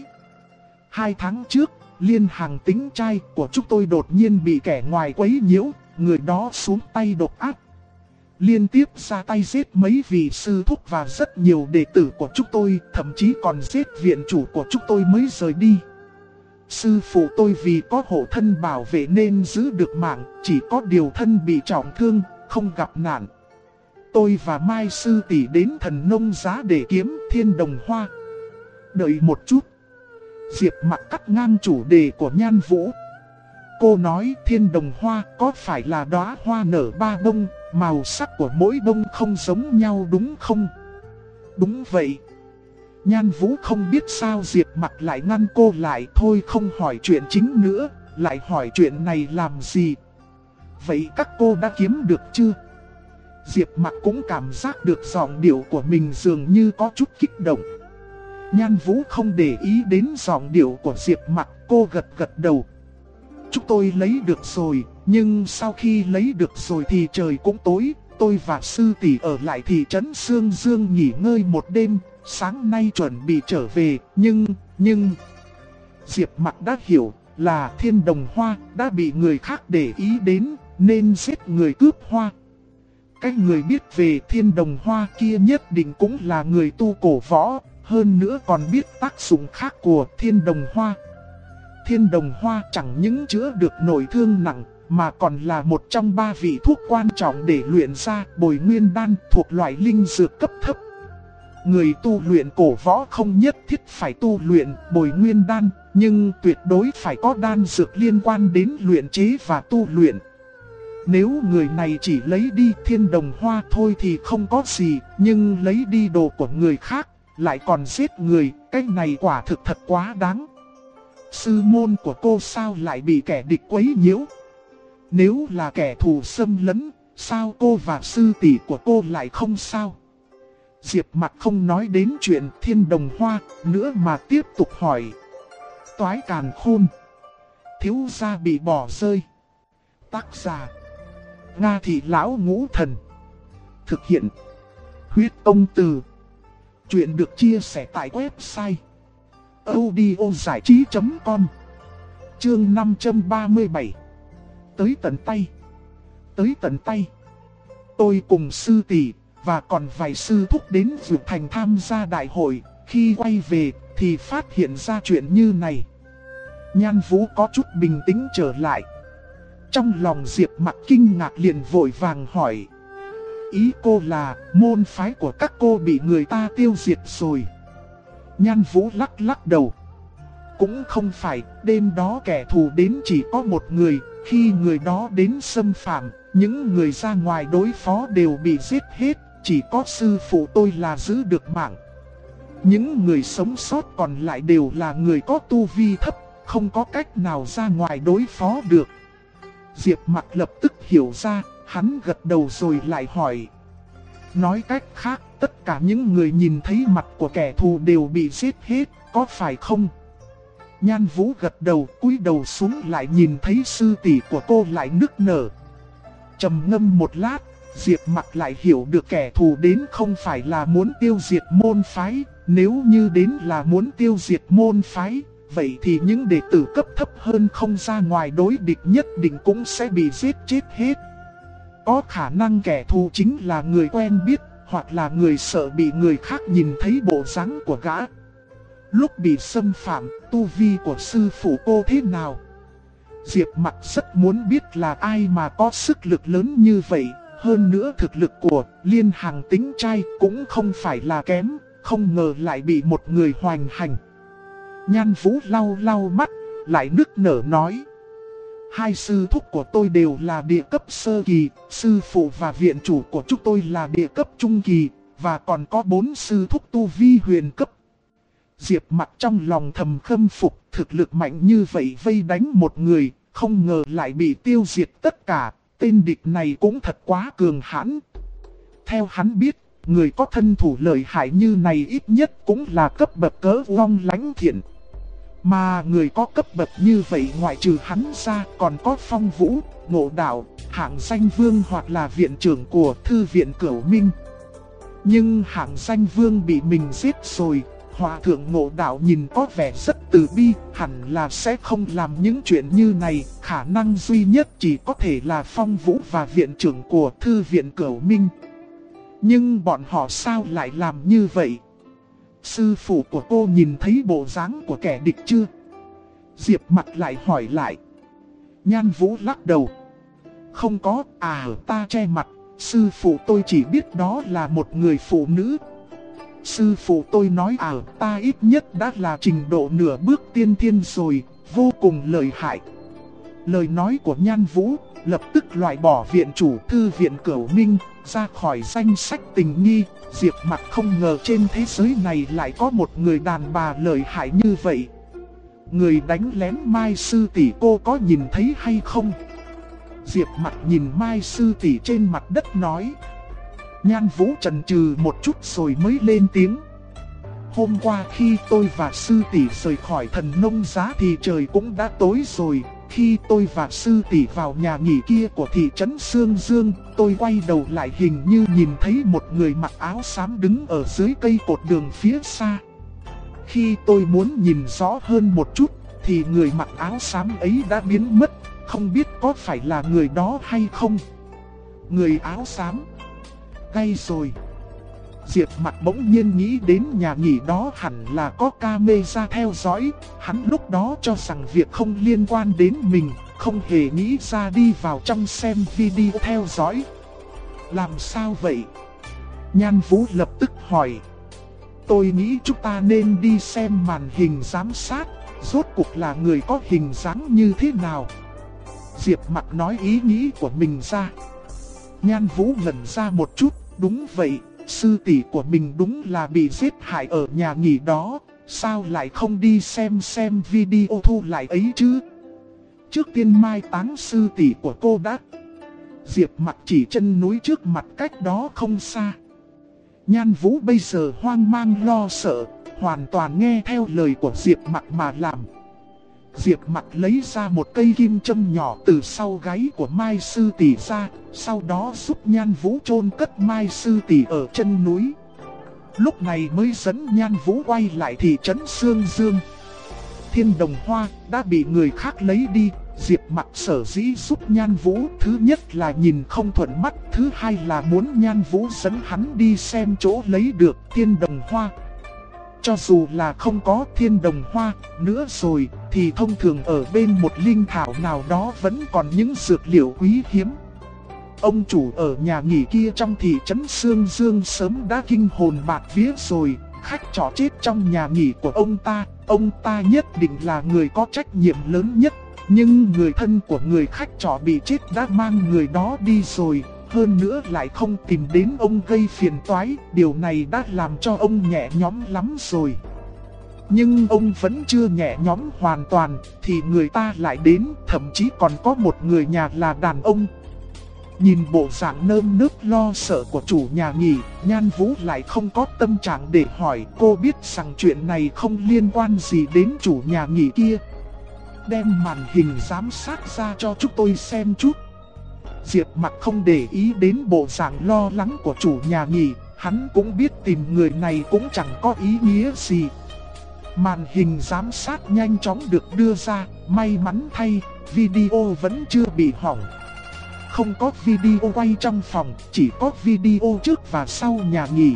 2 tháng trước, liên hàng tính trai của chúng tôi đột nhiên bị kẻ ngoài quấy nhiễu, người đó xuống tay độc ác. Liên tiếp ra tay giết mấy vị sư thúc và rất nhiều đệ tử của chúng tôi, thậm chí còn giết viện chủ của chúng tôi mới rời đi. Sư phụ tôi vì có hộ thân bảo vệ nên giữ được mạng, chỉ có điều thân bị trọng thương, không gặp nạn. Tôi và Mai sư tỷ đến Thần Nông Giá để kiếm Thiên Đồng Hoa. Đợi một chút. Diệp Mặc cắt ngang chủ đề của Nhan Vũ. Cô nói Thiên Đồng Hoa có phải là đóa hoa nở 3 bông, màu sắc của mỗi bông không giống nhau đúng không? Đúng vậy. Nhan Vũ không biết sao Diệp Mặc lại ngăn cô lại, thôi không hỏi chuyện chính nữa, lại hỏi chuyện này làm gì? Vậy các cô đã kiếm được chưa? Diệp Mặc cũng cảm giác được giọng điệu của mình dường như có chút kích động. Nhan Vũ không để ý đến giọng điệu của Diệp Mặc, cô gật đầu. Chúng tôi lấy được rồi, nhưng sau khi lấy được rồi thì trời cũng tối, tôi và sư tỷ ở lại thị trấn Sương Dương nghỉ ngơi một đêm, sáng nay chuẩn bị trở về, nhưng... Diệp Mặc đã hiểu là Thiên Đồng Hoa đã bị người khác để ý đến, nên giết người cướp hoa. Cái người biết về Thiên Đồng Hoa kia nhất định cũng là người tu cổ võ, hơn nữa còn biết tác dụng khác của Thiên Đồng Hoa. Thiên Đồng Hoa chẳng những chữa được nội thương nặng, mà còn là một trong 3 vị thuốc quan trọng để luyện ra Bồi Nguyên Đan thuộc loại linh dược cấp thấp. Người tu luyện cổ võ không nhất thiết phải tu luyện Bồi Nguyên Đan, nhưng tuyệt đối phải có đan dược liên quan đến luyện chế và tu luyện. Nếu người này chỉ lấy đi Thiên Đồng Hoa thôi thì không có gì, nhưng lấy đi đồ của người khác, lại còn giết người, cái này quả thực thật quá đáng. Sư môn của cô sao lại bị kẻ địch quấy nhiễu? Nếu là kẻ thù xâm lấn, sao cô và sư tỷ của cô lại không sao? Diệp Mặc không nói đến chuyện Thiên Đồng Hoa nữa mà tiếp tục hỏi. Toái Càn Khôn, thiếu gia bị bỏ rơi. Tác giả Nga Thị Lão Ngũ Thần. Thực hiện Huyết Ông Từ. Chuyện được chia sẻ tại website audiozảichí.com. Chương 537. Tới tận tay. Tới tận tay. Tôi cùng sư tỷ và còn vài sư thúc đến Dược Thành tham gia đại hội. Khi quay về thì phát hiện ra chuyện như này. Nhan Vũ có chút bình tĩnh trở lại. Trong lòng Diệp Mặc kinh ngạc liền vội vàng hỏi. Ý cô là môn phái của các cô bị người ta tiêu diệt rồi? Nhan Vũ lắc đầu. Cũng không phải, đêm đó kẻ thù đến chỉ có một người, khi người đó đến xâm phạm, những người ra ngoài đối phó đều bị giết hết, chỉ có sư phụ tôi là giữ được mạng. Những người sống sót còn lại đều là người có tu vi thấp, không có cách nào ra ngoài đối phó được. Diệp Mặc lập tức hiểu ra, hắn gật đầu rồi lại hỏi. Nói cách khác, tất cả những người nhìn thấy mặt của kẻ thù đều bị giết hết, có phải không? Nhan Vũ gật đầu, cúi đầu xuống lại nhìn thấy sư tỷ của cô lại nức nở. Trầm ngâm một lát, Diệp Mặc lại hiểu được kẻ thù đến không phải là muốn tiêu diệt môn phái. Nếu như đến là muốn tiêu diệt môn phái, vậy thì những đệ tử cấp thấp hơn không ra ngoài đối địch nhất định cũng sẽ bị giết chết hết. có khả năng kẻ thù chính là người quen biết, hoặc là người sợ bị người khác nhìn thấy bộ dáng của gã. Lúc bị xâm phạm, tu vi của sư phụ cô thế nào? Diệp Mặc rất muốn biết là ai mà có sức lực lớn như vậy. Hơn nữa thực lực của Liên Hằng tính trai cũng không phải là kém, không ngờ lại bị một người hoành hành. Nhan Vũ lau lau mắt, lại nức nở nói. Hai sư thúc của tôi đều là địa cấp sơ kỳ, sư phụ và viện chủ của chúng tôi là địa cấp trung kỳ, và còn có 4 sư thúc tu vi huyền cấp. Diệp Mặc trong lòng thầm khâm phục, thực lực mạnh như vậy vây đánh một người, không ngờ lại bị tiêu diệt tất cả, tên địch này cũng thật quá cường hãn. Theo hắn biết, người có thân thủ lợi hại như này ít nhất cũng là cấp bậc cỡ Long Lãnh Thiện. Mà người có cấp bậc như vậy ngoại trừ hắn ra còn có Phong Vũ, Ngộ Đạo, Hạng Danh Vương hoặc là viện trưởng của Thư viện Cửu Minh. Nhưng Hạng Danh Vương bị mình giết rồi, Hòa thượng Ngộ Đạo nhìn có vẻ rất từ bi, hẳn là sẽ không làm những chuyện như này, khả năng duy nhất chỉ có thể là Phong Vũ và viện trưởng của Thư viện Cửu Minh. Nhưng bọn họ sao lại làm như vậy? Sư phụ của cô nhìn thấy bộ dáng của kẻ địch chưa? Diệp Mặc lại hỏi lại. Nhan Vũ lắc đầu. Không có, ta che mặt, sư phụ tôi chỉ biết đó là một người phụ nữ. Sư phụ tôi nói ta ít nhất đã là trình độ nửa bước tiên thiên rồi, vô cùng lợi hại. Lời nói của Nhan Vũ lập tức loại bỏ viện chủ Thư viện Cửu Minh ra khỏi danh sách tình nghi. Diệp Mặc không ngờ trên thế giới này lại có một người đàn bà lợi hại như vậy. Người đánh lén Mai sư tỷ cô có nhìn thấy hay không? Diệp Mặc nhìn Mai sư tỷ trên mặt đất nói. Nhan Vũ chần chừ một chút rồi mới lên tiếng. Hôm qua khi tôi và sư tỷ rời khỏi Thần Nông Giá thì trời cũng đã tối rồi. Khi tôi và sư tỷ vào nhà nghỉ kia của thị trấn Sương Dương, tôi quay đầu lại hình như nhìn thấy một người mặc áo xám đứng ở dưới cây cột đường phía xa. Khi tôi muốn nhìn rõ hơn một chút, thì người mặc áo xám ấy đã biến mất, không biết có phải là người đó hay không. Người áo xám. Gay rồi. Diệp Mặc bỗng nhiên nghĩ đến nhà nghỉ đó hẳn là có camera theo dõi. Hắn lúc đó cho rằng việc không liên quan đến mình, không hề nghĩ ra đi vào trong xem video theo dõi. Làm sao vậy? Nhan Vũ lập tức hỏi. Tôi nghĩ chúng ta nên đi xem màn hình giám sát, rốt cuộc là người có hình dáng như thế nào. Diệp Mặc nói ý nghĩ của mình ra. Nhan Vũ ngẩn ra một chút, đúng vậy. Sư tỷ của mình đúng là bị giết hại ở nhà nghỉ đó, sao lại không đi xem video thu lại ấy chứ? Trước tiên mai táng sư tỷ của cô đã. Diệp Mặc chỉ chân núi trước mặt cách đó không xa. Nhan Vũ bây giờ hoang mang lo sợ, hoàn toàn nghe theo lời của Diệp Mặc mà làm. Diệp Mặc lấy ra một cây kim châm nhỏ từ sau gáy của Mai sư tỷ ra, sau đó giúp Nhan Vũ chôn cất Mai sư tỷ ở chân núi. Lúc này mới dẫn Nhan Vũ quay lại thị trấn Sương Dương. Thiên Đồng Hoa đã bị người khác lấy đi. Diệp Mặc sở dĩ giúp Nhan Vũ, thứ nhất là nhìn không thuận mắt, thứ hai là muốn Nhan Vũ dẫn hắn đi xem chỗ lấy được Thiên Đồng Hoa. Cho dù là không có Thiên Đồng Hoa nữa rồi, thì thông thường ở bên một linh thảo nào đó vẫn còn những dược liệu quý hiếm. Ông chủ ở nhà nghỉ kia trong thị trấn Sương Dương sớm đã kinh hồn bạt vía rồi. Khách trọ chết trong nhà nghỉ của ông ta nhất định là người có trách nhiệm lớn nhất. Nhưng người thân của người khách trọ bị chết đã mang người đó đi rồi, hơn nữa lại không tìm đến ông gây phiền toái, điều này đã làm cho ông nhẹ nhõm lắm rồi. Nhưng ông vẫn chưa nhẹ nhõm hoàn toàn, thì người ta lại đến, thậm chí còn có một người nhà là đàn ông. Nhìn bộ dạng nơm nớp lo sợ của chủ nhà nghỉ, Nhan Vũ lại không có tâm trạng để hỏi. Cô biết rằng chuyện này không liên quan gì đến chủ nhà nghỉ kia. Đem màn hình giám sát ra cho chúng tôi xem chút. Diệp Mặc không để ý đến bộ dạng lo lắng của chủ nhà nghỉ, hắn cũng biết tìm người này cũng chẳng có ý nghĩa gì. Màn hình giám sát nhanh chóng được đưa ra, may mắn thay, video vẫn chưa bị hỏng. không có video quay trong phòng, chỉ có video trước và sau nhà nghỉ.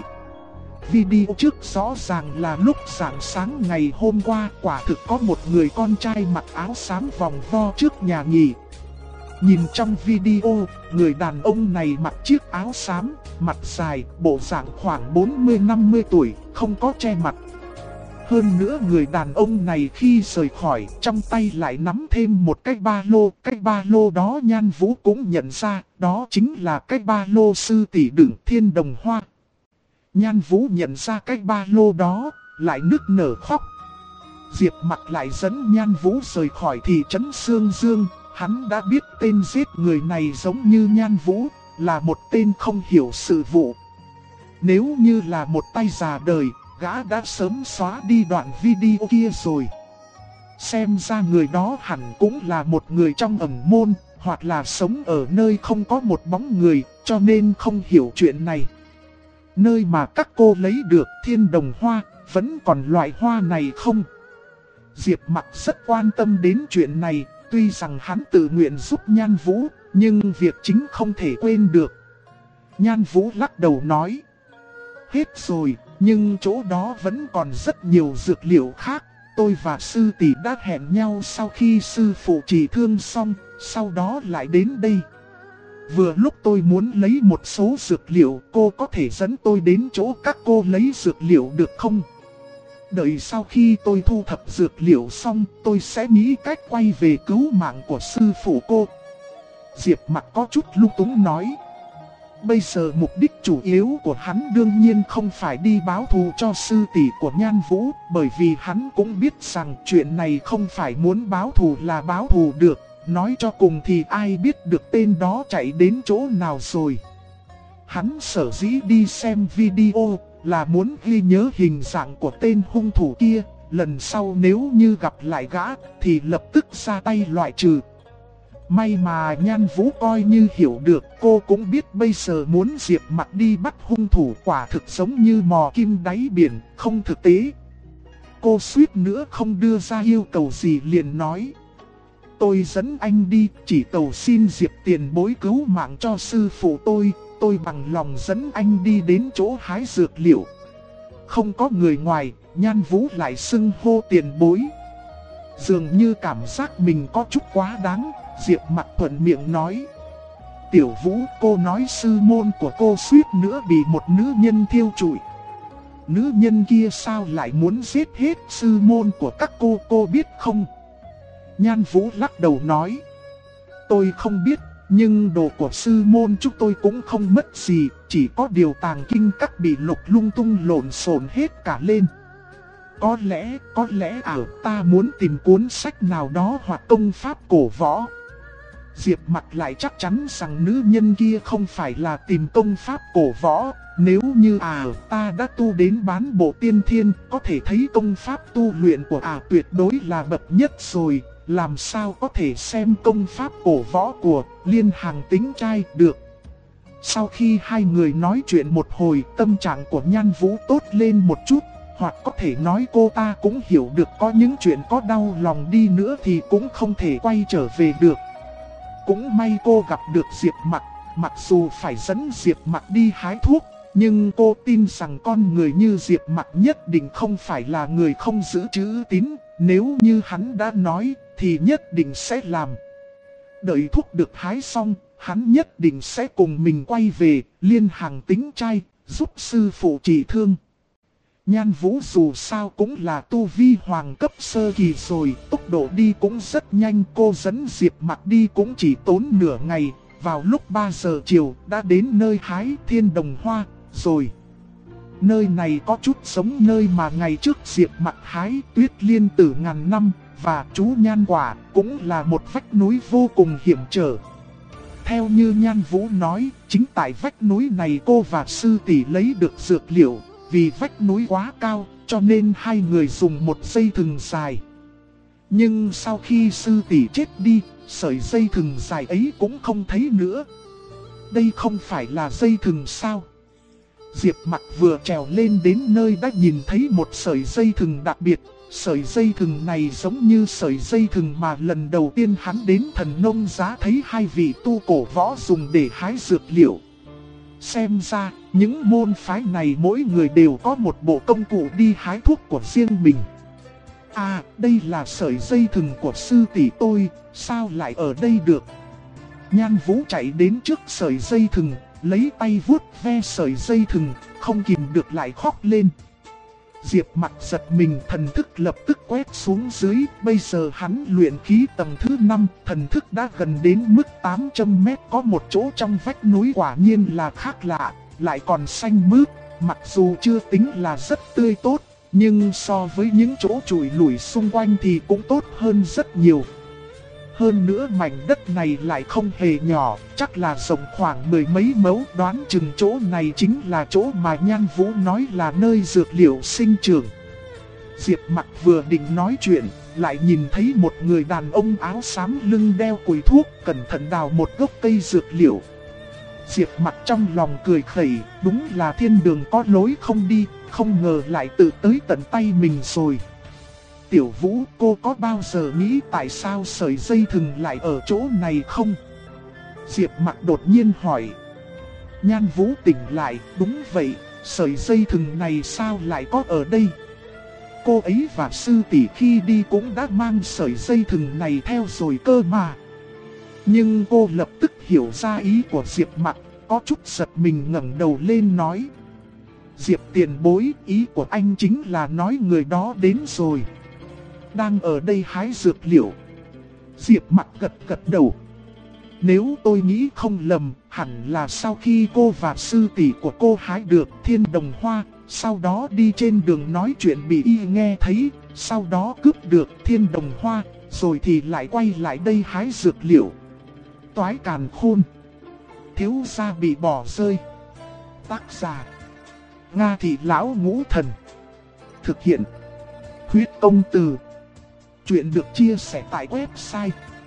Video trước rõ ràng là lúc rạng sáng ngày hôm qua, quả thực có một người con trai mặc áo xám vòng vo trước nhà nghỉ. Nhìn trong video, người đàn ông này mặc chiếc áo xám, mặt dài, bộ dạng khoảng 40-50 tuổi, không có che mặt. Hơn nữa người đàn ông này khi rời khỏi, trong tay lại nắm thêm một cái ba lô đó Nhan Vũ cũng nhận ra, đó chính là cái ba lô sư tỷ đựng Thiên Đồng Hoa. Nhan Vũ nhận ra cái ba lô đó, lại nức nở khóc. Diệp Mặc lại dẫn Nhan Vũ rời khỏi thị trấn Sương Dương, hắn đã biết tên giết người này giống như Nhan Vũ, là một tên không hiểu sự vụ. Nếu như là một tay già đời, gã đã sớm xóa đi đoạn video kia rồi. Xem ra người đó hẳn cũng là một người trong ẩn môn, hoặc là sống ở nơi không có một bóng người, cho nên không hiểu chuyện này. Nơi mà các cô lấy được Thiên Đồng Hoa, vẫn còn loại hoa này không? Diệp Mặc rất quan tâm đến chuyện này, tuy rằng hắn tự nguyện giúp Nhan Vũ, nhưng việc chính không thể quên được. Nhan Vũ lắc đầu nói, hết rồi, nhưng chỗ đó vẫn còn rất nhiều dược liệu khác. Tôi và sư tỷ đã hẹn nhau sau khi sư phụ trị thương xong, sau đó lại đến đây. Vừa lúc tôi muốn lấy một số dược liệu, cô có thể dẫn tôi đến chỗ các cô lấy dược liệu được không? Đợi sau khi tôi thu thập dược liệu xong, tôi sẽ nghĩ cách quay về cứu mạng của sư phụ cô. Diệp Mặc có chút lung túng nói. Bây giờ mục đích chủ yếu của hắn đương nhiên không phải đi báo thù cho sư tỷ của Nhan Vũ, bởi vì hắn cũng biết rằng chuyện này không phải muốn báo thù là báo thù được. Nói cho cùng thì ai biết được tên đó chạy đến chỗ nào rồi. Hắn sở dĩ đi xem video là muốn ghi nhớ hình dạng của tên hung thủ kia, lần sau nếu như gặp lại gã thì lập tức ra tay loại trừ. May mà Nhan Vũ coi như hiểu được, cô cũng biết bây giờ muốn Diệp Mặc đi bắt hung thủ quả thực giống như mò kim đáy biển, không thực tế. Cô suýt nữa không đưa ra yêu cầu gì liền nói. Tôi dẫn anh đi, chỉ cầu xin Diệp tiền bối cứu mạng cho sư phụ tôi bằng lòng dẫn anh đi đến chỗ hái dược liệu. Không có người ngoài, Nhan Vũ lại xưng hô tiền bối. Dường như cảm giác mình có chút quá đáng, Diệp Mặc thuận miệng nói. Tiểu Vũ, cô nói sư môn của cô suýt nữa bị một nữ nhân thiêu trụi. Nữ nhân kia sao lại muốn giết hết sư môn của các cô biết không? Nhan Vũ lắc đầu nói. Tôi không biết, nhưng đồ của sư môn chúng tôi cũng không mất gì, chỉ có điều tàng kinh các bị lục lung tung lộn xộn hết cả lên. Có lẽ ta muốn tìm cuốn sách nào đó hoặc công pháp cổ võ. Diệp Mặc lại chắc chắn rằng nữ nhân kia không phải là tìm công pháp cổ võ. Nếu như ta đã tu đến bán bộ tiên thiên, có thể thấy công pháp tu luyện của tuyệt đối là bậc nhất rồi. Làm sao có thể xem công pháp cổ võ của Liên Hàng Tính trai được. Sau khi hai người nói chuyện một hồi, tâm trạng của Nhan Vũ tốt lên một chút. Hoặc có thể nói cô ta cũng hiểu được có những chuyện có đau lòng đi nữa thì cũng không thể quay trở về được. Cũng may cô gặp được Diệp Mặc, mặc dù phải dẫn Diệp Mặc đi hái thuốc, nhưng cô tin rằng con người như Diệp Mặc nhất định không phải là người không giữ chữ tín, nếu như hắn đã nói thì nhất định sẽ làm. Đợi thuốc được hái xong, hắn nhất định sẽ cùng mình quay về Liên Hàng Tính trai, giúp sư phụ trị thương. Nhan Vũ dù sao cũng là tu vi hoàng cấp sơ kỳ rồi, tốc độ đi cũng rất nhanh, cô dẫn Diệp Mặc đi cũng chỉ tốn nửa ngày, vào lúc 3 giờ chiều đã đến nơi hái Thiên Đồng Hoa rồi. Nơi này có chút giống nơi mà ngày trước Diệp Mặc hái Tuyết Liên Tử ngàn năm, và chú Nhan Quả cũng là một vách núi vô cùng hiểm trở. Theo như Nhan Vũ nói, chính tại vách núi này cô và sư tỷ lấy được dược liệu. Vì vách núi quá cao, cho nên hai người dùng một dây thừng dài. Nhưng sau khi sư tỷ chết đi, sợi dây thừng dài ấy cũng không thấy nữa. Đây không phải là dây thừng sao? Diệp Mặc vừa trèo lên đến nơi đã nhìn thấy một sợi dây thừng đặc biệt, Sợi dây thừng này giống như sợi dây thừng mà lần đầu tiên hắn đến Thần Nông Giá thấy hai vị tu cổ võ dùng để hái dược liệu. Xem ra, những môn phái này mỗi người đều có một bộ công cụ đi hái thuốc của riêng mình. À, đây là sợi dây thừng của sư tỷ tôi, sao lại ở đây được? Nhan Vũ chạy đến trước sợi dây thừng, lấy tay vuốt ve sợi dây thừng, không kìm được lại khóc lên. Diệp Mặc giật mình, thần thức lập tức quét xuống dưới, bây giờ hắn luyện khí tầng thứ 5, thần thức đã gần đến mức 800 mét, có một chỗ trong vách núi quả nhiên là khác lạ, lại còn xanh mướt, mặc dù chưa tính là rất tươi tốt, nhưng so với những chỗ chùi lủi xung quanh thì cũng tốt hơn rất nhiều. Hơn nữa mảnh đất này lại không hề nhỏ, chắc là rộng khoảng 10 mấy mẫu, đoán chừng chỗ này chính là chỗ mà Nhan Vũ nói là nơi dược liệu sinh trưởng. Diệp Mặc vừa định nói chuyện, lại nhìn thấy một người đàn ông áo xám lưng đeo cùi thuốc, cẩn thận đào một gốc cây dược liệu. Diệp Mặc trong lòng cười khẩy, đúng là thiên đường có lối không đi, không ngờ lại tự tới tận tay mình rồi. Tiểu Vũ, cô có bao giờ nghĩ tại sao sợi dây thừng lại ở chỗ này không? Diệp Mặc đột nhiên hỏi. Nhan Vũ tỉnh lại, đúng vậy, sợi dây thừng này sao lại có ở đây? Cô ấy và sư tỷ khi đi cũng đã mang sợi dây thừng này theo rồi cơ mà. Nhưng cô lập tức hiểu ra ý của Diệp Mặc, có chút giật mình ngẩng đầu lên nói. Diệp tiền bối, ý của anh chính là nói người đó đến rồi, đang ở đây hái dược liệu. Diệp Mặc gật gật đầu. Nếu tôi nghĩ không lầm, hẳn là sau khi cô và sư tỷ của cô hái được thiên đồng hoa, sau đó đi trên đường nói chuyện bị y nghe thấy, sau đó cướp được thiên đồng hoa, rồi thì lại quay lại đây hái dược liệu. Toái càn khôn, thiếu gia bị bỏ rơi. Tác giả: Nga Thị Lão Ngũ Thần. Thực hiện: Huyết Công Từ. Chuyện được chia sẻ tại website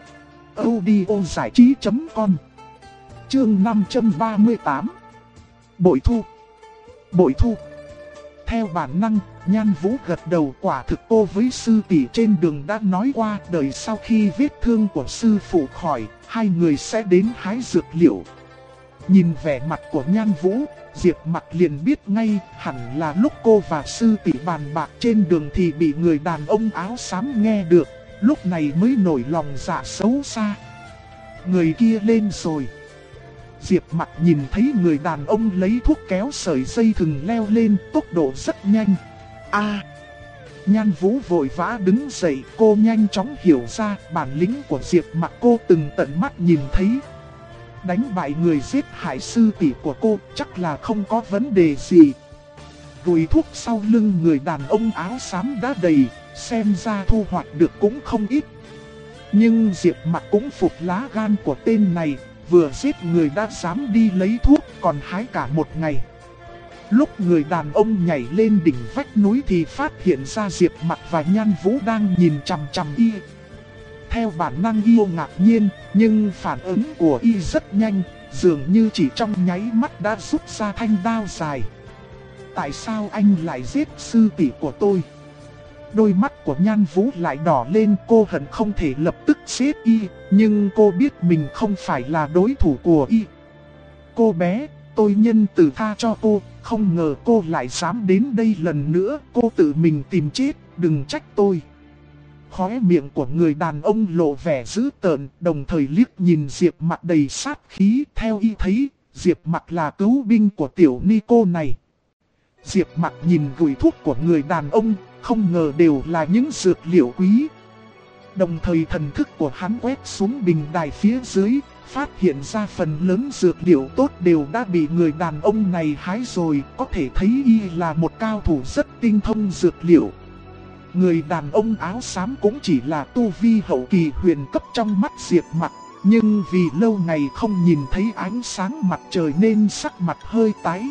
audiozảichí.com. Chương 538. Bội thu. Bội thu. Theo bản năng, Nhan Vũ gật đầu, quả thực cô với sư tỷ trên đường đã nói qua, đợi sau khi vết thương của sư phụ khỏi, hai người sẽ đến hái dược liệu. Nhìn vẻ mặt của Nhan Vũ, Diệp Mặc liền biết ngay, hẳn là lúc cô và sư tỷ bàn bạc trên đường thì bị người đàn ông áo xám nghe được, lúc này mới nổi lòng dạ xấu xa. Người kia lên rồi. Diệp Mặc nhìn thấy người đàn ông lấy thuốc kéo sợi dây thừng leo lên, tốc độ rất nhanh. Nhan Vũ vội vã đứng dậy, cô nhanh chóng hiểu ra bản lĩnh của Diệp Mặc cô từng tận mắt nhìn thấy. Đánh bại người giết hại sư tỷ của cô chắc là không có vấn đề gì. Gùi thuốc sau lưng người đàn ông áo xám đã đầy, xem ra thu hoạch được cũng không ít. Nhưng Diệp Mặc cũng phục lá gan của tên này, vừa giết người đã dám đi lấy thuốc, còn hái cả một ngày. Lúc người đàn ông nhảy lên đỉnh vách núi thì phát hiện ra Diệp Mặc và Nhan Vũ đang nhìn chằm chằm y. Theo bản năng yêu ngạc nhiên, nhưng phản ứng của y rất nhanh, dường như chỉ trong nháy mắt đã rút ra thanh đao dài. Tại sao anh lại giết sư tỷ của tôi? Đôi mắt của Nhan Vũ lại đỏ lên, cô hận không thể lập tức giết y, nhưng cô biết mình không phải là đối thủ của y. Cô bé, tôi nhân từ tha cho cô, không ngờ cô lại dám đến đây lần nữa, cô tự mình tìm chết, đừng trách tôi. Khóe miệng của người đàn ông lộ vẻ dữ tợn, đồng thời liếc nhìn Diệp Mặc đầy sát khí, theo y thấy, Diệp Mặc là cứu binh của tiểu ni cô này. Diệp Mặc nhìn gùi thuốc của người đàn ông, không ngờ đều là những dược liệu quý. Đồng thời thần thức của hắn quét xuống bình đài phía dưới, phát hiện ra phần lớn dược liệu tốt đều đã bị người đàn ông này hái rồi, có thể thấy y là một cao thủ rất tinh thông dược liệu. Người đàn ông áo xám cũng chỉ là tu vi hậu kỳ huyền cấp trong mắt Diệp Mặc, nhưng vì lâu ngày không nhìn thấy ánh sáng mặt trời nên sắc mặt hơi tái.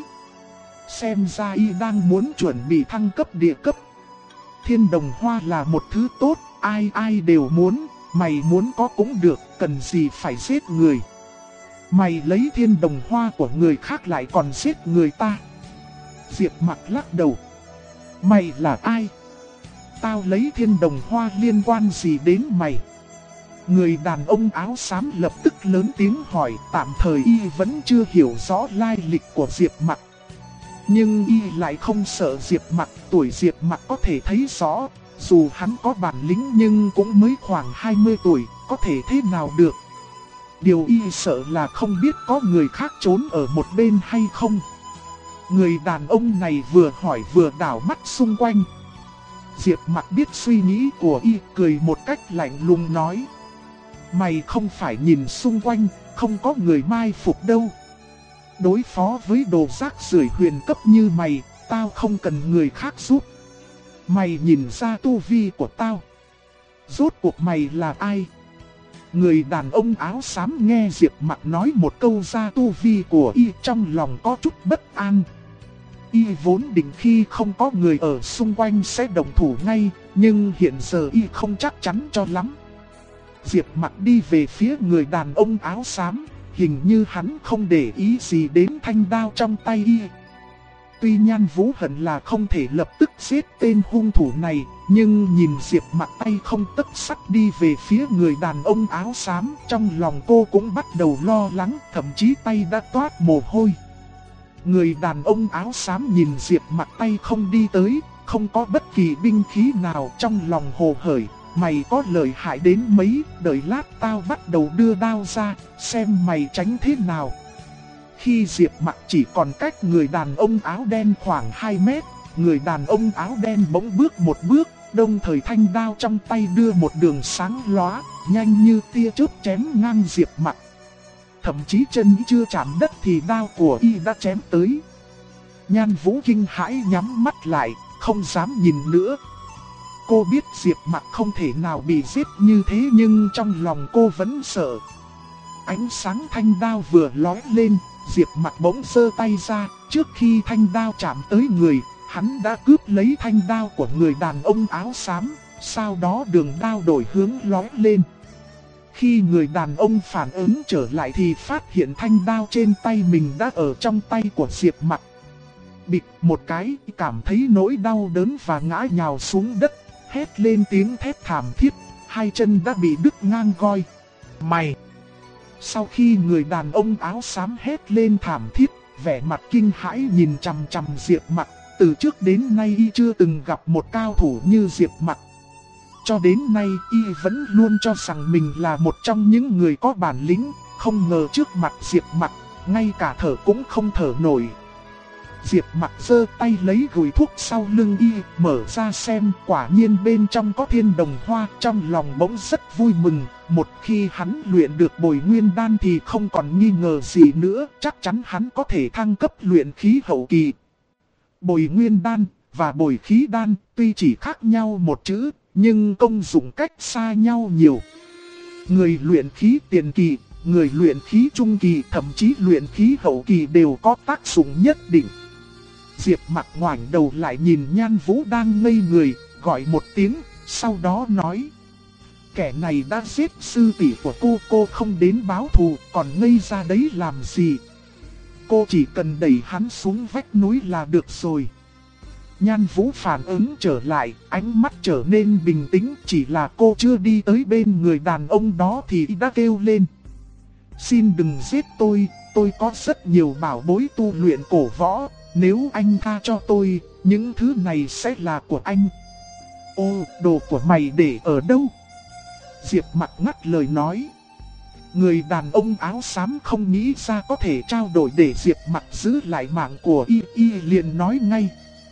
Xem ra y đang muốn chuẩn bị thăng cấp địa cấp. Thiên đồng hoa là một thứ tốt, ai ai đều muốn, mày muốn có cũng được, cần gì phải giết người. Mày lấy thiên đồng hoa của người khác lại còn giết người ta. Diệp Mặc lắc đầu. Mày là ai? tao lấy thiên đồng hoa liên quan gì đến mày? Người đàn ông áo xám lập tức lớn tiếng hỏi, tạm thời y vẫn chưa hiểu rõ lai lịch của Diệp Mặc. Nhưng y lại không sợ Diệp Mặc, tuổi Diệp Mặc có thể thấy rõ, dù hắn có bản lĩnh nhưng cũng mới khoảng 20 tuổi, có thể thế nào được. Điều y sợ là không biết có người khác trốn ở một bên hay không. Người đàn ông này vừa hỏi vừa đảo mắt xung quanh. Diệp Mặc biết suy nghĩ của y, cười một cách lạnh lùng nói: mày không phải nhìn xung quanh, không có người mai phục đâu. Đối phó với đồ rác rưởi huyền cấp như mày, tao không cần người khác giúp. Mày nhìn ra tu vi của tao. Rốt cuộc mày là ai? Người đàn ông áo xám nghe Diệp Mặc nói một câu ra tu vi của y, trong lòng có chút bất an. Y vốn định khi không có người ở xung quanh sẽ động thủ ngay, nhưng hiện giờ y không chắc chắn cho lắm. Diệp Mặc đi về phía người đàn ông áo xám, hình như hắn không để ý gì đến thanh đao trong tay y. Tuy Nhan Vũ hận là không thể lập tức giết tên hung thủ này, nhưng nhìn Diệp Mặc tay không tấc sắt đi về phía người đàn ông áo xám, trong lòng cô cũng bắt đầu lo lắng, thậm chí tay đã toát mồ hôi. Người đàn ông áo xám nhìn Diệp Mặc tay không đi tới, không có bất kỳ binh khí nào, trong lòng hồ hởi. Mày có lợi hại đến mấy, đợi lát tao bắt đầu đưa đao ra, xem mày tránh thế nào. Khi Diệp Mặc chỉ còn cách người đàn ông áo đen khoảng 2 mét, người đàn ông áo đen bỗng bước một bước, đồng thời thanh đao trong tay đưa một đường sáng lóa, nhanh như tia chớp chém ngang Diệp Mặc. Thậm chí chân chưa chạm đất thì đao của y đã chém tới. Nhan Vũ kinh hãi nhắm mắt lại, không dám nhìn nữa. Cô biết Diệp Mặc không thể nào bị giết như thế, nhưng trong lòng cô vẫn sợ. Ánh sáng thanh đao vừa lóe lên, Diệp Mặc bỗng giơ tay ra, trước khi thanh đao chạm tới người, hắn đã cướp lấy thanh đao của người đàn ông áo xám, sau đó đường đao đổi hướng lóe lên. Khi người đàn ông phản ứng trở lại thì phát hiện thanh đao trên tay mình đã ở trong tay của Diệp Mặc. Bịch một cái, cảm thấy nỗi đau đớn và ngã nhào xuống đất, hét lên tiếng thét thảm thiết, hai chân đã bị đứt ngang goi. Mày! Sau khi người đàn ông áo xám hét lên thảm thiết, vẻ mặt kinh hãi nhìn chằm chằm Diệp Mặc, từ trước đến nay y chưa từng gặp một cao thủ như Diệp Mặc. Cho đến nay y vẫn luôn cho rằng mình là một trong những người có bản lĩnh, không ngờ trước mặt Diệp Mặc, ngay cả thở cũng không thở nổi. Diệp Mặc giơ tay lấy gùi thuốc sau lưng y, mở ra xem, quả nhiên bên trong có thiên đồng hoa, trong lòng bỗng rất vui mừng. Một khi hắn luyện được bồi nguyên đan thì không còn nghi ngờ gì nữa, chắc chắn hắn có thể thăng cấp luyện khí hậu kỳ. Bồi nguyên đan và bồi khí đan tuy chỉ khác nhau một chữ, nhưng công dụng cách xa nhau nhiều. Người luyện khí tiền kỳ, người luyện khí trung kỳ, thậm chí luyện khí hậu kỳ đều có tác dụng nhất định. Diệp Mặc ngoảnh đầu lại nhìn Nhan Vũ đang ngây người, gọi một tiếng, sau đó nói: kẻ này đã giết sư tỷ của cô không đến báo thù, còn ngây ra đấy làm gì? Cô chỉ cần đẩy hắn xuống vách núi là được rồi. Nhan Vũ phản ứng trở lại, ánh mắt trở nên bình tĩnh, chỉ là cô chưa đi tới bên người đàn ông đó thì đã kêu lên: xin đừng giết tôi có rất nhiều bảo bối tu luyện cổ võ, nếu anh tha cho tôi, những thứ này sẽ là của anh. Ô, đồ của mày để ở đâu? Diệp Mặc ngắt lời nói. Người đàn ông áo xám không nghĩ ra có thể trao đổi để Diệp Mặc giữ lại mạng của y liền nói ngay: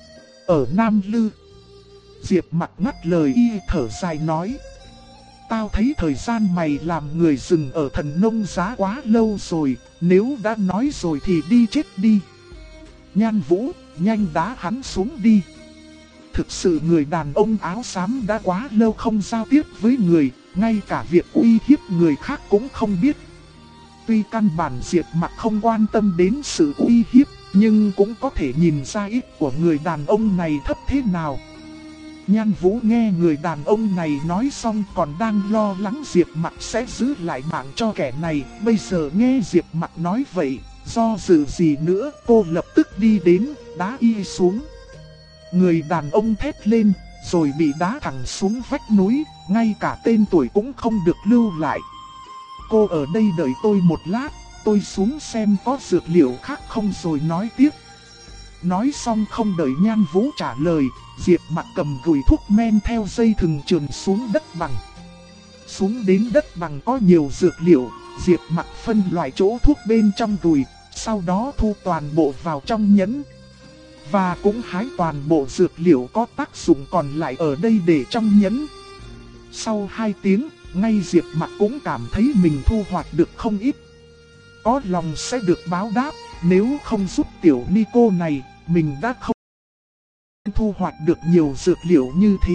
ở Nam Lư. Diệp Mặc ngắt lời y, thở dài nói: tao thấy thời gian mày làm người dừng ở Thần Nông Giá quá lâu rồi, nếu đã nói rồi thì đi chết đi. Nhan Vũ, nhanh đá hắn xuống đi. Thực sự người đàn ông áo xám đã quá lâu không giao tiếp với người, ngay cả việc uy hiếp người khác cũng không biết. Tuy căn bản Diệp Mặc không quan tâm đến sự uy hiếp, nhưng cũng có thể nhìn ra ít của người đàn ông này thấp thế nào. Nhan Vũ nghe người đàn ông này nói xong còn đang lo lắng Diệp Mặc sẽ giữ lại mạng cho kẻ này, bây giờ nghe Diệp Mặc nói vậy, do dự gì nữa, cô lập tức đi đến, đá y xuống. Người đàn ông thét lên, rồi bị đá thẳng xuống vách núi, ngay cả tên tuổi cũng không được lưu lại. Cô ở đây đợi tôi một lát, tôi xuống xem có dược liệu khác không rồi nói tiếp. Nói xong không đợi Nhan Vũ trả lời, Diệp Mặc cầm gùi thuốc men theo dây thừng trườn xuống đất bằng. Xuống đến đất bằng có nhiều dược liệu, Diệp Mặc phân loại chỗ thuốc bên trong gùi, sau đó thu toàn bộ vào trong nhẫn. Và cũng hái toàn bộ dược liệu có tác dụng còn lại ở đây để trong nhẫn. Sau 2 tiếng, ngay Diệp Mặc cũng cảm thấy mình thu hoạch được không ít. Có lòng sẽ được báo đáp, nếu không giúp tiểu Nico này, mình đã không thu hoạch được nhiều dược liệu như thế.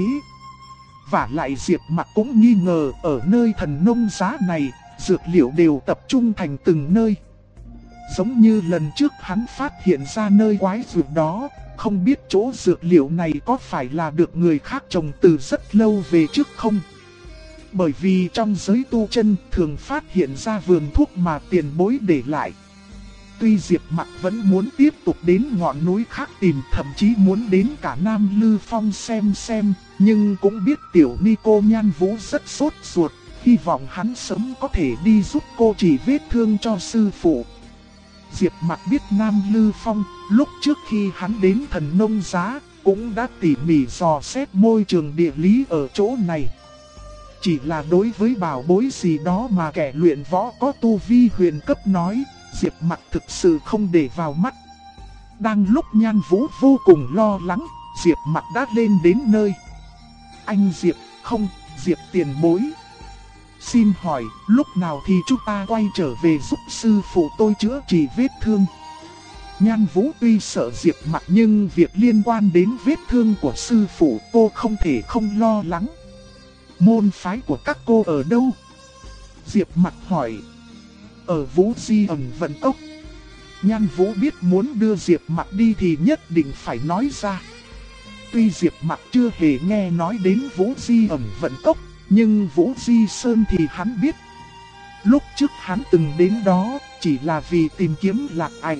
Và lại Diệp Mặc cũng nghi ngờ ở nơi thần nông giá này, dược liệu đều tập trung thành từng nơi. Giống như lần trước hắn phát hiện ra nơi quái dược đó, không biết chỗ dược liệu này có phải là được người khác trồng từ rất lâu về trước không? Bởi vì trong giới tu chân thường phát hiện ra vườn thuốc mà tiền bối để lại. Tuy Diệp Mặc vẫn muốn tiếp tục đến ngọn núi khác tìm, thậm chí muốn đến cả Nam Lư Phong xem, nhưng cũng biết tiểu Nico Nhan Vũ rất sốt ruột, hy vọng hắn sớm có thể đi giúp cô trị vết thương cho sư phụ. Diệp Mặc biết Nam Lư Phong, lúc trước khi hắn đến thần nông giá, cũng đã tỉ mỉ dò xét môi trường địa lý ở chỗ này. Chỉ là đối với bảo bối gì đó mà kẻ luyện võ có tu vi huyền cấp nói, Diệp Mặc thực sự không để vào mắt. Đang lúc Nhan Vũ vô cùng lo lắng, Diệp Mặc đã lên đến nơi. Anh Diệp, không, Diệp tiền bối. Xin hỏi, lúc nào thì chúng ta quay trở về giúp sư phụ tôi chữa trị vết thương? Nhan Vũ tuy sợ Diệp Mặc nhưng việc liên quan đến vết thương của sư phụ cô không thể không lo lắng. Môn phái của các cô ở đâu? Diệp Mặc hỏi. Ở Vũ Di ẩn vận tốc. Nhan Vũ biết muốn đưa Diệp Mặc đi thì nhất định phải nói ra. Tuy Diệp Mặc chưa hề nghe nói đến Vũ Di ẩn vận tốc, nhưng Vũ Di Sơn thì hắn biết. Lúc trước hắn từng đến đó chỉ là vì tìm kiếm Lạc Ảnh.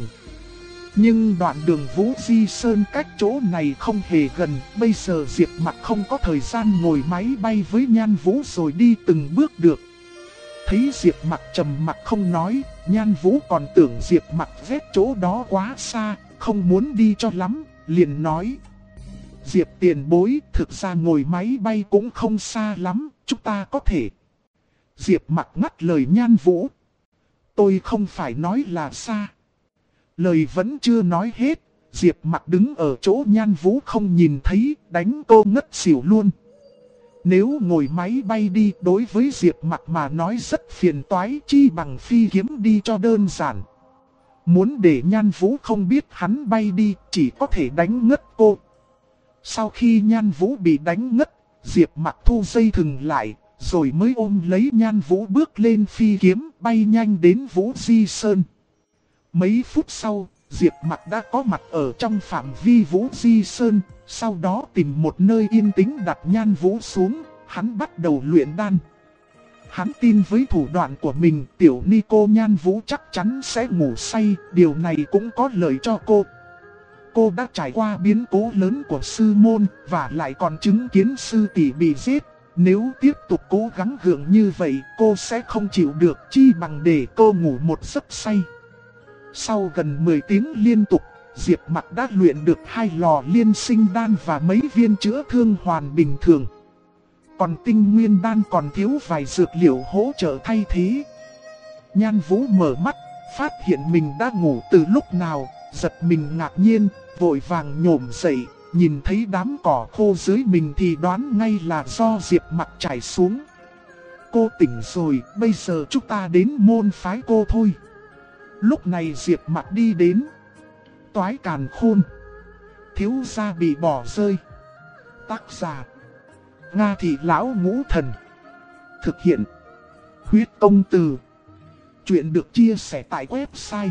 Nhưng đoạn đường Vũ Di Sơn cách chỗ này không hề gần, bây giờ Diệp Mặc không có thời gian ngồi máy bay với Nhan Vũ rồi đi từng bước được. Thấy Diệp Mặc trầm mặc không nói, Nhan Vũ còn tưởng Diệp Mặc ghét chỗ đó quá xa, không muốn đi cho lắm, liền nói. Diệp tiền bối, thực ra ngồi máy bay cũng không xa lắm, chúng ta có thể. Diệp Mặc ngắt lời Nhan Vũ. Tôi không phải nói là xa. Lời vẫn chưa nói hết, Diệp Mặc đứng ở chỗ Nhan Vũ không nhìn thấy, đánh cô ngất xỉu luôn. Nếu ngồi máy bay đi đối với Diệp Mặc mà nói rất phiền toái, chi bằng phi kiếm đi cho đơn giản. Muốn để Nhan Vũ không biết hắn bay đi, chỉ có thể đánh ngất cô. Sau khi Nhan Vũ bị đánh ngất, Diệp Mặc thu dây thừng lại, rồi mới ôm lấy Nhan Vũ bước lên phi kiếm, bay nhanh đến Vũ Di Sơn. Mấy phút sau, Diệp Mặc đã có mặt ở trong phạm vi Vũ Di Sơn, sau đó tìm một nơi yên tĩnh đặt Nhan Vũ xuống, hắn bắt đầu luyện đan. Hắn tin với thủ đoạn của mình, tiểu Nico Nhan Vũ chắc chắn sẽ ngủ say, điều này cũng có lợi cho cô. Cô đã trải qua biến cố lớn của sư môn, và lại còn chứng kiến sư tỷ bị giết. Nếu tiếp tục cố gắng gượng như vậy, cô sẽ không chịu được, chi bằng để cô ngủ một giấc say. Sau gần 10 tiếng liên tục, Diệp Mặc đã luyện được 2 lò liên sinh đan và mấy viên chữa thương hoàn bình thường. Còn tinh nguyên đan còn thiếu vài dược liệu hỗ trợ thay thế. Nhan Vũ mở mắt, phát hiện mình đã ngủ từ lúc nào, giật mình ngạc nhiên, vội vàng nhổm dậy, nhìn thấy đám cỏ khô dưới mình thì đoán ngay là do Diệp Mặc chảy xuống. Cô tỉnh rồi, bây giờ chúng ta đến môn phái cô thôi. Lúc này Diệp Mặc đi đến. Toái càn khôn. Thiếu gia bị bỏ rơi. Tác giả: Nga Thị Lão Ngũ Thần. Thực hiện: Huyết Công Từ. Chuyện được chia sẻ tại website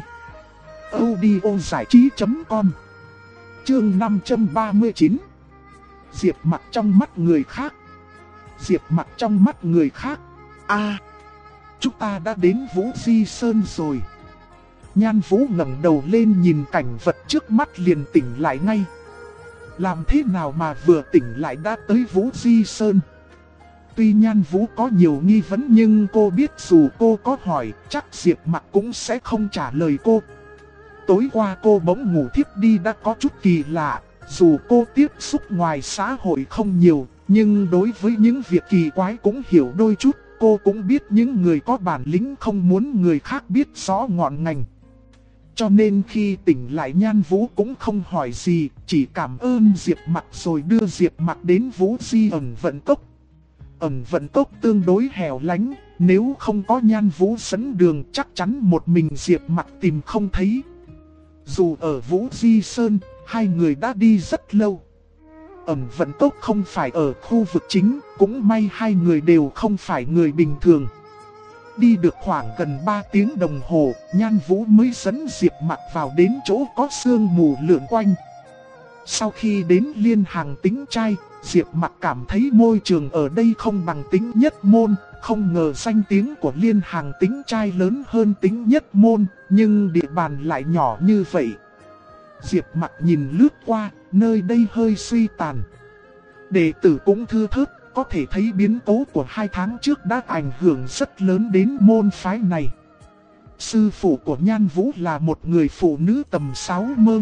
audiozảichí.com. Chương 539. Diệp Mặc trong mắt người khác. Diệp Mặc trong mắt người khác. Chúng ta đã đến Vũ Di Sơn rồi. Nhan Vũ ngẩng đầu lên nhìn cảnh vật trước mắt liền tỉnh lại ngay. làm thế nào mà vừa tỉnh lại đã tới Vũ Di Sơn. Tuy Nhan Vũ có nhiều nghi vấn nhưng cô biết dù cô có hỏi chắc Diệp Mặc cũng sẽ không trả lời cô. Tối qua cô bỗng ngủ thiếp đi đã có chút kỳ lạ, dù cô tiếp xúc ngoài xã hội không nhiều, nhưng đối với những việc kỳ quái cũng hiểu đôi chút. Cô cũng biết những người có bản lĩnh không muốn người khác biết rõ ngọn ngành. Cho nên khi tỉnh lại Nhan Vũ cũng không hỏi gì, chỉ cảm ơn Diệp Mặc rồi đưa Diệp Mặc đến Vũ Di ẩn vận cốc. Ẩn vận cốc tương đối hẻo lánh, nếu không có Nhan Vũ dẫn đường chắc chắn một mình Diệp Mặc tìm không thấy. Dù ở Vũ Di Sơn, hai người đã đi rất lâu. Ẩn vận cốc không phải ở khu vực chính, cũng may hai người đều không phải người bình thường. Đi được khoảng gần 3 tiếng đồng hồ, Nhan Vũ mới dẫn Diệp Mặc vào đến chỗ có sương mù lượn quanh. Sau khi đến Liên Hàng Tính Trai, Diệp Mặc cảm thấy môi trường ở đây không bằng Tính Nhất Môn. Không ngờ danh tiếng của Liên Hàng Tính Trai lớn hơn Tính Nhất Môn, nhưng địa bàn lại nhỏ như vậy. Diệp Mặc nhìn lướt qua, nơi đây hơi suy tàn. Đệ tử cũng thưa thớt, có thể thấy biến cố của 2 tháng trước đã ảnh hưởng rất lớn đến môn phái này. Sư phụ của Nhan Vũ là một người phụ nữ tầm 60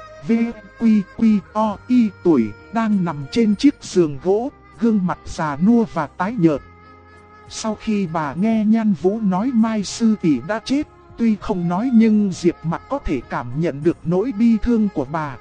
tuổi, đang nằm trên chiếc giường gỗ, gương mặt già nua và tái nhợt. Sau khi bà nghe Nhan Vũ nói Mai sư tỷ đã chết, tuy không nói nhưng Diệp Mặc có thể cảm nhận được nỗi bi thương của bà.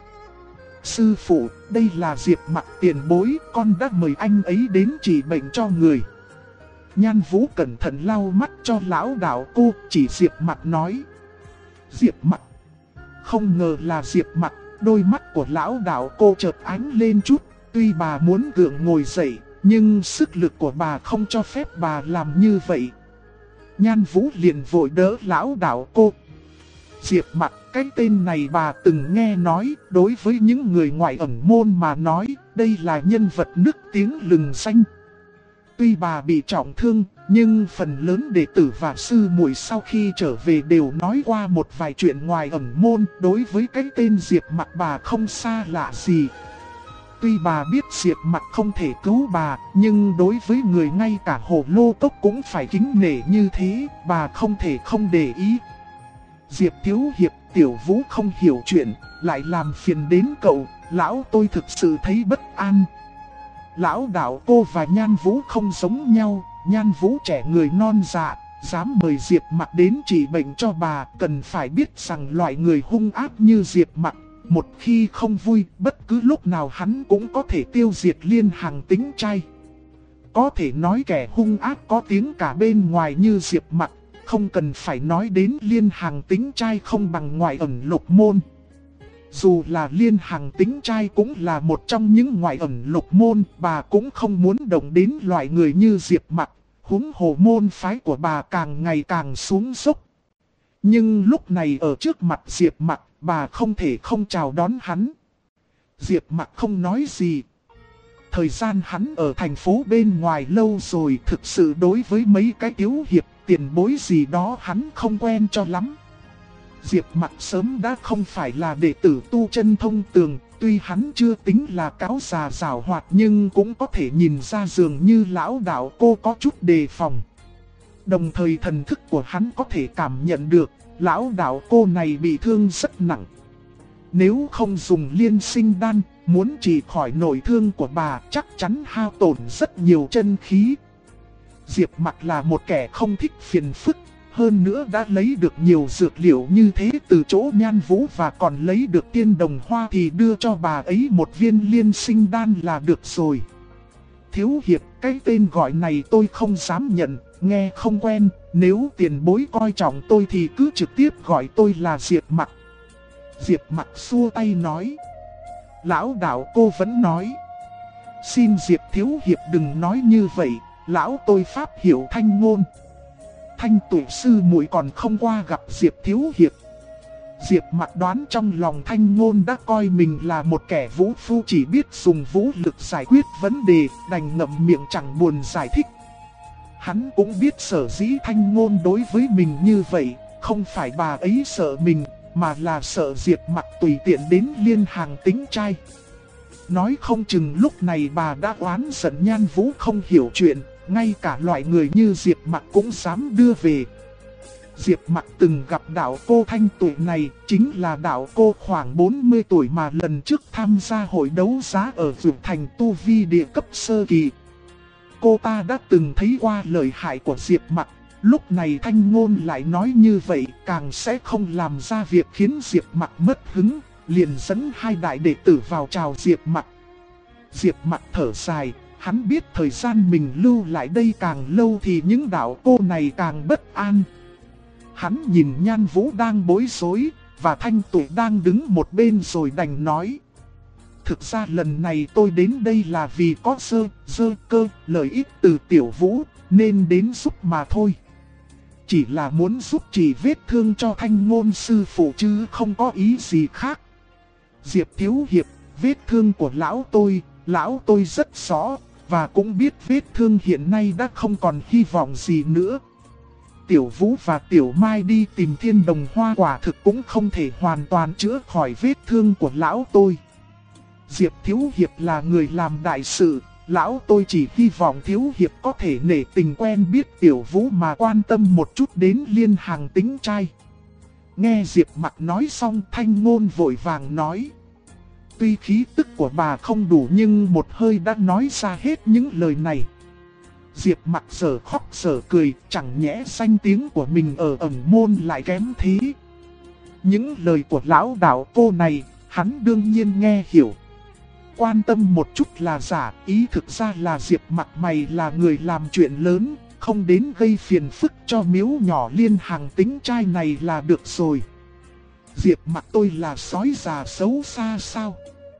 Sư phụ, đây là Diệp Mặc tiền bối, con đã mời anh ấy đến trị bệnh cho người. Nhan Vũ cẩn thận lau mắt cho lão đạo cô, chỉ Diệp Mặc nói. Diệp Mặc. Không ngờ là Diệp Mặc, đôi mắt của lão đạo cô chợt ánh lên chút, tuy bà muốn gượng ngồi dậy, nhưng sức lực của bà không cho phép bà làm như vậy. Nhan Vũ liền vội đỡ lão đạo cô. Diệp Mặc, cái tên này bà từng nghe nói, đối với những người ngoại ẩn môn mà nói, đây là nhân vật nức tiếng lừng danh. Tuy bà bị trọng thương, nhưng phần lớn đệ tử và sư muội sau khi trở về đều nói qua một vài chuyện ngoài ẩn môn. Đối với cái tên Diệp Mặc bà không xa lạ gì. Tuy bà biết Diệp Mặc không thể cứu bà, nhưng đối với người ngay cả Hồ Lô Cốc cũng phải kính nể như thế, bà không thể không để ý. Diệp thiếu hiệp, Tiểu Vũ không hiểu chuyện, lại làm phiền đến cậu, lão tôi thực sự thấy bất an. Lão đạo cô và Nhan Vũ không giống nhau, Nhan Vũ trẻ người non dạ, dám mời Diệp Mặc đến trị bệnh cho bà, cần phải biết rằng loại người hung ác như Diệp Mặc, một khi không vui, bất cứ lúc nào hắn cũng có thể tiêu diệt Liên Hàng Tính Trai. Có thể nói kẻ hung ác có tiếng cả bên ngoài như Diệp Mặc, không cần phải nói đến Liên Hàng Tính Trai không bằng ngoại ẩn lục môn. Dù là Liên Hàng Tính Trai cũng là một trong những ngoại ẩn lục môn, bà cũng không muốn động đến loại người như Diệp Mặc, huống hồ môn phái của bà càng ngày càng xuống dốc. Nhưng lúc này ở trước mặt Diệp Mặc, bà không thể không chào đón hắn. Diệp Mặc không nói gì. Thời gian hắn ở thành phố bên ngoài lâu rồi, thực sự đối với mấy cái tiếu hiệp tiền bối gì đó hắn không quen cho lắm. Diệp Mặc sớm đã không phải là đệ tử tu chân thông tường, tuy hắn chưa tính là cáo già giảo hoạt nhưng cũng có thể nhìn ra dường như lão đạo cô có chút đề phòng. Đồng thời thần thức của hắn có thể cảm nhận được, lão đạo cô này bị thương rất nặng. Nếu không dùng liên sinh đan, muốn trị khỏi nội thương của bà chắc chắn hao tổn rất nhiều chân khí. Diệp Mặc là một kẻ không thích phiền phức, hơn nữa đã lấy được nhiều dược liệu như thế từ chỗ Nhan Vũ và còn lấy được tiên đồng hoa thì đưa cho bà ấy một viên liên sinh đan là được rồi. Thiếu hiệp, cái tên gọi này tôi không dám nhận, nghe không quen, nếu tiền bối coi trọng tôi thì cứ trực tiếp gọi tôi là Diệp Mặc. Diệp Mặc xua tay nói. Lão đạo cô vẫn nói. Xin Diệp thiếu hiệp đừng nói như vậy, lão tôi pháp hiểu thanh ngôn. Thanh tuổi sư muội còn không qua gặp Diệp thiếu hiệp. Diệp Mặc đoán trong lòng Thanh Ngôn đã coi mình là một kẻ vũ phu chỉ biết dùng vũ lực giải quyết vấn đề, đành ngậm miệng chẳng buồn giải thích. Hắn cũng biết sở dĩ Thanh Ngôn đối với mình như vậy, không phải bà ấy sợ mình, mà là sợ Diệp Mặc tùy tiện đến Liên Hàng Tính Trai. Nói không chừng lúc này bà đã oán giận Nhan Vũ không hiểu chuyện, ngay cả loại người như Diệp Mặc cũng dám đưa về. Diệp Mặc từng gặp đạo cô thanh tuổi này, chính là đạo cô khoảng 40 tuổi mà lần trước tham gia hội đấu giá ở Dược Thành tu vi địa cấp sơ kỳ. Cô ta đã từng thấy qua lời hại của Diệp Mặc, lúc này Thanh Ngôn lại nói như vậy càng sẽ không làm ra việc khiến Diệp Mặc mất hứng, liền dẫn hai đại đệ tử vào chào Diệp Mặc. Diệp Mặc thở dài, hắn biết thời gian mình lưu lại đây càng lâu thì những đạo cô này càng bất an. Hắn nhìn Nhan Vũ đang bối rối, và Thanh Tụi đang đứng một bên rồi đành nói. Thực ra lần này tôi đến đây là vì có cơ lợi ích từ Tiểu Vũ, nên đến giúp mà thôi. Chỉ là muốn giúp trị vết thương cho Thanh Ngôn sư phụ chứ không có ý gì khác. Diệp Thiếu Hiệp, vết thương của lão tôi rất rõ, và cũng biết vết thương hiện nay đã không còn hy vọng gì nữa. Tiểu Vũ và Tiểu Mai đi tìm Thiên Đồng Hoa quả thực cũng không thể hoàn toàn chữa khỏi vết thương của lão tôi. Diệp Thiếu Hiệp là người làm đại sự, lão tôi chỉ hy vọng Thiếu Hiệp có thể nể tình quen biết Tiểu Vũ mà quan tâm một chút đến Liên Hằng tính trai. Nghe Diệp Mặc nói xong, Thanh Ngôn vội vàng nói. Tuy khí tức của bà không đủ nhưng một hơi đã nói ra hết những lời này. Diệp Mặc giờ khóc giờ cười, chẳng nhẽ danh tiếng của mình ở ẩn môn lại kém thế. Những lời của lão đạo cô này, hắn đương nhiên nghe hiểu. Quan tâm một chút là giả, ý thực ra là Diệp Mặc mày là người làm chuyện lớn, không đến gây phiền phức cho miếu nhỏ Liên Hằng tính trai này là được rồi. Diệp Mặc tôi là sói già xấu xa sao?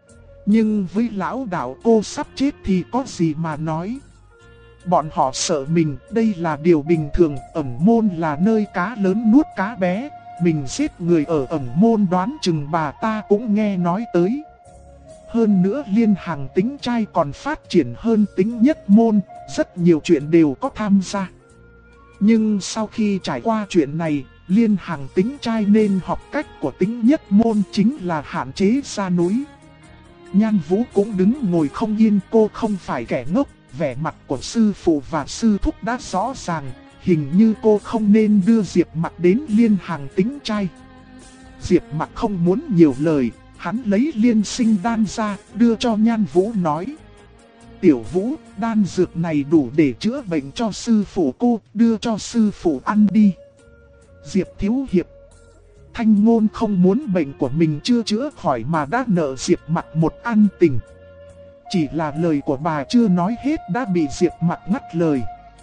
Nhưng với lão đạo cô sắp chết thì có gì mà nói. Bọn họ sợ mình, đây là điều bình thường, ẩn môn là nơi cá lớn nuốt cá bé. Mình giết người ở ẩn môn đoán chừng bà ta cũng nghe nói tới. Hơn nữa Liên Hằng tính trai còn phát triển hơn tính nhất môn, rất nhiều chuyện đều có tham gia. Nhưng sau khi trải qua chuyện này, Liên Hằng tính trai nên học cách của tính nhất môn chính là hạn chế ra núi. Nhan Vũ cũng đứng ngồi không yên, cô không phải kẻ ngốc, vẻ mặt của sư phụ và sư thúc đã rõ ràng, hình như cô không nên đưa Diệp Mặc đến Liên Hằng tính trai. Diệp Mặc không muốn nhiều lời, hắn lấy liên sinh đan ra, đưa cho Nhan Vũ nói. Tiểu Vũ, đan dược này đủ để chữa bệnh cho sư phụ cô, đưa cho sư phụ ăn đi. Diệp Thiếu Hiệp, Thanh Ngôn không muốn bệnh của mình chưa chữa khỏi mà đã nợ Diệp Mặc một ân tình. Chỉ là lời của bà chưa nói hết đã bị Diệp Mặc ngắt lời.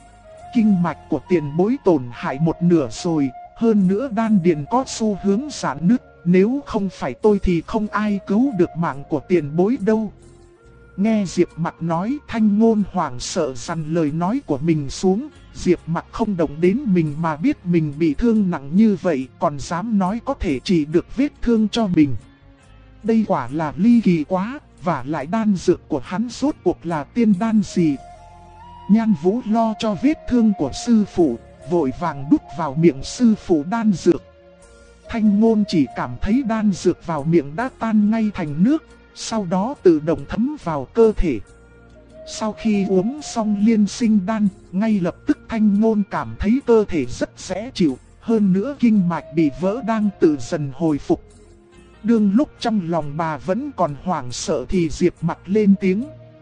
Kinh mạch của tiền bối tổn hại một nửa rồi, hơn nữa đan điền có xu hướng giãn nứt. Nếu không phải tôi thì không ai cứu được mạng của tiền bối đâu. Nghe Diệp Mặc nói, Thanh Ngôn hoảng sợ dằn lời nói của mình xuống. Diệp Mặc không động đến mình mà biết mình bị thương nặng như vậy, còn dám nói có thể trị được vết thương cho mình. Đây quả là ly kỳ quá, và lại đan dược của hắn rốt cuộc là tiên đan gì. Nhan Vũ lo cho vết thương của sư phụ, vội vàng đút vào miệng sư phụ đan dược. Thanh Ngôn chỉ cảm thấy đan dược vào miệng đã tan ngay thành nước, sau đó tự động thấm vào cơ thể. Sau khi uống xong liên sinh đan, ngay lập tức Thanh Ngôn cảm thấy cơ thể rất dễ chịu, hơn nữa kinh mạch bị vỡ đang tự dần hồi phục. Đương lúc trong lòng bà vẫn còn hoảng sợ thì Diệp Mặc lên tiếng.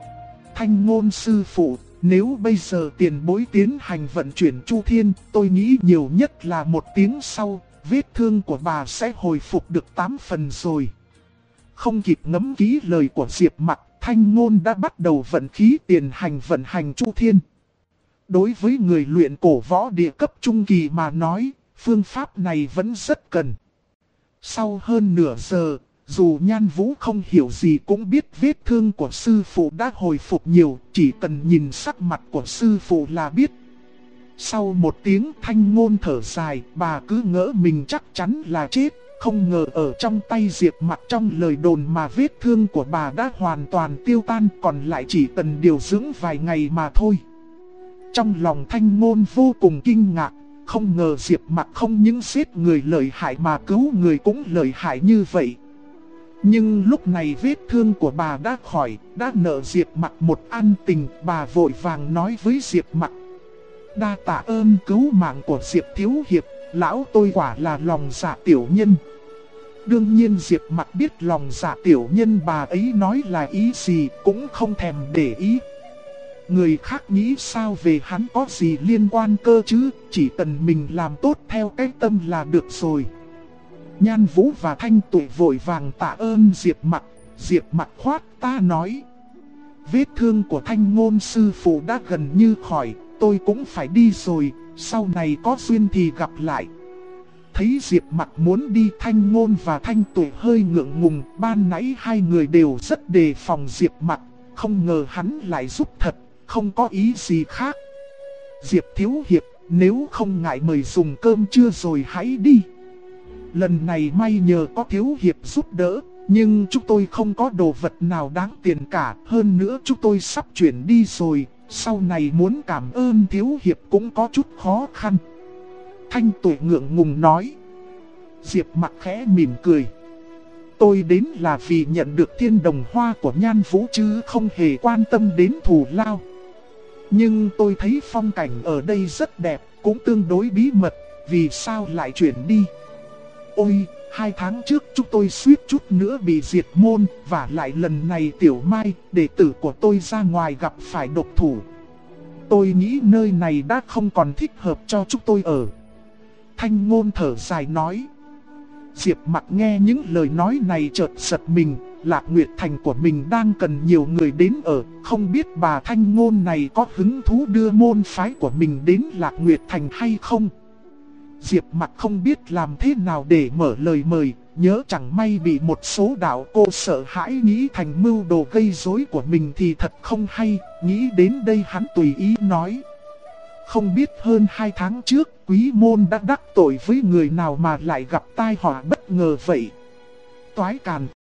Thanh Ngôn sư phụ, nếu bây giờ tiền bối tiến hành vận chuyển Chu Thiên, tôi nghĩ nhiều nhất là 1 tiếng sau, vết thương của bà sẽ hồi phục được 8 phần rồi. Không kịp ngẫm kỹ lời của Diệp Mặc, Thanh Ngôn đã bắt đầu vận khí tiền hành vận hành Chu Thiên. Đối với người luyện cổ võ địa cấp trung kỳ mà nói, phương pháp này vẫn rất cần. Sau hơn nửa giờ, dù Nhan Vũ không hiểu gì cũng biết vết thương của sư phụ đã hồi phục nhiều, chỉ cần nhìn sắc mặt của sư phụ là biết. Sau 1 tiếng Thanh Ngôn thở dài, bà cứ ngỡ mình chắc chắn là chết, không ngờ ở trong tay Diệp Mặc trong lời đồn mà vết thương của bà đã hoàn toàn tiêu tan, còn lại chỉ cần điều dưỡng vài ngày mà thôi. Trong lòng Thanh Ngôn vô cùng kinh ngạc, không ngờ Diệp Mặc không những giết người lợi hại mà cứu người cũng lợi hại như vậy. Nhưng lúc này vết thương của bà đã khỏi, đã nợ Diệp Mặc một ân tình, bà vội vàng nói với Diệp Mặc: đa tạ ơn cứu mạng của Diệp thiếu hiệp, lão tôi quả là lòng dạ tiểu nhân. Đương nhiên Diệp Mặc biết lòng dạ tiểu nhân bà ấy nói là ý gì, cũng không thèm để ý. Người khác nghĩ sao về hắn có gì liên quan cơ chứ, chỉ cần mình làm tốt theo cái tâm là được rồi. Nhan Vũ và Thanh Tuệ vội vàng tạ ơn Diệp Mặc. Diệp Mặc khoát ta nói: vết thương của Thanh Ngôn sư phụ đã gần như khỏi, tôi cũng phải đi rồi, sau này có duyên thì gặp lại. Thấy Diệp Mặc muốn đi, Thanh Ngôn và Thanh Tuệ hơi ngượng ngùng, ban nãy hai người đều rất đề phòng Diệp Mặc, không ngờ hắn lại giúp thật, không có ý gì khác. Diệp thiếu hiệp, nếu không ngại mời dùng cơm trưa rồi hãy đi. Lần này may nhờ có thiếu hiệp giúp đỡ, nhưng chúng tôi không có đồ vật nào đáng tiền cả, hơn nữa chúng tôi sắp chuyển đi rồi, sau này muốn cảm ơn thiếu hiệp cũng có chút khó khăn. Thanh Tuệ ngượng ngùng nói. Diệp Mặc khẽ mỉm cười. Tôi đến là vì nhận được thiên đồng hoa của Nhan Vũ chứ không hề quan tâm đến thù lao. Nhưng tôi thấy phong cảnh ở đây rất đẹp, cũng tương đối bí mật, vì sao lại chuyển đi? Ôi, 2 tháng trước chúng tôi suýt chút nữa bị diệt môn, và lại lần này Tiểu Mai, đệ tử của tôi ra ngoài gặp phải độc thủ. Tôi nghĩ nơi này đã không còn thích hợp cho chúng tôi ở. Thanh Ngôn thở dài nói. Diệp Mặc nghe những lời nói này chợt giật mình, Lạc Nguyệt Thành của mình đang cần nhiều người đến ở, không biết bà Thanh Ngôn này có hứng thú đưa môn phái của mình đến Lạc Nguyệt Thành hay không. Diệp Mặc không biết làm thế nào để mở lời mời, nhớ chẳng may bị một số đạo cô sợ hãi nghĩ thành mưu đồ gây rối của mình thì thật không hay, nghĩ đến đây hắn tùy ý nói. Không biết hơn 2 tháng trước, Quý môn đã đắc tội với người nào mà lại gặp tai họa bất ngờ vậy. Toái càn.